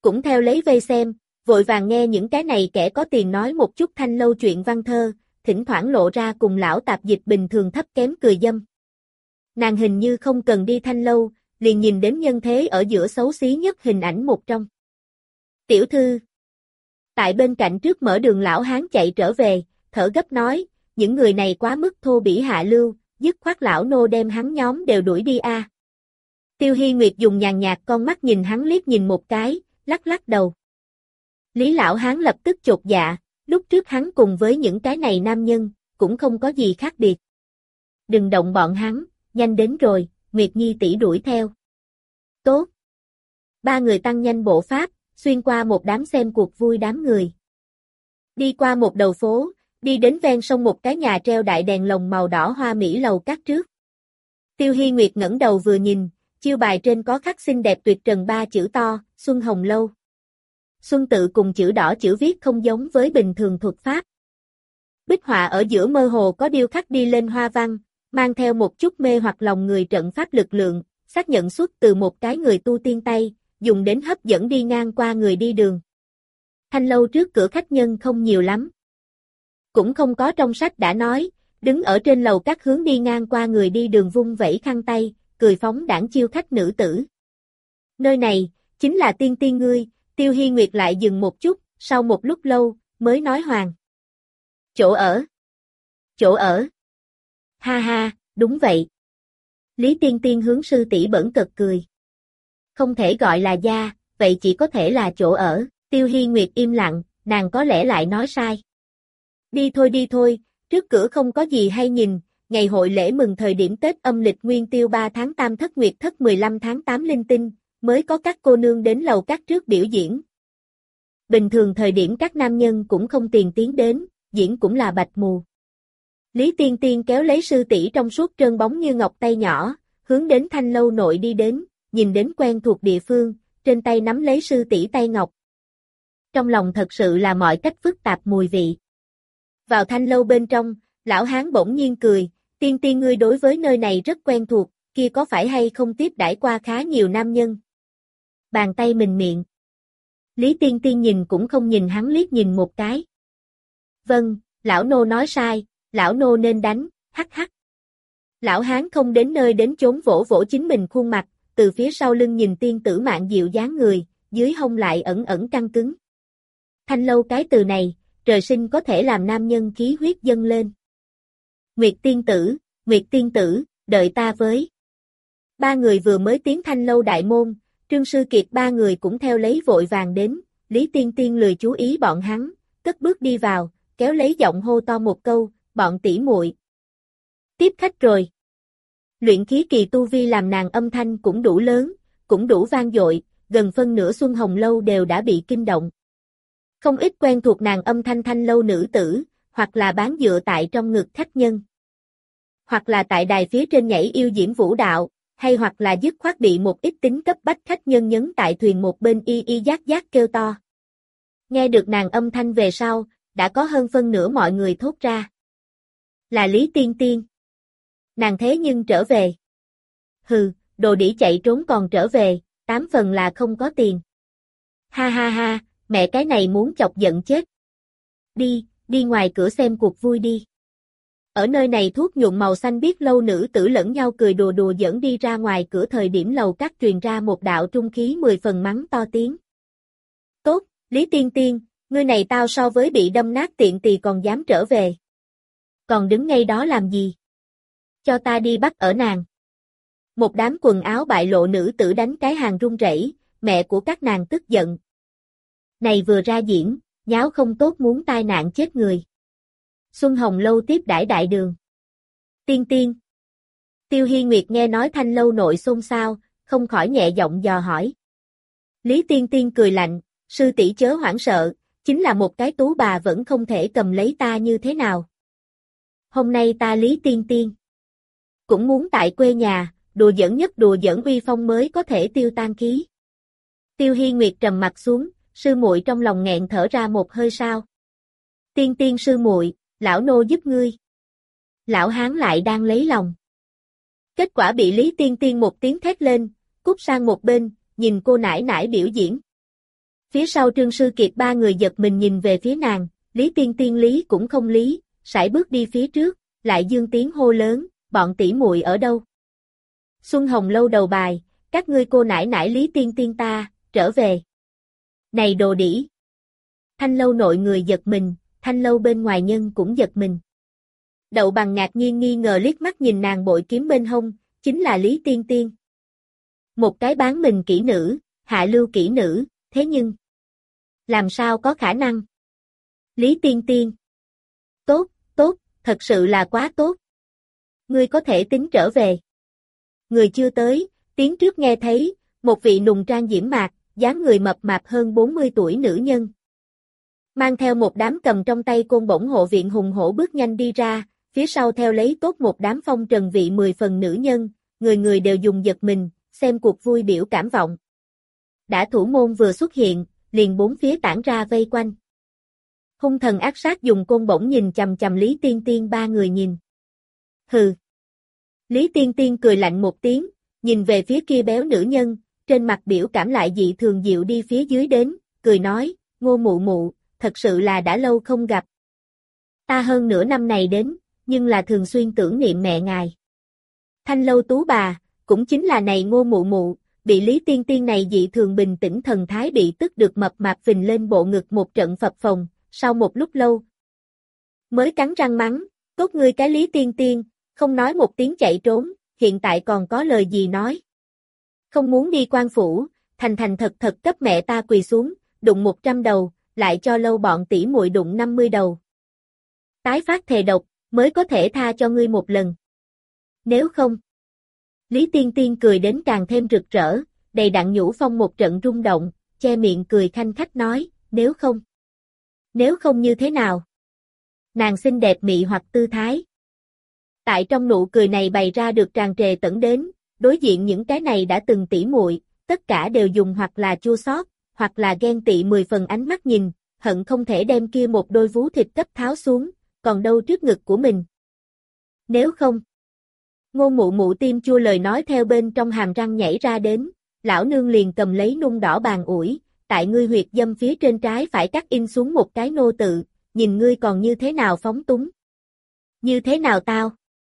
A: cũng theo lấy vây xem, vội vàng nghe những cái này kẻ có tiền nói một chút thanh lâu chuyện văn thơ, thỉnh thoảng lộ ra cùng lão tạp dịch bình thường thấp kém cười dâm. Nàng hình như không cần đi thanh lâu, liền nhìn đến nhân thế ở giữa xấu xí nhất hình ảnh một trong. Tiểu thư. Tại bên cạnh trước mở đường lão hán chạy trở về, thở gấp nói, những người này quá mức thô bỉ hạ lưu, dứt khoát lão nô đem hắn nhóm đều đuổi đi a. Tiêu Hi Nguyệt dùng nhàn nhạt con mắt nhìn hắn liếc nhìn một cái, lắc lắc đầu. Lý lão hán lập tức chột dạ, lúc trước hắn cùng với những cái này nam nhân, cũng không có gì khác biệt. Đừng động bọn hắn, nhanh đến rồi, Nguyệt Nhi tỷ đuổi theo. Tốt. Ba người tăng nhanh bộ pháp, xuyên qua một đám xem cuộc vui đám người. Đi qua một đầu phố, đi đến ven sông một cái nhà treo đại đèn lồng màu đỏ hoa mỹ lầu các trước. Tiêu Hi Nguyệt ngẩng đầu vừa nhìn, chiêu bài trên có khắc xinh đẹp tuyệt trần ba chữ to, Xuân Hồng Lâu. Xuân tự cùng chữ đỏ chữ viết không giống với bình thường thuật pháp. Bích họa ở giữa mơ hồ có điêu khắc đi lên hoa văn, mang theo một chút mê hoặc lòng người trận pháp lực lượng, xác nhận xuất từ một cái người tu tiên tay, dùng đến hấp dẫn đi ngang qua người đi đường. Thanh lâu trước cửa khách nhân không nhiều lắm. Cũng không có trong sách đã nói, đứng ở trên lầu các hướng đi ngang qua người đi đường vung vẩy khăn tay, cười phóng đãng chiêu khách nữ tử. Nơi này, chính là tiên tiên ngươi, Tiêu Hi Nguyệt lại dừng một chút, sau một lúc lâu, mới nói hoàng. Chỗ ở. Chỗ ở. Ha ha, đúng vậy. Lý Tiên Tiên hướng sư tỷ bẩn cợt cười. Không thể gọi là gia, vậy chỉ có thể là chỗ ở, Tiêu Hi Nguyệt im lặng, nàng có lẽ lại nói sai. Đi thôi, trước cửa không có gì hay nhìn, ngày hội lễ mừng thời điểm Tết âm lịch nguyên tiêu 3 tháng Tam Thất Nguyệt Thất 15 tháng 8 linh tinh, mới có các cô nương đến lầu các trước biểu diễn. Bình thường thời điểm các nam nhân cũng không tiền tiến đến, diễn cũng là bạch mù. Lý Tiên Tiên kéo lấy sư tỷ trong suốt trơn bóng như ngọc tay nhỏ, hướng đến thanh lâu nội đi đến, nhìn đến quen thuộc địa phương, trên tay nắm lấy sư tỷ tay ngọc. Trong lòng thật sự là mọi cách phức tạp mùi vị. Vào thanh lâu bên trong, lão hán bỗng nhiên cười, Tiên Tiên ngươi đối với nơi này rất quen thuộc, kia có phải hay không tiếp đãi qua khá nhiều nam nhân. Bàn tay mình miệng. Lý Tiên Tiên nhìn cũng không nhìn hắn liếc nhìn một cái. Vâng, lão nô nói sai, lão nô nên đánh, hắc hắc. Lão hán không đến nơi đến chốn vỗ vỗ chính mình khuôn mặt, từ phía sau lưng nhìn tiên tử mạn dịu dáng người, dưới hông lại ẩn ẩn căng cứng. Thanh lâu cái từ này, trời sinh có thể làm nam nhân khí huyết dâng lên. Nguyệt tiên tử, đợi ta với. Ba người vừa mới tiến thanh lâu đại môn, Trương Sư Kiệt ba người cũng theo lấy vội vàng đến, Lý Tiên Tiên lười chú ý bọn hắn, cất bước đi vào, kéo lấy giọng hô to một câu, bọn tỷ muội. Tiếp khách rồi. Luyện khí kỳ tu vi làm nàng âm thanh cũng đủ lớn, cũng đủ vang dội, gần phân nửa Xuân Hồng Lâu đều đã bị kinh động. Không ít quen thuộc nàng âm thanh thanh lâu nữ tử, hoặc là bán dựa tại trong ngực khách nhân. Hoặc là tại đài phía trên nhảy yêu diễm vũ đạo, hay hoặc là dứt khoát bị một ít tính cấp bách khách nhân nhấn tại thuyền một bên y giác giác kêu to. Nghe được nàng âm thanh về sau, đã có hơn phân nửa mọi người thốt ra. Là Lý Tiên Tiên. Nàng thế nhưng trở về. Hừ, đồ đĩ chạy trốn còn trở về, 8 phần là không có tiền. Ha ha ha, mẹ cái này muốn chọc giận chết. Đi ngoài cửa xem cuộc vui đi. Ở nơi này thuốc nhuộm màu xanh biết lâu nữ tử lẫn nhau cười đùa đùa giỡn đi ra ngoài cửa thời điểm lầu các truyền ra một đạo trung khí 10 phần mắng to tiếng. Tốt, Lý Tiên Tiên, ngươi này tao so với bị đâm nát tiện tỳ còn dám trở về. Còn đứng ngay đó làm gì? Cho ta đi bắt ở nàng. Một đám quần áo bại lộ nữ tử đánh cái hàng run rẩy, mẹ của các nàng tức giận. Này vừa ra diễn, nháo không tốt muốn tai nạn chết người. Xuân Hồng Lâu tiếp đãi đại đường. Tiên Tiên. Tiêu Hi Nguyệt nghe nói thanh lâu nội xôn xao, không khỏi nhẹ giọng dò hỏi. Lý Tiên Tiên cười lạnh, sư tỷ chớ hoảng sợ, chính là một cái tú bà vẫn không thể cầm lấy ta như thế nào. Hôm nay ta Lý Tiên Tiên cũng muốn tại quê nhà, đùa giỡn nhất đùa giỡn uy phong mới có thể tiêu tan khí. Tiêu Hi Nguyệt trầm mặt xuống, sư muội trong lòng nghẹn thở ra một hơi sao. Tiên Tiên sư muội, lão nô giúp ngươi. Lão hán lại đang lấy lòng. Kết quả bị Lý Tiên Tiên một tiếng thét lên, cút sang một bên, nhìn cô nải nải biểu diễn. Phía sau Trương Sư Kiệt ba người giật mình nhìn về phía nàng, Lý Tiên Tiên lý cũng không lý, sải bước đi phía trước, lại dương tiếng hô lớn, bọn tỷ muội ở đâu? Xuân Hồng Lâu đầu bài, các ngươi cô nãi nãi Lý Tiên Tiên ta, trở về. Này đồ đĩ! Thanh lâu nội người giật mình, thanh lâu bên ngoài nhân cũng giật mình. Đậu Bằng ngạc nhiên nghi ngờ liếc mắt nhìn nàng bội kiếm bên hông, chính là Lý Tiên Tiên. Một cái bán mình kỹ nữ, hạ lưu kỹ nữ, thế nhưng làm sao có khả năng? Lý Tiên Tiên. Tốt, tốt, thật sự là quá tốt. Ngươi có thể tính trở về. Người chưa tới, tiếng trước nghe thấy, một vị nùng trang diễm mạc, dáng người mập mạp hơn 40 tuổi nữ nhân. Mang theo một đám cầm trong tay côn bổng hộ viện hùng hổ bước nhanh đi ra, phía sau theo lấy tốt một đám phong trần vị 10 phần nữ nhân, người người đều dùng giật mình, xem cuộc vui biểu cảm vọng. Đã thủ môn vừa xuất hiện, liền bốn phía tản ra vây quanh. Hung thần ác sát dùng côn bổng nhìn chằm chằm Lý Tiên Tiên ba người nhìn. Hừ. Lý Tiên Tiên cười lạnh một tiếng, nhìn về phía kia béo nữ nhân, trên mặt biểu cảm lại dị thường dịu đi phía dưới đến, cười nói, Ngô mụ mụ, thật sự là đã lâu không gặp. Ta hơn nửa năm này đến, nhưng là thường xuyên tưởng niệm mẹ ngài. Thanh lâu tú bà, cũng chính là này Ngô mụ mụ, bị Lý Tiên Tiên này dị thường bình tĩnh thần thái bị tức được mập mạp phình lên bộ ngực một trận phập phồng, sau một lúc lâu. Mới cắn răng mắng, tốt ngươi cái Lý Tiên Tiên, không nói một tiếng chạy trốn, hiện tại còn có lời gì nói. Không muốn đi quan phủ, thành thành thật thật cấp mẹ ta quỳ xuống, đụng 100 đầu, lại cho lâu bọn tỷ muội đụng 50 đầu. Tái phát thề độc, mới có thể tha cho ngươi một lần. Nếu không. Lý Tiên Tiên cười đến càng thêm rực rỡ, đầy đặn nhũ phong một trận rung động, che miệng cười khanh khách nói, nếu không. Nếu không như thế nào? Nàng xinh đẹp mị hoặc tư thái. Tại trong nụ cười này bày ra được tràn trề tẩn đến, đối diện những cái này đã từng tỉ muội, tất cả đều dùng hoặc là chua xót, hoặc là ghen tị 10 phần ánh mắt nhìn, hận không thể đem kia một đôi vú thịt cấp tháo xuống, còn đâu trước ngực của mình. Nếu không. Ngô mụ mụ tim chua lời nói theo bên trong hàm răng nhảy ra đến, lão nương liền cầm lấy nung đỏ bàn ủi, tại ngươi huyệt dâm phía trên trái phải cắt in xuống một cái nô tự, nhìn ngươi còn như thế nào phóng túng. Như thế nào tao?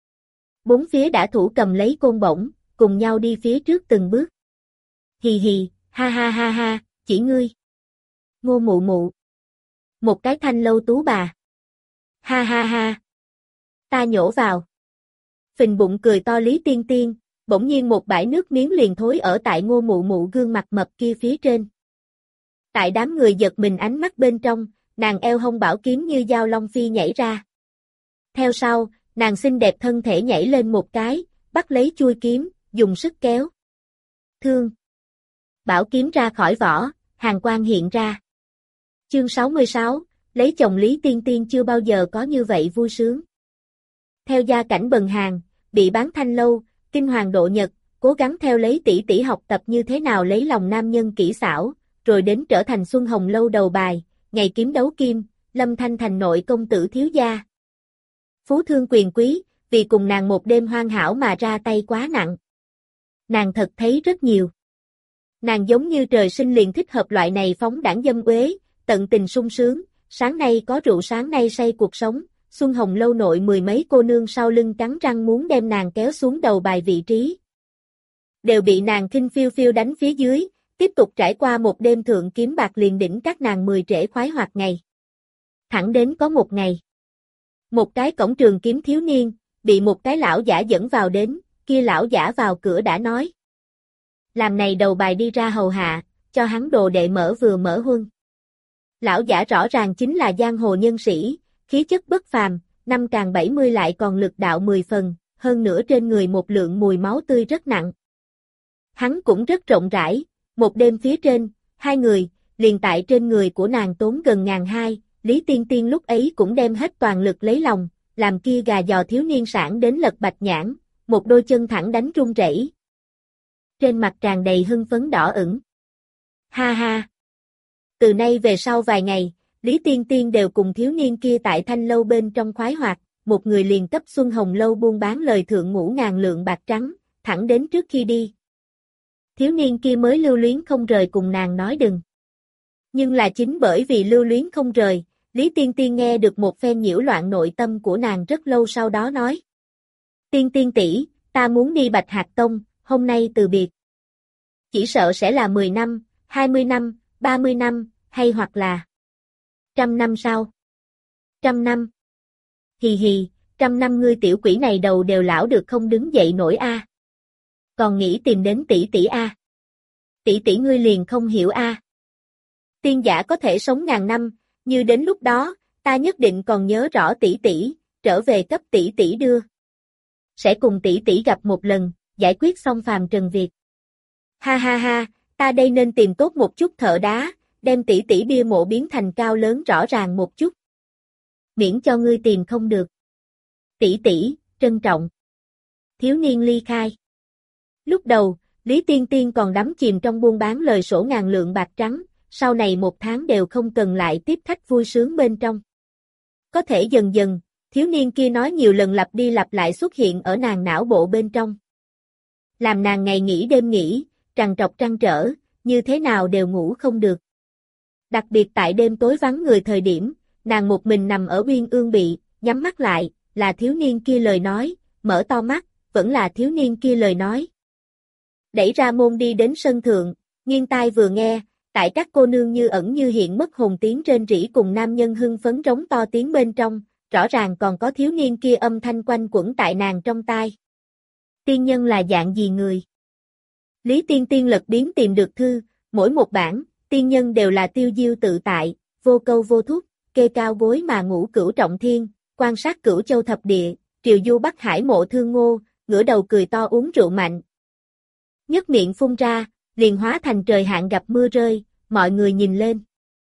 A: Bốn phía đã thủ cầm lấy côn bổng, cùng nhau đi phía trước từng bước. Hì hì, ha ha ha ha, chỉ ngươi. Ngô mụ mụ. Một cái thanh lâu tú bà. Ha ha ha. Ta nhổ vào. Phình bụng cười to Lý Tiên Tiên, bỗng nhiên một bãi nước miếng liền thối ở tại ngô mụ mụ gương mặt mập kia phía trên. Tại đám người giật mình ánh mắt bên trong, nàng eo hông bảo kiếm như dao long phi nhảy ra. Theo sau, nàng xinh đẹp thân thể nhảy lên một cái, bắt lấy chuôi kiếm, dùng sức kéo. Thương. Bảo kiếm ra khỏi vỏ, hàn quang hiện ra. Chương 66, lấy chồng Lý Tiên Tiên chưa bao giờ có như vậy vui sướng. Theo gia cảnh bần hàn, bị bán thanh lâu, kinh hoàng độ nhật, cố gắng theo lấy tỷ tỷ học tập như thế nào lấy lòng nam nhân kỹ xảo, rồi đến trở thành Xuân Hồng Lâu đầu bài, ngày kiếm đấu kim, Lâm Thanh thành nội công tử thiếu gia. Phú thương quyền quý, vì cùng nàng một đêm hoan hảo mà ra tay quá nặng. Nàng thật thấy rất nhiều. Nàng giống như trời sinh liền thích hợp loại này phóng đãng dâm uế, tận tình sung sướng, sáng nay có rượu sáng nay say cuộc sống, Xuân Hồng Lâu nội 10 mấy cô nương sau lưng cắn răng muốn đem nàng kéo xuống đầu bài vị trí. Đều bị nàng khinh phiêu phiêu đánh phía dưới, tiếp tục trải qua một đêm thượng kiếm bạc liền đỉnh các nàng 10 trễ khoái hoạt ngày. Thẳng đến có một ngày. Một cái cổng trường kiếm thiếu niên, bị một cái lão giả dẫn vào đến, kia lão giả vào cửa đã nói. Làm này đầu bài đi ra hầu hạ, cho hắn đồ đệ mở vừa mở huân. Lão giả rõ ràng chính là giang hồ nhân sĩ, khí chất bất phàm, năm càng 70 lại còn lực đạo 10 phần, hơn nữa trên người một lượng mùi máu tươi rất nặng. Hắn cũng rất rộng rãi, một đêm phía trên, hai người, liền tại trên người của nàng tốn gần 1.200, Lý Tiên Tiên lúc ấy cũng đem hết toàn lực lấy lòng, làm kia gà giò thiếu niên sản đến lật bạch nhãn, một đôi chân thẳng đánh run rẩy. Trên mặt tràn đầy hưng phấn đỏ ửng. Ha ha! Từ nay về sau vài ngày, Lý Tiên Tiên đều cùng thiếu niên kia tại thanh lâu bên trong khoái hoạt, một người liền cấp Xuân Hồng Lâu buôn bán lời thượng ngũ ngàn lượng bạc trắng, thẳng đến trước khi đi. Thiếu niên kia mới lưu luyến không rời cùng nàng nói đừng. Nhưng là chính bởi vì lưu luyến không rời, Lý Tiên Tiên nghe được một phen nhiễu loạn nội tâm của nàng rất lâu sau đó nói. Tiên Tiên tỷ, ta muốn đi Bạch Hạc Tông, hôm nay từ biệt. Chỉ sợ sẽ là 10 năm, 20 năm, 30 năm, hay hoặc là 100 năm sau. 100 năm. Hì hì, 100 năm ngươi tiểu quỷ này đầu đều lão được không đứng dậy nổi a. Còn nghĩ tìm đến tỷ tỷ a. Tỷ tỷ ngươi liền không hiểu a. Tiên giả có thể sống ngàn năm, như đến lúc đó, ta nhất định còn nhớ rõ tỷ tỷ, trở về cấp tỷ tỷ đưa. Sẽ cùng tỷ tỷ gặp một lần, giải quyết xong phàm trần việc. Ha ha ha, ta đây nên tìm tốt một chút thợ đá, đem tỷ tỷ bia mộ biến thành cao lớn rõ ràng một chút. Miễn cho ngươi tìm không được. Tỷ tỷ, trân trọng. Thiếu niên ly khai. Lúc đầu, Lý Tiên Tiên còn đắm chìm trong buôn bán lời sổ ngàn lượng bạc trắng, sau này 1 tháng đều không cần lại tiếp khách vui sướng bên trong. Có thể dần dần, thiếu niên kia nói nhiều lần lặp đi lặp lại xuất hiện ở nàng não bộ bên trong. Làm nàng ngày nghỉ đêm nghỉ, trằn trọc trăn trở, như thế nào đều ngủ không được. Đặc biệt tại đêm tối vắng người thời điểm, nàng một mình nằm ở uyên ương bị, nhắm mắt lại, là thiếu niên kia lời nói, mở to mắt, vẫn là thiếu niên kia lời nói. Đẩy ra môn đi đến sân thượng, nghiêng tai vừa nghe, tại các cô nương như ẩn như hiện mất hồn tiếng rên rỉ cùng nam nhân hưng phấn rống to tiếng bên trong, rõ ràng còn có thiếu niên kia âm thanh quanh quẩn tại nàng trong tai. Tiên nhân là dạng gì người? Lý Tiên Tiên lật biến tìm được thư, mỗi một bản, tiên nhân đều là tiêu diêu tự tại, vô câu vô thúc, kê cao gối mà ngủ cửu trọng thiên, quan sát cửu châu thập địa, triều du Bắc Hải mộ thương ngô, ngửa đầu cười to uống rượu mạnh. Nhất miệng phun ra, liền hóa thành trời hạn gặp mưa rơi, mọi người nhìn lên.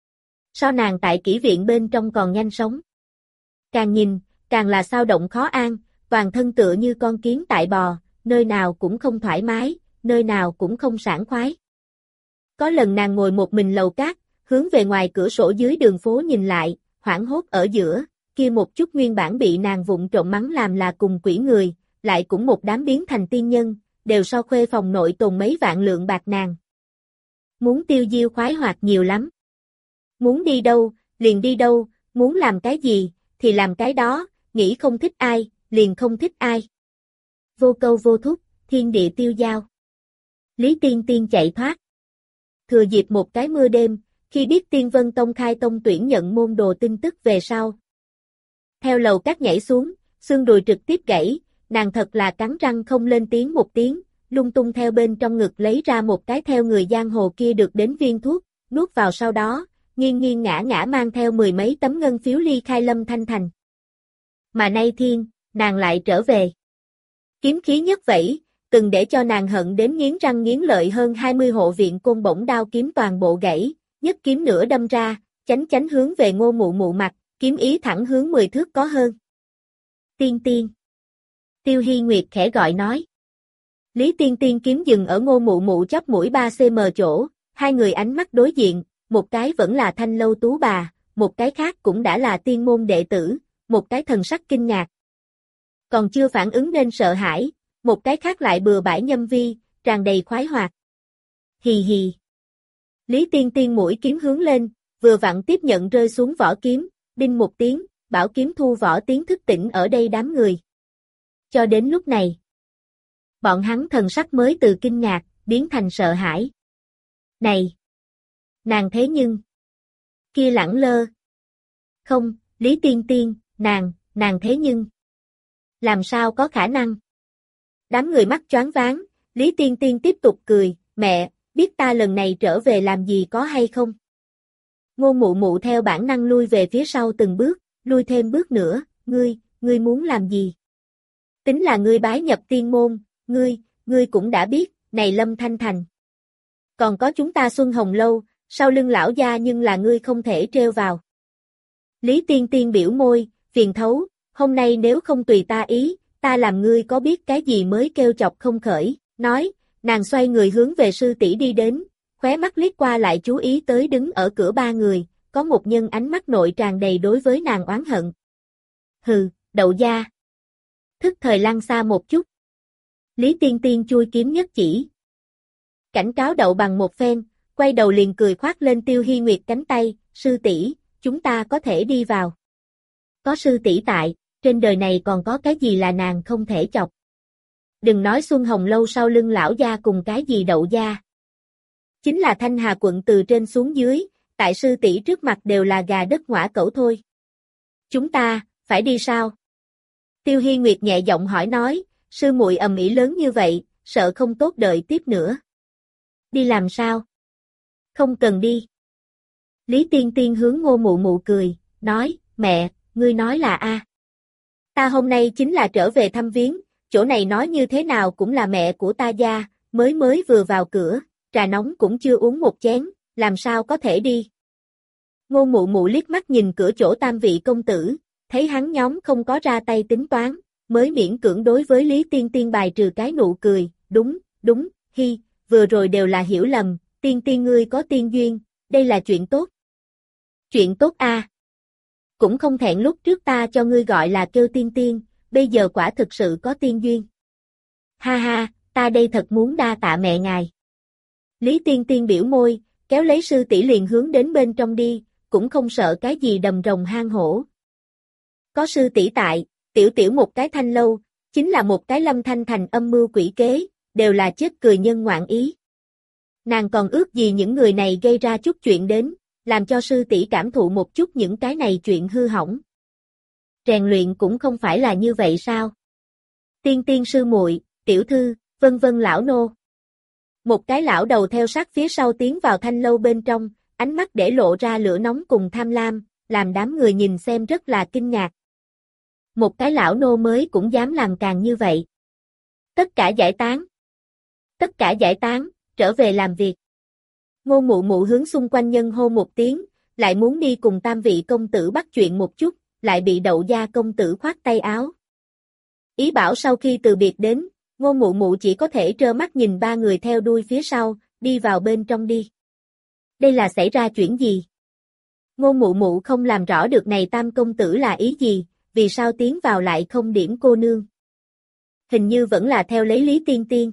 A: So nàng tại kỹ viện bên trong còn nhanh sống. Càng nhìn, càng là sao động khó an, toàn thân tựa như con kiến tại bò, nơi nào cũng không thoải mái, nơi nào cũng không sảng khoái. Có lần nàng ngồi một mình lầu cát, hướng về ngoài cửa sổ dưới đường phố nhìn lại, hoảng hốt ở giữa, kia một chút nguyên bản bị nàng vụng trộm mắng làm là cùng quỷ người, lại cũng một đám biến thành tiên nhân, đều so khuê phòng nội tồn mấy vạn lượng bạc nàng. Muốn tiêu diêu khoái hoạt nhiều lắm. Muốn đi đâu, liền đi đâu, muốn làm cái gì, thì làm cái đó, nghĩ không thích ai, liền không thích ai. Vô câu vô thúc, thiên địa tiêu dao. Lý Tiên Tiên chạy thoát. Thừa dịp một cái mưa đêm, khi biết Tiên Vân Tông khai tông tuyển nhận môn đồ tin tức về sau. Theo lầu cát nhảy xuống, xương đùi trực tiếp gãy, nàng thật là cắn răng không lên tiếng một tiếng, lung tung theo bên trong ngực lấy ra một cái theo người giang hồ kia được đến viên thuốc, nuốt vào sau đó, nghiêng nghiêng ngã ngã mang theo 10 mấy tấm ngân phiếu ly khai Lâm Thanh Thành. Mà nay thiên, nàng lại trở về. Kiếm khí nhất vẫy, từng để cho nàng hận đến nghiến răng nghiến lợi hơn 20 hộ viện côn bổng đao kiếm toàn bộ gãy, nhất kiếm nửa đâm ra, chánh chánh hướng về Ngô Mụ Mụ mặt, kiếm ý thẳng hướng 10 thước có hơn. Tiên Tiên. Tiêu Hy Nguyệt khẽ gọi nói. Lý Tiên Tiên kiếm dừng ở Ngô Mụ Mụ chóp mũi 3 cm chỗ, hai người ánh mắt đối diện, một cái vẫn là thanh lâu tú bà, một cái khác cũng đã là tiên môn đệ tử, một cái thần sắc kinh ngạc. Còn chưa phản ứng nên sợ hãi, một cái khác lại bừa bãi nhâm vi, tràn đầy khoái hoạt. Hì hì. Lý Tiên Tiên mũi kiếm hướng lên, vừa vặn tiếp nhận rơi xuống vỏ kiếm, đinh một tiếng, bảo kiếm thu vỏ tiếng thức tỉnh ở đây đám người. Cho đến lúc này, bọn hắn thần sắc mới từ kinh ngạc, biến thành sợ hãi. Này! Nàng thế nhưng! Kia lẳng lơ! Không, Lý Tiên Tiên, nàng thế nhưng! Làm sao có khả năng? Đám người mắt choáng váng, Lý Tiên Tiên tiếp tục cười, mẹ, biết ta lần này trở về làm gì có hay không? Ngô Mụ Mụ theo bản năng lui về phía sau từng bước, lui thêm bước nữa, ngươi muốn làm gì? Tính là ngươi bái nhập tiên môn, ngươi cũng đã biết, này Lâm Thanh Thành. Còn có chúng ta Xuân Hồng Lâu, sau lưng lão gia nhưng là ngươi không thể treo vào. Lý Tiên Tiên biểu môi, phiền thấu, hôm nay nếu không tùy ta ý, ta làm ngươi có biết cái gì mới kêu chọc không khởi, nói, nàng xoay người hướng về sư tỷ đi đến, khóe mắt liếc qua lại chú ý tới đứng ở cửa 3 người, có một nhân ánh mắt nội tràn đầy đối với nàng oán hận. Hừ, đậu gia. Thức thời lăn xa một chút. Lý Tiên Tiên chui kiếm nhất chỉ. Cảnh cáo đậu bằng một phen, quay đầu liền cười khoác lên Tiêu Hi Nguyệt cánh tay, sư tỷ, chúng ta có thể đi vào. Có sư tỷ tại, trên đời này còn có cái gì là nàng không thể chọc. Đừng nói Xuân Hồng lâu sau lưng lão gia cùng cái gì đậu gia. Chính là Thanh Hà quận từ trên xuống dưới, tại sư tỷ trước mặt đều là gà đất ngõa cẩu thôi. Chúng ta, phải đi sao? Tiêu Hi Nguyệt nhẹ giọng hỏi nói, sư muội ầm ĩ lớn như vậy, sợ không tốt đợi tiếp nữa. Đi làm sao? Không cần đi. Lý Tiên Tiên hướng Ngô Mụ Mụ cười, nói, mẹ, ngươi nói là a? Ta hôm nay chính là trở về thăm viếng, chỗ này nói như thế nào cũng là mẹ của ta gia, mới vừa vào cửa, trà nóng cũng chưa uống một chén, làm sao có thể đi. Ngô Mụ Mụ liếc mắt nhìn cửa chỗ tam vị công tử, thấy hắn nhóm không có ra tay tính toán, mới miễn cưỡng đối với Lý Tiên Tiên bài trừ cái nụ cười, đúng, hi, vừa rồi đều là hiểu lầm, Tiên Tiên ngươi có tiên duyên, đây là chuyện tốt. Chuyện tốt a. Cũng không thẹn lúc trước ta cho ngươi gọi là kêu Tiên Tiên, bây giờ quả thực sự có tiên duyên. Ha ha, ta đây thật muốn đa tạ mẹ ngài. Lý Tiên Tiên biểu môi, kéo lấy sư tỷ liền hướng đến bên trong đi, cũng không sợ cái gì đầm rồng hang hổ. Có sư tỷ tại, tiểu một cái thanh lâu, chính là một cái lâm thanh thành âm mưu quỷ kế, đều là chết cười nhân ngoạn ý. Nàng còn ước gì những người này gây ra chút chuyện đến, làm cho sư tỷ cảm thụ một chút những cái này chuyện hư hỏng. Rèn luyện cũng không phải là như vậy sao? Tiên Tiên sư muội, tiểu thư, vân vân lão nô. Một cái lão đầu theo sát phía sau tiến vào thanh lâu bên trong, ánh mắt để lộ ra lửa nóng cùng tham lam, làm đám người nhìn xem rất là kinh ngạc. Một cái lão nô mới cũng dám làm càng như vậy. Tất cả giải tán. Tất cả giải tán, trở về làm việc. Ngô Mụ Mụ hướng xung quanh nhân hô một tiếng, lại muốn đi cùng tam vị công tử bắt chuyện một chút, lại bị Đậu gia công tử khoát tay áo. Ý bảo sau khi từ biệt đến, Ngô Mụ Mụ chỉ có thể trơ mắt nhìn ba người theo đuôi phía sau, đi vào bên trong đi. Đây là xảy ra chuyện gì? Ngô Mụ Mụ không làm rõ được này tam công tử là ý gì, vì sao tiến vào lại không điểm cô nương. Hình như vẫn là theo lấy Lý Tiên Tiên.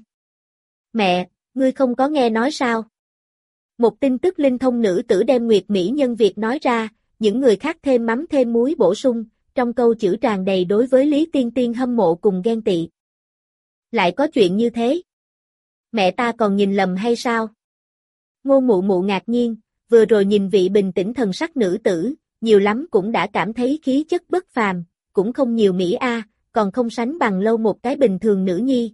A: Mẹ, ngươi không có nghe nói sao? Một tin tức linh thông nữ tử đem Nguyệt Mỹ nhân việc nói ra, những người khác thêm mắm thêm muối bổ sung, trong câu chữ tràn đầy đối với Lý Tiên Tiên hâm mộ cùng ghen tị. Lại có chuyện như thế? Mẹ ta còn nhìn lầm hay sao? Ngô Mụ Mụ ngạc nhiên, vừa rồi nhìn vị bình tĩnh thần sắc nữ tử, nhiều lắm cũng đã cảm thấy khí chất bất phàm, cũng không nhiều mỹ a, còn không sánh bằng lâu một cái bình thường nữ nhi.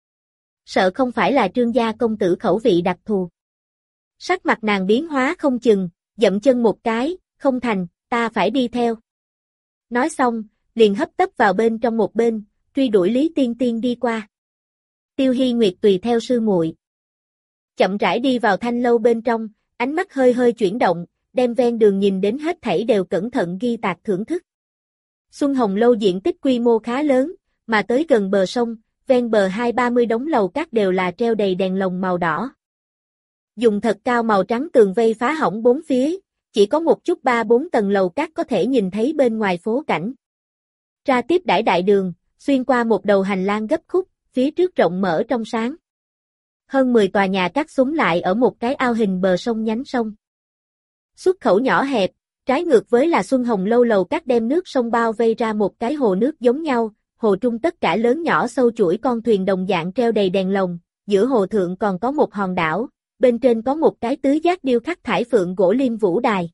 A: Sợ không phải là Trương gia công tử khẩu vị đặc thù. Sắc mặt nàng biến hóa không chừng, dậm chân một cái, không thành, ta phải đi theo. Nói xong, liền hấp tấp vào bên trong một bên, truy đuổi Lý Tiên Tiên đi qua. Tiêu Hi Nguyệt tùy theo sư muội, chậm rãi đi vào thanh lâu bên trong, ánh mắt hơi hơi chuyển động, đem ven đường nhìn đến hết thảy đều cẩn thận ghi tạc thưởng thức. Xuân Hồng lâu diện tích quy mô khá lớn, mà tới gần bờ sông, ven bờ 20-30 đống lầu các đều là treo đầy đèn lồng màu đỏ. Dùng thật cao màu trắng tường vây phá hỏng bốn phía, chỉ có một chút 3-4 tầng lầu các có thể nhìn thấy bên ngoài phố cảnh. Ra tiếp đãi đại đường, xuyên qua một đầu hành lang gấp khúc, phía trước rộng mở trong sáng. Hơn 10 tòa nhà cắt xúm lại ở một cái ao hình bờ sông nhánh sông. Xuất khẩu nhỏ hẹp, trái ngược với là Xuân Hồng lâu lầu các đem nước sông bao vây ra một cái hồ nước giống nhau, hồ trung tất cả lớn nhỏ sâu chuỗi con thuyền đồng dạng treo đầy đèn lồng, giữa hồ thượng còn có một hòn đảo, bên trên có một cái tứ giác điêu khắc thải phượng gỗ lim vũ đài.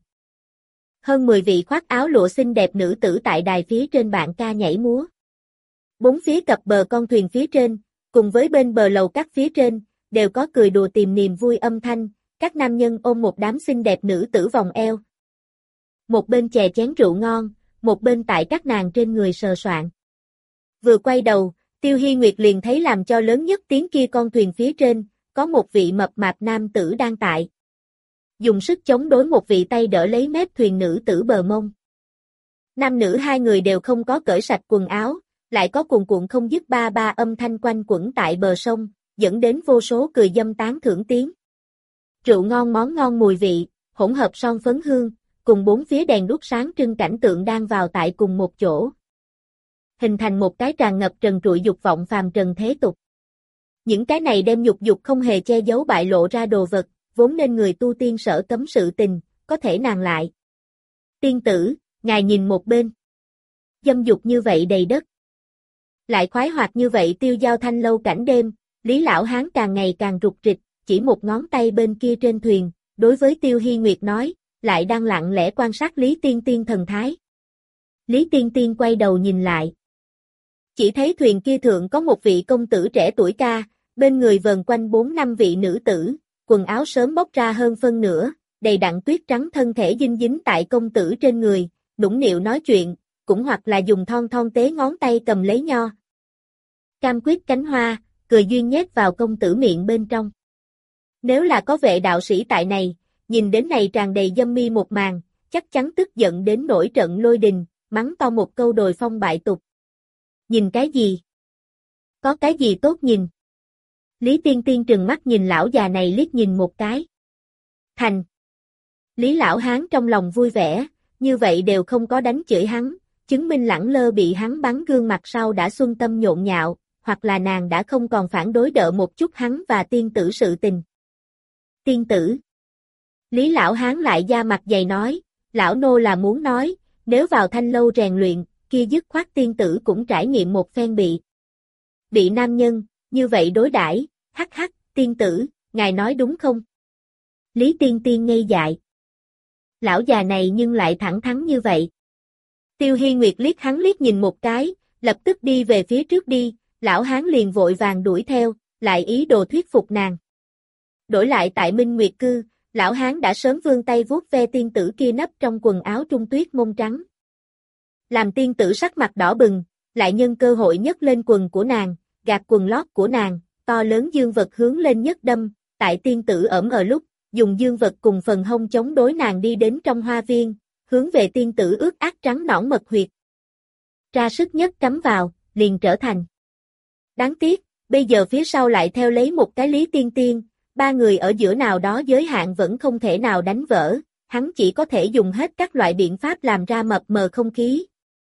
A: Hơn 10 vị khoác áo lụa xinh đẹp nữ tử tại đài phía trên bạn ca nhảy múa. Bốn phía cập bờ con thuyền phía trên, cùng với bên bờ lầu các phía trên, đều có cười đùa tìm niềm vui âm thanh, các nam nhân ôm một đám xinh đẹp nữ tử vòng eo. Một bên chè chén rượu ngon, một bên tại các nàng trên người sờ soạng. Vừa quay đầu, Tiêu Hi Nguyệt liền thấy làm cho lớn nhất tiếng kia con thuyền phía trên, có một vị mập mạp nam tử đang tại. Dùng sức chống đối một vị tay đỡ lấy mép thuyền nữ tử bờ mông. Nam nữ hai người đều không có cởi sạch quần áo, lại có cuồn cuộn không dứt ba ba âm thanh quanh quẩn tại bờ sông, dẫn đến vô số cười dâm tán thưởng tiếng. Rượu ngon món ngon mùi vị, hỗn hợp son phấn hương, cùng bốn phía đèn đuốc sáng trưng cảnh tượng đang vào tại cùng một chỗ. Hình thành một cái tràn ngập trần trụi dục vọng phàm trần thế tục. Những cái này đem nhục dục không hề che giấu bại lộ ra đồ vật, vốn nên người tu tiên sở cấm sự tình, có thể nàng lại. Tiên tử, ngài nhìn một bên. Dâm dục như vậy đầy đất. Lại khoái hoạt như vậy tiêu giao thanh lâu cảnh đêm, Lý Lão Hán càng ngày càng rụt rịch, chỉ một ngón tay bên kia trên thuyền, đối với Tiêu Hi Nguyệt nói, lại đang lặng lẽ quan sát Lý Tiên Tiên thần thái. Lý Tiên Tiên quay đầu nhìn lại. Chỉ thấy thuyền kia thượng có một vị công tử trẻ tuổi ca, bên người vần quanh 4-5 vị nữ tử, quần áo sớm bóc ra hơn phân nửa, đầy đặn tuyết trắng thân thể dinh dính tại công tử trên người, nũng nịu nói chuyện, cũng hoặc là dùng thon thon tế ngón tay cầm lấy nho. Cam quyết cánh hoa, cười duyên nhét vào công tử miệng bên trong. Nếu là có vệ đạo sĩ tại này, nhìn đến này tràn đầy dâm mi một màn, chắc chắn tức giận đến nổi trận lôi đình, mắng to một câu đồi phong bại tục. Nhìn cái gì? Có cái gì tốt nhìn? Lý Tiên Tiên trừng mắt nhìn lão già này liếc nhìn một cái. Thành. Lý Lão Hán trong lòng vui vẻ, như vậy đều không có đánh chửi hắn, chứng minh lẳng lơ bị hắn bắn gương mặt sau đã xuân tâm nhộn nhạo, hoặc là nàng đã không còn phản đối đỡ một chút hắn và tiên tử sự tình. Tiên tử. Lý Lão Hán lại da mặt dày nói, lão nô là muốn nói, nếu vào thanh lâu rèn luyện, kia dứt khoát tiên tử cũng trải nghiệm một phen bị nam nhân, như vậy đối đãi, hắc hắc, tiên tử, ngài nói đúng không? Lý Tiên Tiên ngây dại. Lão già này nhưng lại thẳng thắn như vậy. Tiêu Hi Nguyệt liếc hắn liếc nhìn một cái, lập tức đi về phía trước đi, lão hán liền vội vàng đuổi theo, lại ý đồ thuyết phục nàng. Đổi lại tại Minh Nguyệt Cư, lão hán đã sớm vươn tay vuốt ve tiên tử kia nấp trong quần áo trung tuyết mông trắng. Làm tiên tử sắc mặt đỏ bừng, lại nhân cơ hội nhấc lên quần của nàng, gạt quần lót của nàng, to lớn dương vật hướng lên nhất đâm, tại tiên tử ẩm ở lúc, dùng dương vật cùng phần hông chống đối nàng đi đến trong hoa viên, hướng về tiên tử ướt át trắng nõn mật huyệt. Ra sức nhất cắm vào, liền trở thành. Đáng tiếc, bây giờ phía sau lại theo lấy một cái Lý Tiên Tiên, ba người ở giữa nào đó giới hạn vẫn không thể nào đánh vỡ, hắn chỉ có thể dùng hết các loại biện pháp làm ra mập mờ không khí.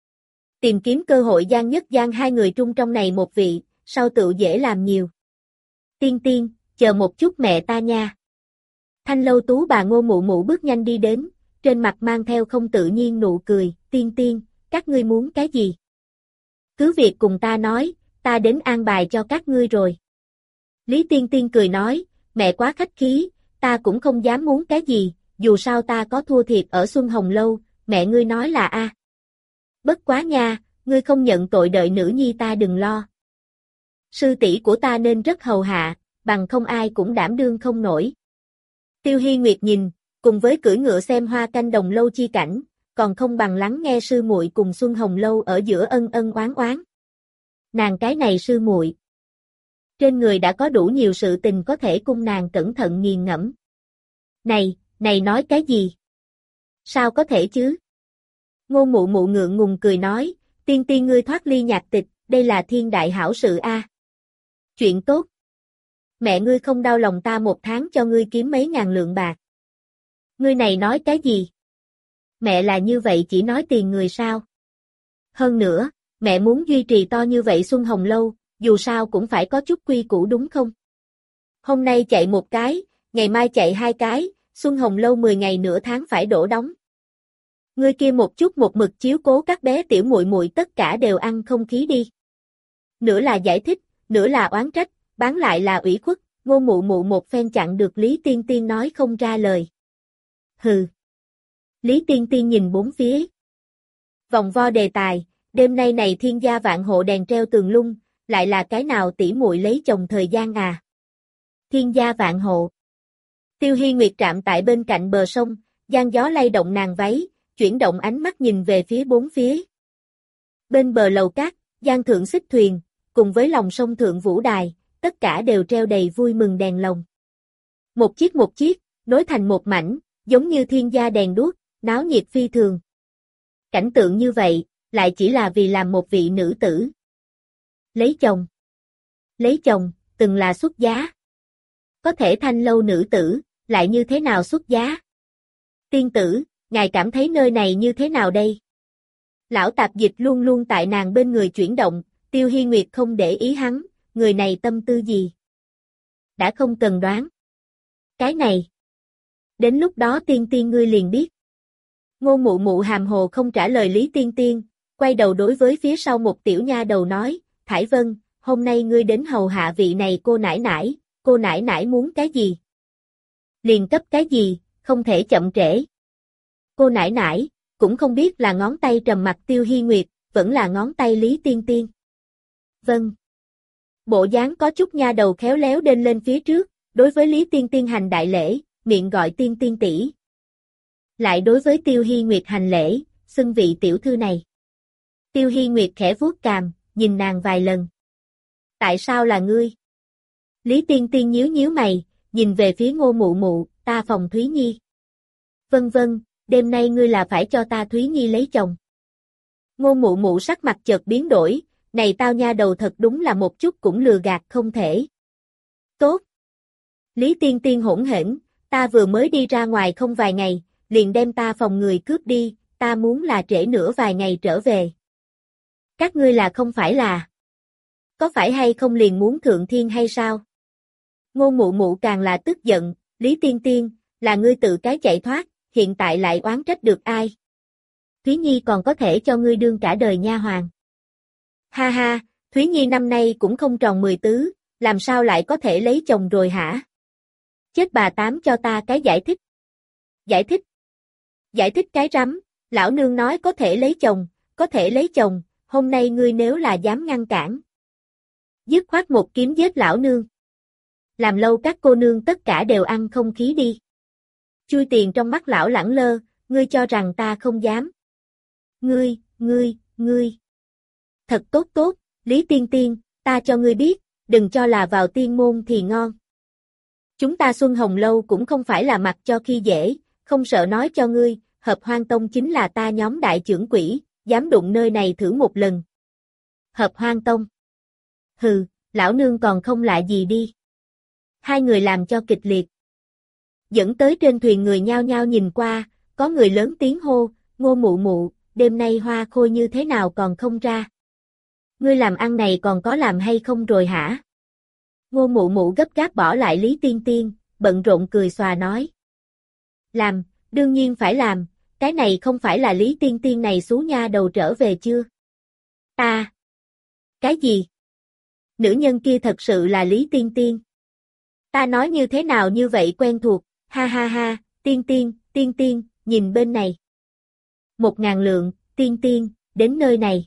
A: Tìm kiếm cơ hội gian nhất gian hai người trung trong này một vị, sau tự dễ làm nhiều. Tiên Tiên, chờ một chút mẹ ta nha. Thanh lâu tú bà Ngô Mụ Mụ bước nhanh đi đến, trên mặt mang theo không tự nhiên nụ cười, Tiên Tiên, các ngươi muốn cái gì? Cứ việc cùng ta nói, ta đến an bài cho các ngươi rồi. Lý Tiên Tiên cười nói, mẹ quá khách khí, ta cũng không dám muốn cái gì, dù sao ta có thua thiệt ở Xuân Hồng Lâu, mẹ ngươi nói là a. Bất quá nha, ngươi không nhận tội đợi nữ nhi ta đừng lo. Sư tỷ của ta nên rất hầu hạ, bằng không ai cũng đảm đương không nổi. Tiêu Hi Nguyệt nhìn, cùng với cưỡi ngựa xem hoa canh đồng lâu chi cảnh, còn không bằng lắng nghe sư muội cùng Xuân Hồng Lâu ở giữa ân ân oán oán. Nàng cái này sư muội, trên người đã có đủ nhiều sự tình có thể cung nàng cẩn thận nghiền ngẫm. Này nói cái gì? Sao có thể chứ? Ngô Mụ Mụ ngượng ngùng cười nói, Tiên Tiên ngươi thoát ly nhạc tịch, đây là thiên đại hảo sự a. Chuyện tốt. Mẹ ngươi không đau lòng ta một tháng cho ngươi kiếm mấy ngàn lượng bạc. Ngươi này nói cái gì? Mẹ là như vậy chỉ nói tiền người sao? Hơn nữa, mẹ muốn duy trì to như vậy Xuân Hồng Lâu, dù sao cũng phải có chút quy củ đúng không? Hôm nay chạy một cái, ngày mai chạy hai cái, Xuân Hồng Lâu 10 ngày nửa tháng phải đổ đóng. Ngươi kia một chút một mực chiếu cố các bé tiểu muội muội tất cả đều ăn không khí đi. Nửa là giải thích, nửa là oán trách, bán lại là ủy khuất, Ngô Mụ Mụ một phen chặn được Lý Tiên Tiên nói không ra lời. Hừ. Lý Tiên Tiên nhìn bốn phía. Vòng vo đề tài, đêm nay này thiên gia vạn hộ đèn treo tường lung, lại là cái nào tỷ muội lấy chồng thời gian à? Thiên gia vạn hộ. Tiêu Hi Nguyệt trạm tại bên cạnh bờ sông, giăng gió lay động nàng váy, chuyển động ánh mắt nhìn về phía bốn phía. Bên bờ lầu cát, giang thượng xích thuyền, cùng với lòng sông thượng vũ đài, tất cả đều treo đầy vui mừng đèn lồng. Một chiếc, nối thành một mảnh, giống như thiên gia đèn đuốc, náo nhiệt phi thường. Cảnh tượng như vậy, lại chỉ là vì làm một vị nữ tử. Lấy chồng, từng là xuất giá. Có thể thanh lâu nữ tử, lại như thế nào xuất giá? Tiên tử, ngài cảm thấy nơi này như thế nào đây? Lão tạp dịch luôn luôn tại nàng bên người chuyển động, Tiêu Hi Nguyệt không để ý hắn, người này tâm tư gì? Đã không cần đoán. Cái này, Đến lúc đó Tiên Tiên ngươi liền biết. Ngô Mụ Mụ hàm hồ không trả lời Lý Tiên Tiên, quay đầu đối với phía sau một tiểu nha đầu nói, Thải Vân, hôm nay ngươi đến hầu hạ vị này cô nãi nãi muốn cái gì? Liền cấp cái gì, không thể chậm trễ. Cô nãi nãi, cũng không biết là ngón tay trầm mặc Tiêu Hi Nguyệt, vẫn là ngón tay Lý Tiên Tiên. Vâng. Bộ dáng có chút nha đầu khéo léo đên lên phía trước, đối với Lý Tiên Tiên hành đại lễ, miệng gọi Tiên Tiên tỷ. Lại đối với Tiêu Hi Nguyệt hành lễ, xưng vị tiểu thư này. Tiêu Hi Nguyệt khẽ vuốt cằm, nhìn nàng vài lần. Tại sao là ngươi? Lý Tiên Tiên nhíu nhíu mày, nhìn về phía Ngô Mụ Mụ, ta phòng Thúy Nhi. Vâng vâng, đêm nay ngươi là phải cho ta Thúy Nhi lấy chồng. Ngô Mụ Mụ sắc mặt chợt biến đổi, này tao nha đầu thật đúng là một chút cũng lừa gạt không thể. Tốt. Lý Tiên Tiên hỗn hển, ta vừa mới đi ra ngoài không vài ngày, liền đem ta phòng người cướp đi, ta muốn là trễ nữa vài ngày trở về. Các ngươi là không phải là? Có phải hay không liền muốn thượng thiên hay sao? Ngô Mụ Mụ càng là tức giận, Lý Tiên Tiên, là ngươi tự cái chạy thoát, hiện tại lại oán trách được ai? Thúy Nhi còn có thể cho ngươi đương cả đời nha hoàn. Ha ha, Thúy Nhi năm nay cũng không tròn 10 tứ, làm sao lại có thể lấy chồng rồi hả? Chết bà tám cho ta cái giải thích. Giải thích? Giải thích cái rắm, lão nương nói có thể lấy chồng, hôm nay ngươi nếu là dám ngăn cản. Dứt khoát một kiếm giết lão nương. Làm lâu các cô nương tất cả đều ăn không khí đi. Chui tiền trong mắt lão lẳng lơ, ngươi cho rằng ta không dám. Ngươi. Thật tốt, Lý Tiên Tiên, ta cho ngươi biết, đừng cho là vào tiên môn thì ngon. Chúng ta Xuân Hồng Lâu cũng không phải là mặc cho khi dễ, không sợ nói cho ngươi, Hợp Hoan Tông chính là ta nhóm đại trưởng quỹ, dám đụng nơi này thử một lần. Hợp Hoan Tông. Hừ, lão nương còn không lạ gì đi. Hai người làm cho kịch liệt. Dẫn tới trên thuyền người nhao nhao nhìn qua, có người lớn tiếng hô, Ngô Mụ Mụ, đêm nay hoa khôi như thế nào còn không ra? Ngươi làm ăn này còn có làm hay không rồi hả? Ngô Mụ Mụ gấp gáp bỏ lại Lý Tiên Tiên, bận rộn cười xòa nói. Làm, đương nhiên phải làm, cái này không phải là Lý Tiên Tiên này xú nha đầu trở về chưa? Ta. Cái gì? Nữ nhân kia thật sự là Lý Tiên Tiên. Ta nói như thế nào như vậy quen thuộc, ha ha ha, Tiên Tiên, nhìn bên này. 1.000 lượng, Tiên Tiên, đến nơi này.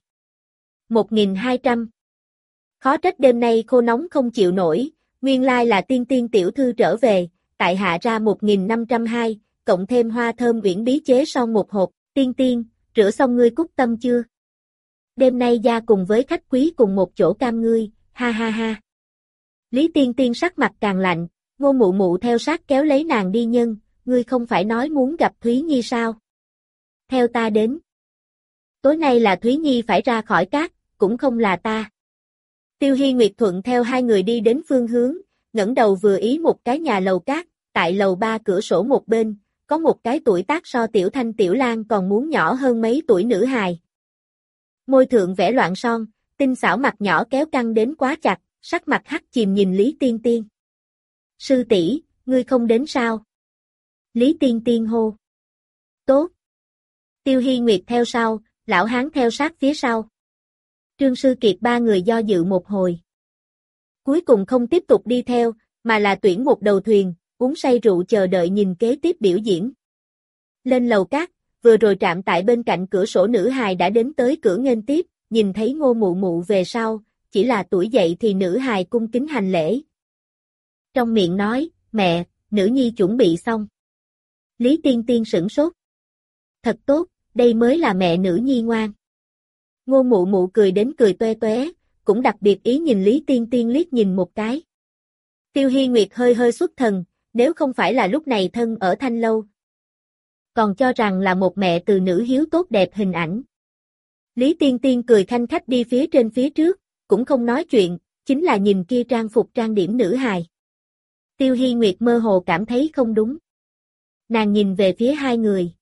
A: 1.200. Khó trách đêm nay khô nóng không chịu nổi, nguyên lai là Tiên Tiên tiểu thư trở về, tại hạ ra 1.502, cộng thêm hoa thơm uyển bí chế son một hộp, Tiên Tiên, rửa xong ngươi cúc tâm chưa? Đêm nay gia cùng với khách quý cùng một chỗ cam ngươi, ha ha ha. Lý Tiên Tiên sắc mặt càng lạnh, Ngô Mụ Mụ theo sát kéo lấy nàng đi nhân, ngươi không phải nói muốn gặp Thúy Nhi sao? Theo ta đến. Tối nay là Thúy Nhi phải ra khỏi cát, cũng không là ta. Tiêu Hi Nguyệt thuận theo hai người đi đến phương hướng, ngẩng đầu vừa ý một cái nhà lầu cát, tại lầu 3 cửa sổ một bên, có một cái tuổi tác so Tiểu Thanh Tiểu Lan còn muốn nhỏ hơn mấy tuổi nữ hài. Môi thượng vẽ loạn son, tinh xảo mặt nhỏ kéo căng đến quá chặt, sắc mặt hắt chìm nhìn Lý Tiên Tiên. Sư tỷ, ngươi không đến sao? Lý Tiên Tiên hô. Tốt. Tiêu Hi Nguyệt theo sau, lão hán theo sát phía sau. Trương Sư Kiệt ba người do dự một hồi. Cuối cùng không tiếp tục đi theo, mà là tuyển một đầu thuyền, uống say rượu chờ đợi nhìn kế tiếp biểu diễn. Lên lầu cát, vừa rồi trạm tại bên cạnh cửa sổ nữ hài đã đến tới cửa nghênh tiếp, nhìn thấy Ngô Mụ Mụ về sau, chỉ là tuổi dậy thì nữ hài cung kính hành lễ. Trong miệng nói, mẹ, nữ nhi chuẩn bị xong. Lý Tiên Tiên sửng sốt. Thật tốt, đây mới là mẹ nữ nhi ngoan. Ngô Mụ Mụ cười đến cười toe toé, cũng đặc biệt ý nhìn Lý Tiên Tiên liếc nhìn một cái. Tiêu Hi Nguyệt hơi hơi xuất thần, nếu không phải là lúc này thân ở Thanh Lâu. Còn cho rằng là một mẹ từ nữ hiếu tốt đẹp hình ảnh. Lý Tiên Tiên cười khanh khách đi phía trên phía trước, cũng không nói chuyện, chính là nhìn kia trang phục trang điểm nữ hài. Tiêu Hi Nguyệt mơ hồ cảm thấy không đúng. Nàng nhìn về phía hai người.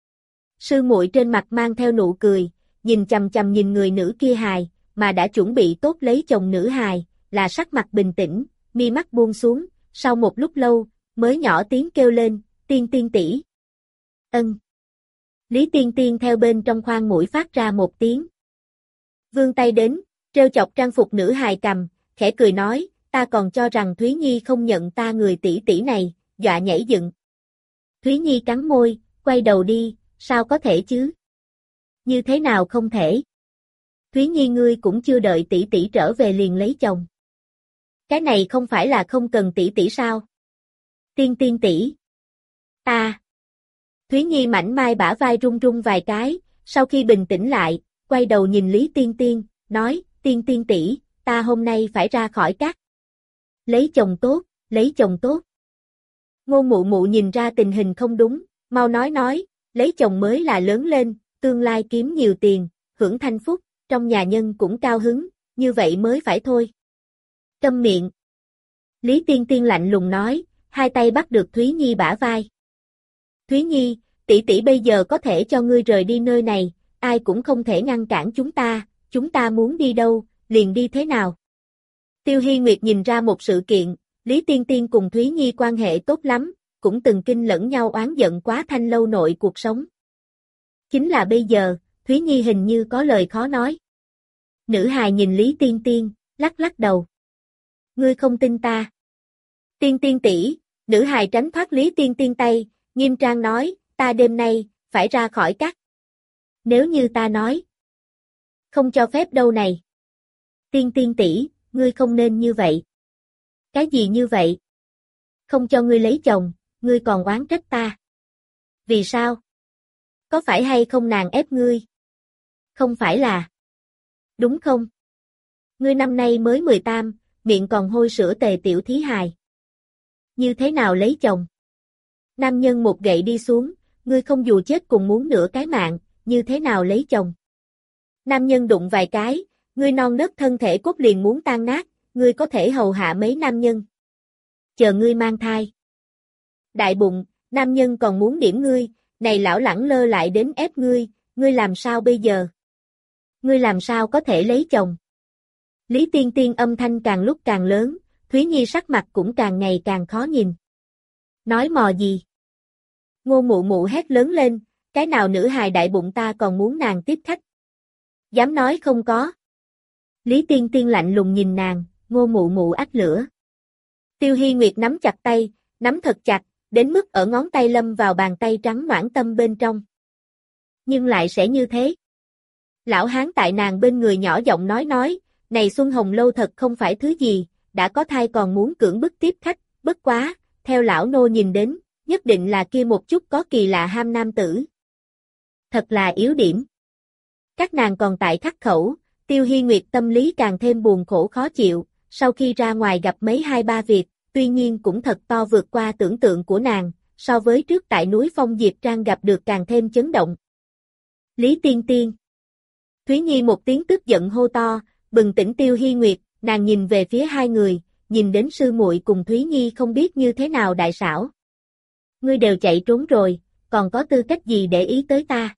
A: Sư muội trên mặt mang theo nụ cười, nhìn chằm chằm nhìn người nữ kia hài, mà đã chuẩn bị tốt lấy chồng nữ hài, là sắc mặt bình tĩnh, mi mắt buông xuống, sau một lúc lâu, mới nhỏ tiếng kêu lên, Tiên Tiên tỷ. Ân. Lý Tiên Tiên theo bên trong khoang mũi phát ra một tiếng. Vươn tay đến, trêu chọc trang phục nữ hài cầm, khẽ cười nói, ta còn cho rằng Thúy Nhi không nhận ta người tỷ tỷ này, dọa nhảy dựng. Thúy Nhi cắn môi, quay đầu đi, sao có thể chứ? Như thế nào không thể? Thúy Nhi ngươi cũng chưa đợi tỷ tỷ trở về liền lấy chồng. Cái này không phải là không cần tỷ tỷ sao? Tiên Tiên tỷ. Ta. Thúy Nhi mảnh mai bả vai run run vài cái, sau khi bình tĩnh lại, quay đầu nhìn Lý Tiên Tiên, nói, Tiên Tiên tỷ, ta hôm nay phải ra khỏi các. Lấy chồng tốt, lấy chồng tốt. Ngô Mụ Mụ nhìn ra tình hình không đúng, mau nói, lấy chồng mới là lớn lên, tương lai kiếm nhiều tiền, hưởng thanh phúc, trong nhà nhân cũng cao hứng, như vậy mới phải thôi. Câm miệng. Lý Tiên Tiên lạnh lùng nói, hai tay bắt được Thúy Nhi bả vai. Thúy Nhi, tỷ tỷ bây giờ có thể cho ngươi rời đi nơi này, ai cũng không thể ngăn cản chúng ta muốn đi đâu, liền đi thế nào. Tiêu Hy Nguyệt nhìn ra một sự kiện, Lý Tiên Tiên cùng Thúy Nhi quan hệ tốt lắm, cũng từng kinh lẫn nhau oán giận quá thanh lâu nội cuộc sống. Chính là bây giờ, Thúy Nhi hình như có lời khó nói. Nữ hài nhìn Lý Tiên Tiên, lắc lắc đầu. Ngươi không tin ta. Tiên Tiên tỷ, nữ hài tránh thoát Lý Tiên Tiên tay, nghiêm trang nói, ta đêm nay, phải ra khỏi các. Nếu như ta nói, không cho phép đâu này. Tiên Tiên tỷ, ngươi không nên như vậy. Cái gì như vậy? Không cho ngươi lấy chồng, ngươi còn oán trách ta. Vì sao? Có phải hay không nàng ép ngươi? Không phải là. Đúng không? Ngươi năm nay mới 18, miệng còn hôi sữa tề tiểu thí hài. Như thế nào lấy chồng? Nam nhân một gậy đi xuống, ngươi không dù chết cùng muốn nửa cái mạng, như thế nào lấy chồng? Nam nhân đụng vài cái, ngươi non nớt thân thể cốt liền muốn tan nát, ngươi có thể hầu hạ mấy nam nhân. Chờ ngươi mang thai. Đại bụng, nam nhân còn muốn điểm ngươi, này lão lẳng lơ lại đến ép ngươi làm sao bây giờ? Ngươi làm sao có thể lấy chồng? Lý Tiên Tiên âm thanh càng lúc càng lớn, Thúy Nhi sắc mặt cũng càng ngày càng khó nhìn. Nói mò gì? Ngô Mụ Mụ hét lớn lên, cái nào nữ hài đại bụng ta còn muốn nàng tiếp khách? Dám nói không có. Lý Tiên Tiên lạnh lùng nhìn nàng, Ngô Mụ Mụ ách lửa. Tiêu Hy Nguyệt nắm chặt tay, nắm thật chặt, đến mức ở ngón tay lâm vào bàn tay trắng noãn tâm bên trong. Nhưng lại sẽ như thế. Lão hán tại nàng bên người nhỏ giọng nói, này Xuân Hồng Lâu thật không phải thứ gì, đã có thai còn muốn cưỡng bức tiếp khách, bất quá, theo lão nô nhìn đến, nhất định là kia một chút có kỳ lạ ham nam tử. Thật là yếu điểm. Các nàng còn tại khắc khẩu, Tiêu Hy Nguyệt tâm lý càng thêm buồn khổ khó chịu, sau khi ra ngoài gặp mấy hai ba việc, tuy nhiên cũng thật to vượt qua tưởng tượng của nàng, so với trước tại núi Phong Diệp Trang gặp được càng thêm chấn động. Lý Tiên Tiên. Thúy Nhi một tiếng tức giận hô to, bừng tỉnh Tiêu Hy Nguyệt, nàng nhìn về phía hai người, nhìn đến sư muội cùng Thúy Nhi không biết như thế nào đại xảo. Ngươi đều chạy trốn rồi, còn có tư cách gì để ý tới ta?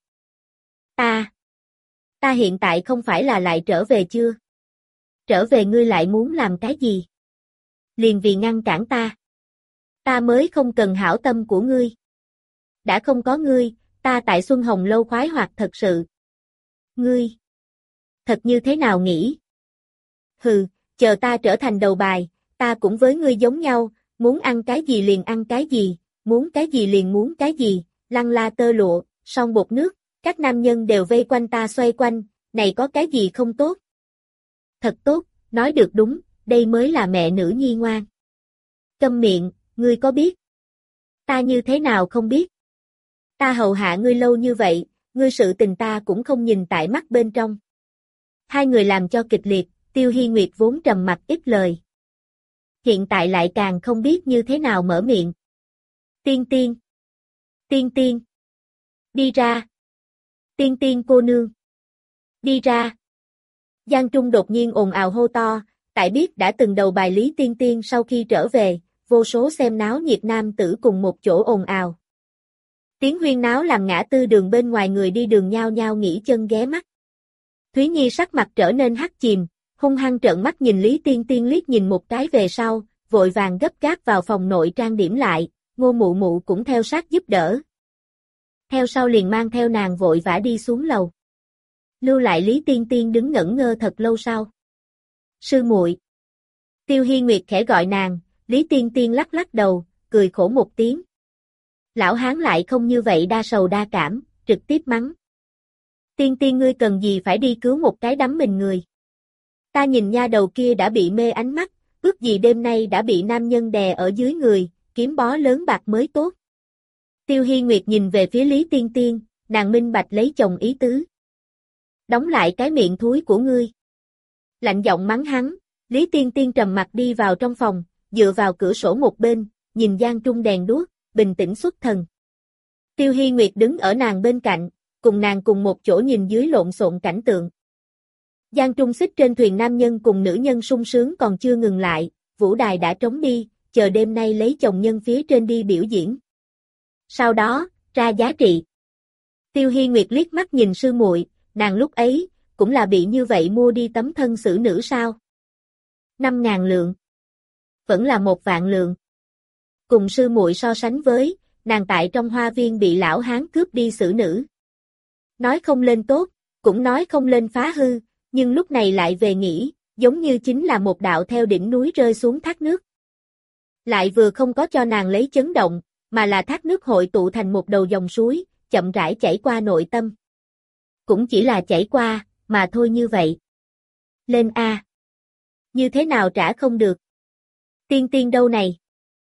A: Ta hiện tại không phải là lại trở về chưa? Trở về ngươi lại muốn làm cái gì? Liền vì ngăn cản ta. Ta mới không cần hảo tâm của ngươi. Đã không có ngươi, ta tại Xuân Hồng Lâu khoái hoạt thật sự. Ngươi. Thật như thế nào nghĩ? Hừ, chờ ta trở thành đầu bài, ta cũng với ngươi giống nhau, muốn ăn cái gì liền ăn cái gì, muốn cái gì liền muốn cái gì, lăng la tơ lụa, son bột nước, các nam nhân đều vây quanh ta xoay quanh, này có cái gì không tốt? Thật tốt, nói được đúng, đây mới là mẹ nữ nhi ngoan. Câm miệng, ngươi có biết? Ta như thế nào không biết? Ta hầu hạ ngươi lâu như vậy, ngươi sự tình ta cũng không nhìn tại mắt bên trong. Hai người làm cho kịch liệt, Tiêu Hy Nguyệt vốn trầm mặc ít lời. Hiện tại lại càng không biết như thế nào mở miệng. Tiên Tiên. Tiên Tiên. Đi ra. Tiên Tiên cô nương. Đi ra. Giang Trung đột nhiên ồn ào hô to, tại biết đã từng đầu bài Lý Tiên Tiên sau khi trở về, vô số xem náo nhiệt nam tử cùng một chỗ ồn ào. Tiếng huyên náo làm ngã tư đường bên ngoài người đi đường nhao nhao nghỉ chân ghé mắt. Thúy Nhi sắc mặt trở nên hắt chìm, hung hăng trợn mắt nhìn Lý Tiên Tiên liếc nhìn một cái về sau, vội vàng gấp gáp vào phòng nội trang điểm lại, Ngô Mụ Mụ cũng theo sát giúp đỡ. Theo sau liền mang theo nàng vội vã đi xuống lầu. Lưu lại Lý Tiên Tiên đứng ngẩn ngơ thật lâu sau. Sư muội. Tiêu Hi Nguyệt khẽ gọi nàng, Lý Tiên Tiên lắc lắc đầu, cười khổ một tiếng. Lão hán lại không như vậy đa sầu đa cảm, trực tiếp mắng. Tiên Tiên ngươi cần gì phải đi cứu một cái đắm mình người. Ta nhìn nha đầu kia đã bị mê ánh mắt, ước gì đêm nay đã bị nam nhân đè ở dưới người, kiếm bó lớn bạc mới tốt. Tiêu Hi Nguyệt nhìn về phía Lý Tiên Tiên, nàng minh bạch lấy chồng ý tứ. Đóng lại cái miệng thúi của ngươi. Lạnh giọng mắng hắn, Lý Tiên Tiên trầm mặt đi vào trong phòng, dựa vào cửa sổ một bên, nhìn gian trung đèn đuốc, bình tĩnh xuất thần. Tiêu Hi Nguyệt đứng ở nàng bên cạnh, cùng nàng cùng một chỗ nhìn dưới lộn xộn cảnh tượng. Giang trung xích trên thuyền nam nhân cùng nữ nhân sung sướng còn chưa ngừng lại, vũ đài đã trống đi, chờ đêm nay lấy chồng nhân phía trên đi biểu diễn. Sau đó, ra giá trị. Tiêu Hi Nguyệt liếc mắt nhìn sư muội, nàng lúc ấy, cũng là bị như vậy mua đi tấm thân xử nữ sao. 5.000 lượng. Vẫn là 1.000 lượng. Cùng sư muội so sánh với, nàng tại trong hoa viên bị lão hán cướp đi xử nữ. Nói không lên tốt, cũng nói không lên phá hư, nhưng lúc này lại về nghĩ, giống như chính là một đạo theo đỉnh núi rơi xuống thác nước. Lại vừa không có cho nàng lấy chấn động, mà là thác nước hội tụ thành một đầu dòng suối, chậm rãi chảy qua nội tâm. Cũng chỉ là chảy qua, mà thôi như vậy. Lên A. Như thế nào trả không được? Tiên Tiên đâu này?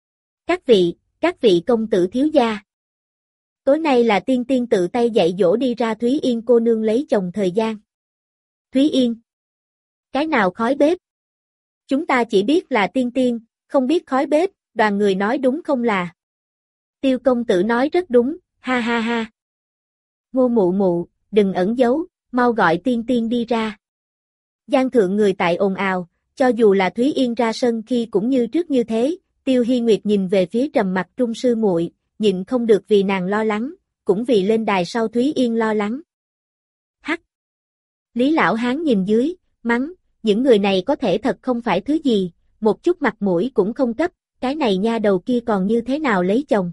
A: Các vị công tử thiếu gia. Tối nay là Tiên Tiên tự tay dạy dỗ đi ra Thúy Yên cô nương lấy chồng thời gian. Thúy Yên. Cái nào khói bếp? Chúng ta chỉ biết là Tiên Tiên, không biết khói bếp, đoàn người nói đúng không là? Tiêu công tử nói rất đúng, ha ha ha. Ngô Mụ Mụ, đừng ẩn giấu, mau gọi Tiên Tiên đi ra. Giang thượng người tại ồn ào, cho dù là Thúy Yên ra sân khi cũng như trước như thế, Tiêu Hi Nguyệt nhìn về phía trầm mặc trung sư muội, nhịn không được vì nàng lo lắng, cũng vì lên đài sau Thúy Yên lo lắng. Hắc! Lý lão hán nhìn dưới, mắng, những người này có thể thật không phải thứ gì, một chút mặt mũi cũng không cấp, cái này nha đầu kia còn như thế nào lấy chồng.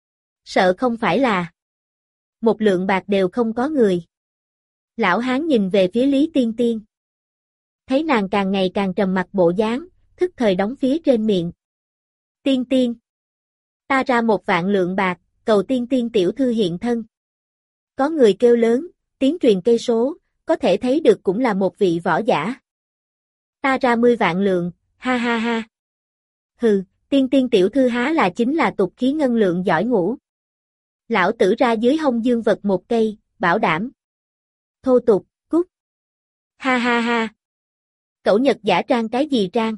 A: Sợ không phải là một lượng bạc đều không có người. Lão hán nhìn về phía Lý Tiên Tiên. Thấy nàng càng ngày càng trầm mặc bộ dáng, thức thời đóng phía trên miệng. Tiên Tiên. Ta ra 1.000 lượng bạc, cầu Tiên Tiên tiểu thư hiện thân. Có người kêu lớn, tiếng truyền cây số, có thể thấy được cũng là một vị võ giả. Ta ra 10.000 lượng, ha ha ha. Hừ, Tiên Tiên tiểu thư há là chính là tục khí ngân lượng giỏi ngủ. Lão tử ra dưới hông dương vật một cây, bảo đảm. Thô tục, cút. Ha ha ha. Cẩu Nhật giả trang cái gì trang?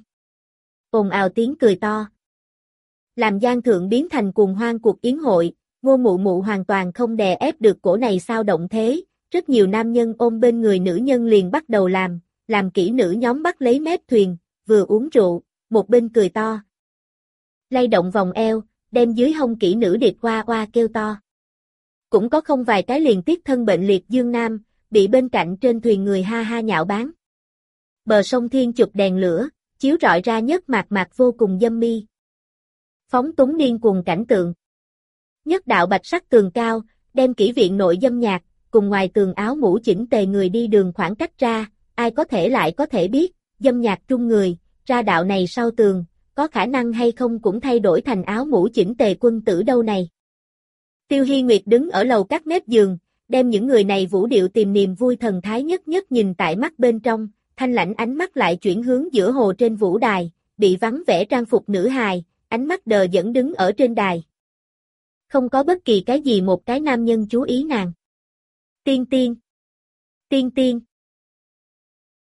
A: Ồn ào tiếng cười to. Làm Giang thượng biến thành cuồng hoang cuộc yến hội, Ngô Mụ Mụ hoàn toàn không đè ép được cổ này sao động thế, rất nhiều nam nhân ôm bên người nữ nhân liền bắt đầu làm kỹ nữ nhóm bắt lấy mép thuyền, vừa uống rượu, một bên cười to. Lay động vòng eo, đem dưới hông kỹ nữ điệp hoa hoa kêu to. Cũng có không vài cái liền tiếc thân bệnh liệt dương nam, bị bên cạnh trên thuyền người ha ha nhạo báng. Bờ sông Thiên chụp đèn lửa, chiếu rọi ra nhất mạc mạc vô cùng dâm mi. Phóng túng điên cuồng cảnh tượng. Nhất đạo bạch sắc tường cao, đem kỹ viện nội dâm nhạc, cùng ngoài tường áo mũ chỉnh tề người đi đường khoảng cách ra, ai có thể lại có thể biết, dâm nhạc trung người, ra đạo này sau tường, có khả năng hay không cũng thay đổi thành áo mũ chỉnh tề quân tử đâu này. Tiêu Hi Nguyệt đứng ở lầu các mép giường, đem những người này vũ điệu tìm niềm vui thần thái nhất nhất nhìn tại mắt bên trong, thanh lãnh ánh mắt lại chuyển hướng giữa hồ trên vũ đài, bị vắng vẻ trang phục nữ hài, ánh mắt đờ dẫn đứng ở trên đài. Không có bất kỳ cái gì một cái nam nhân chú ý nàng. Tiên Tiên. Tiên Tiên.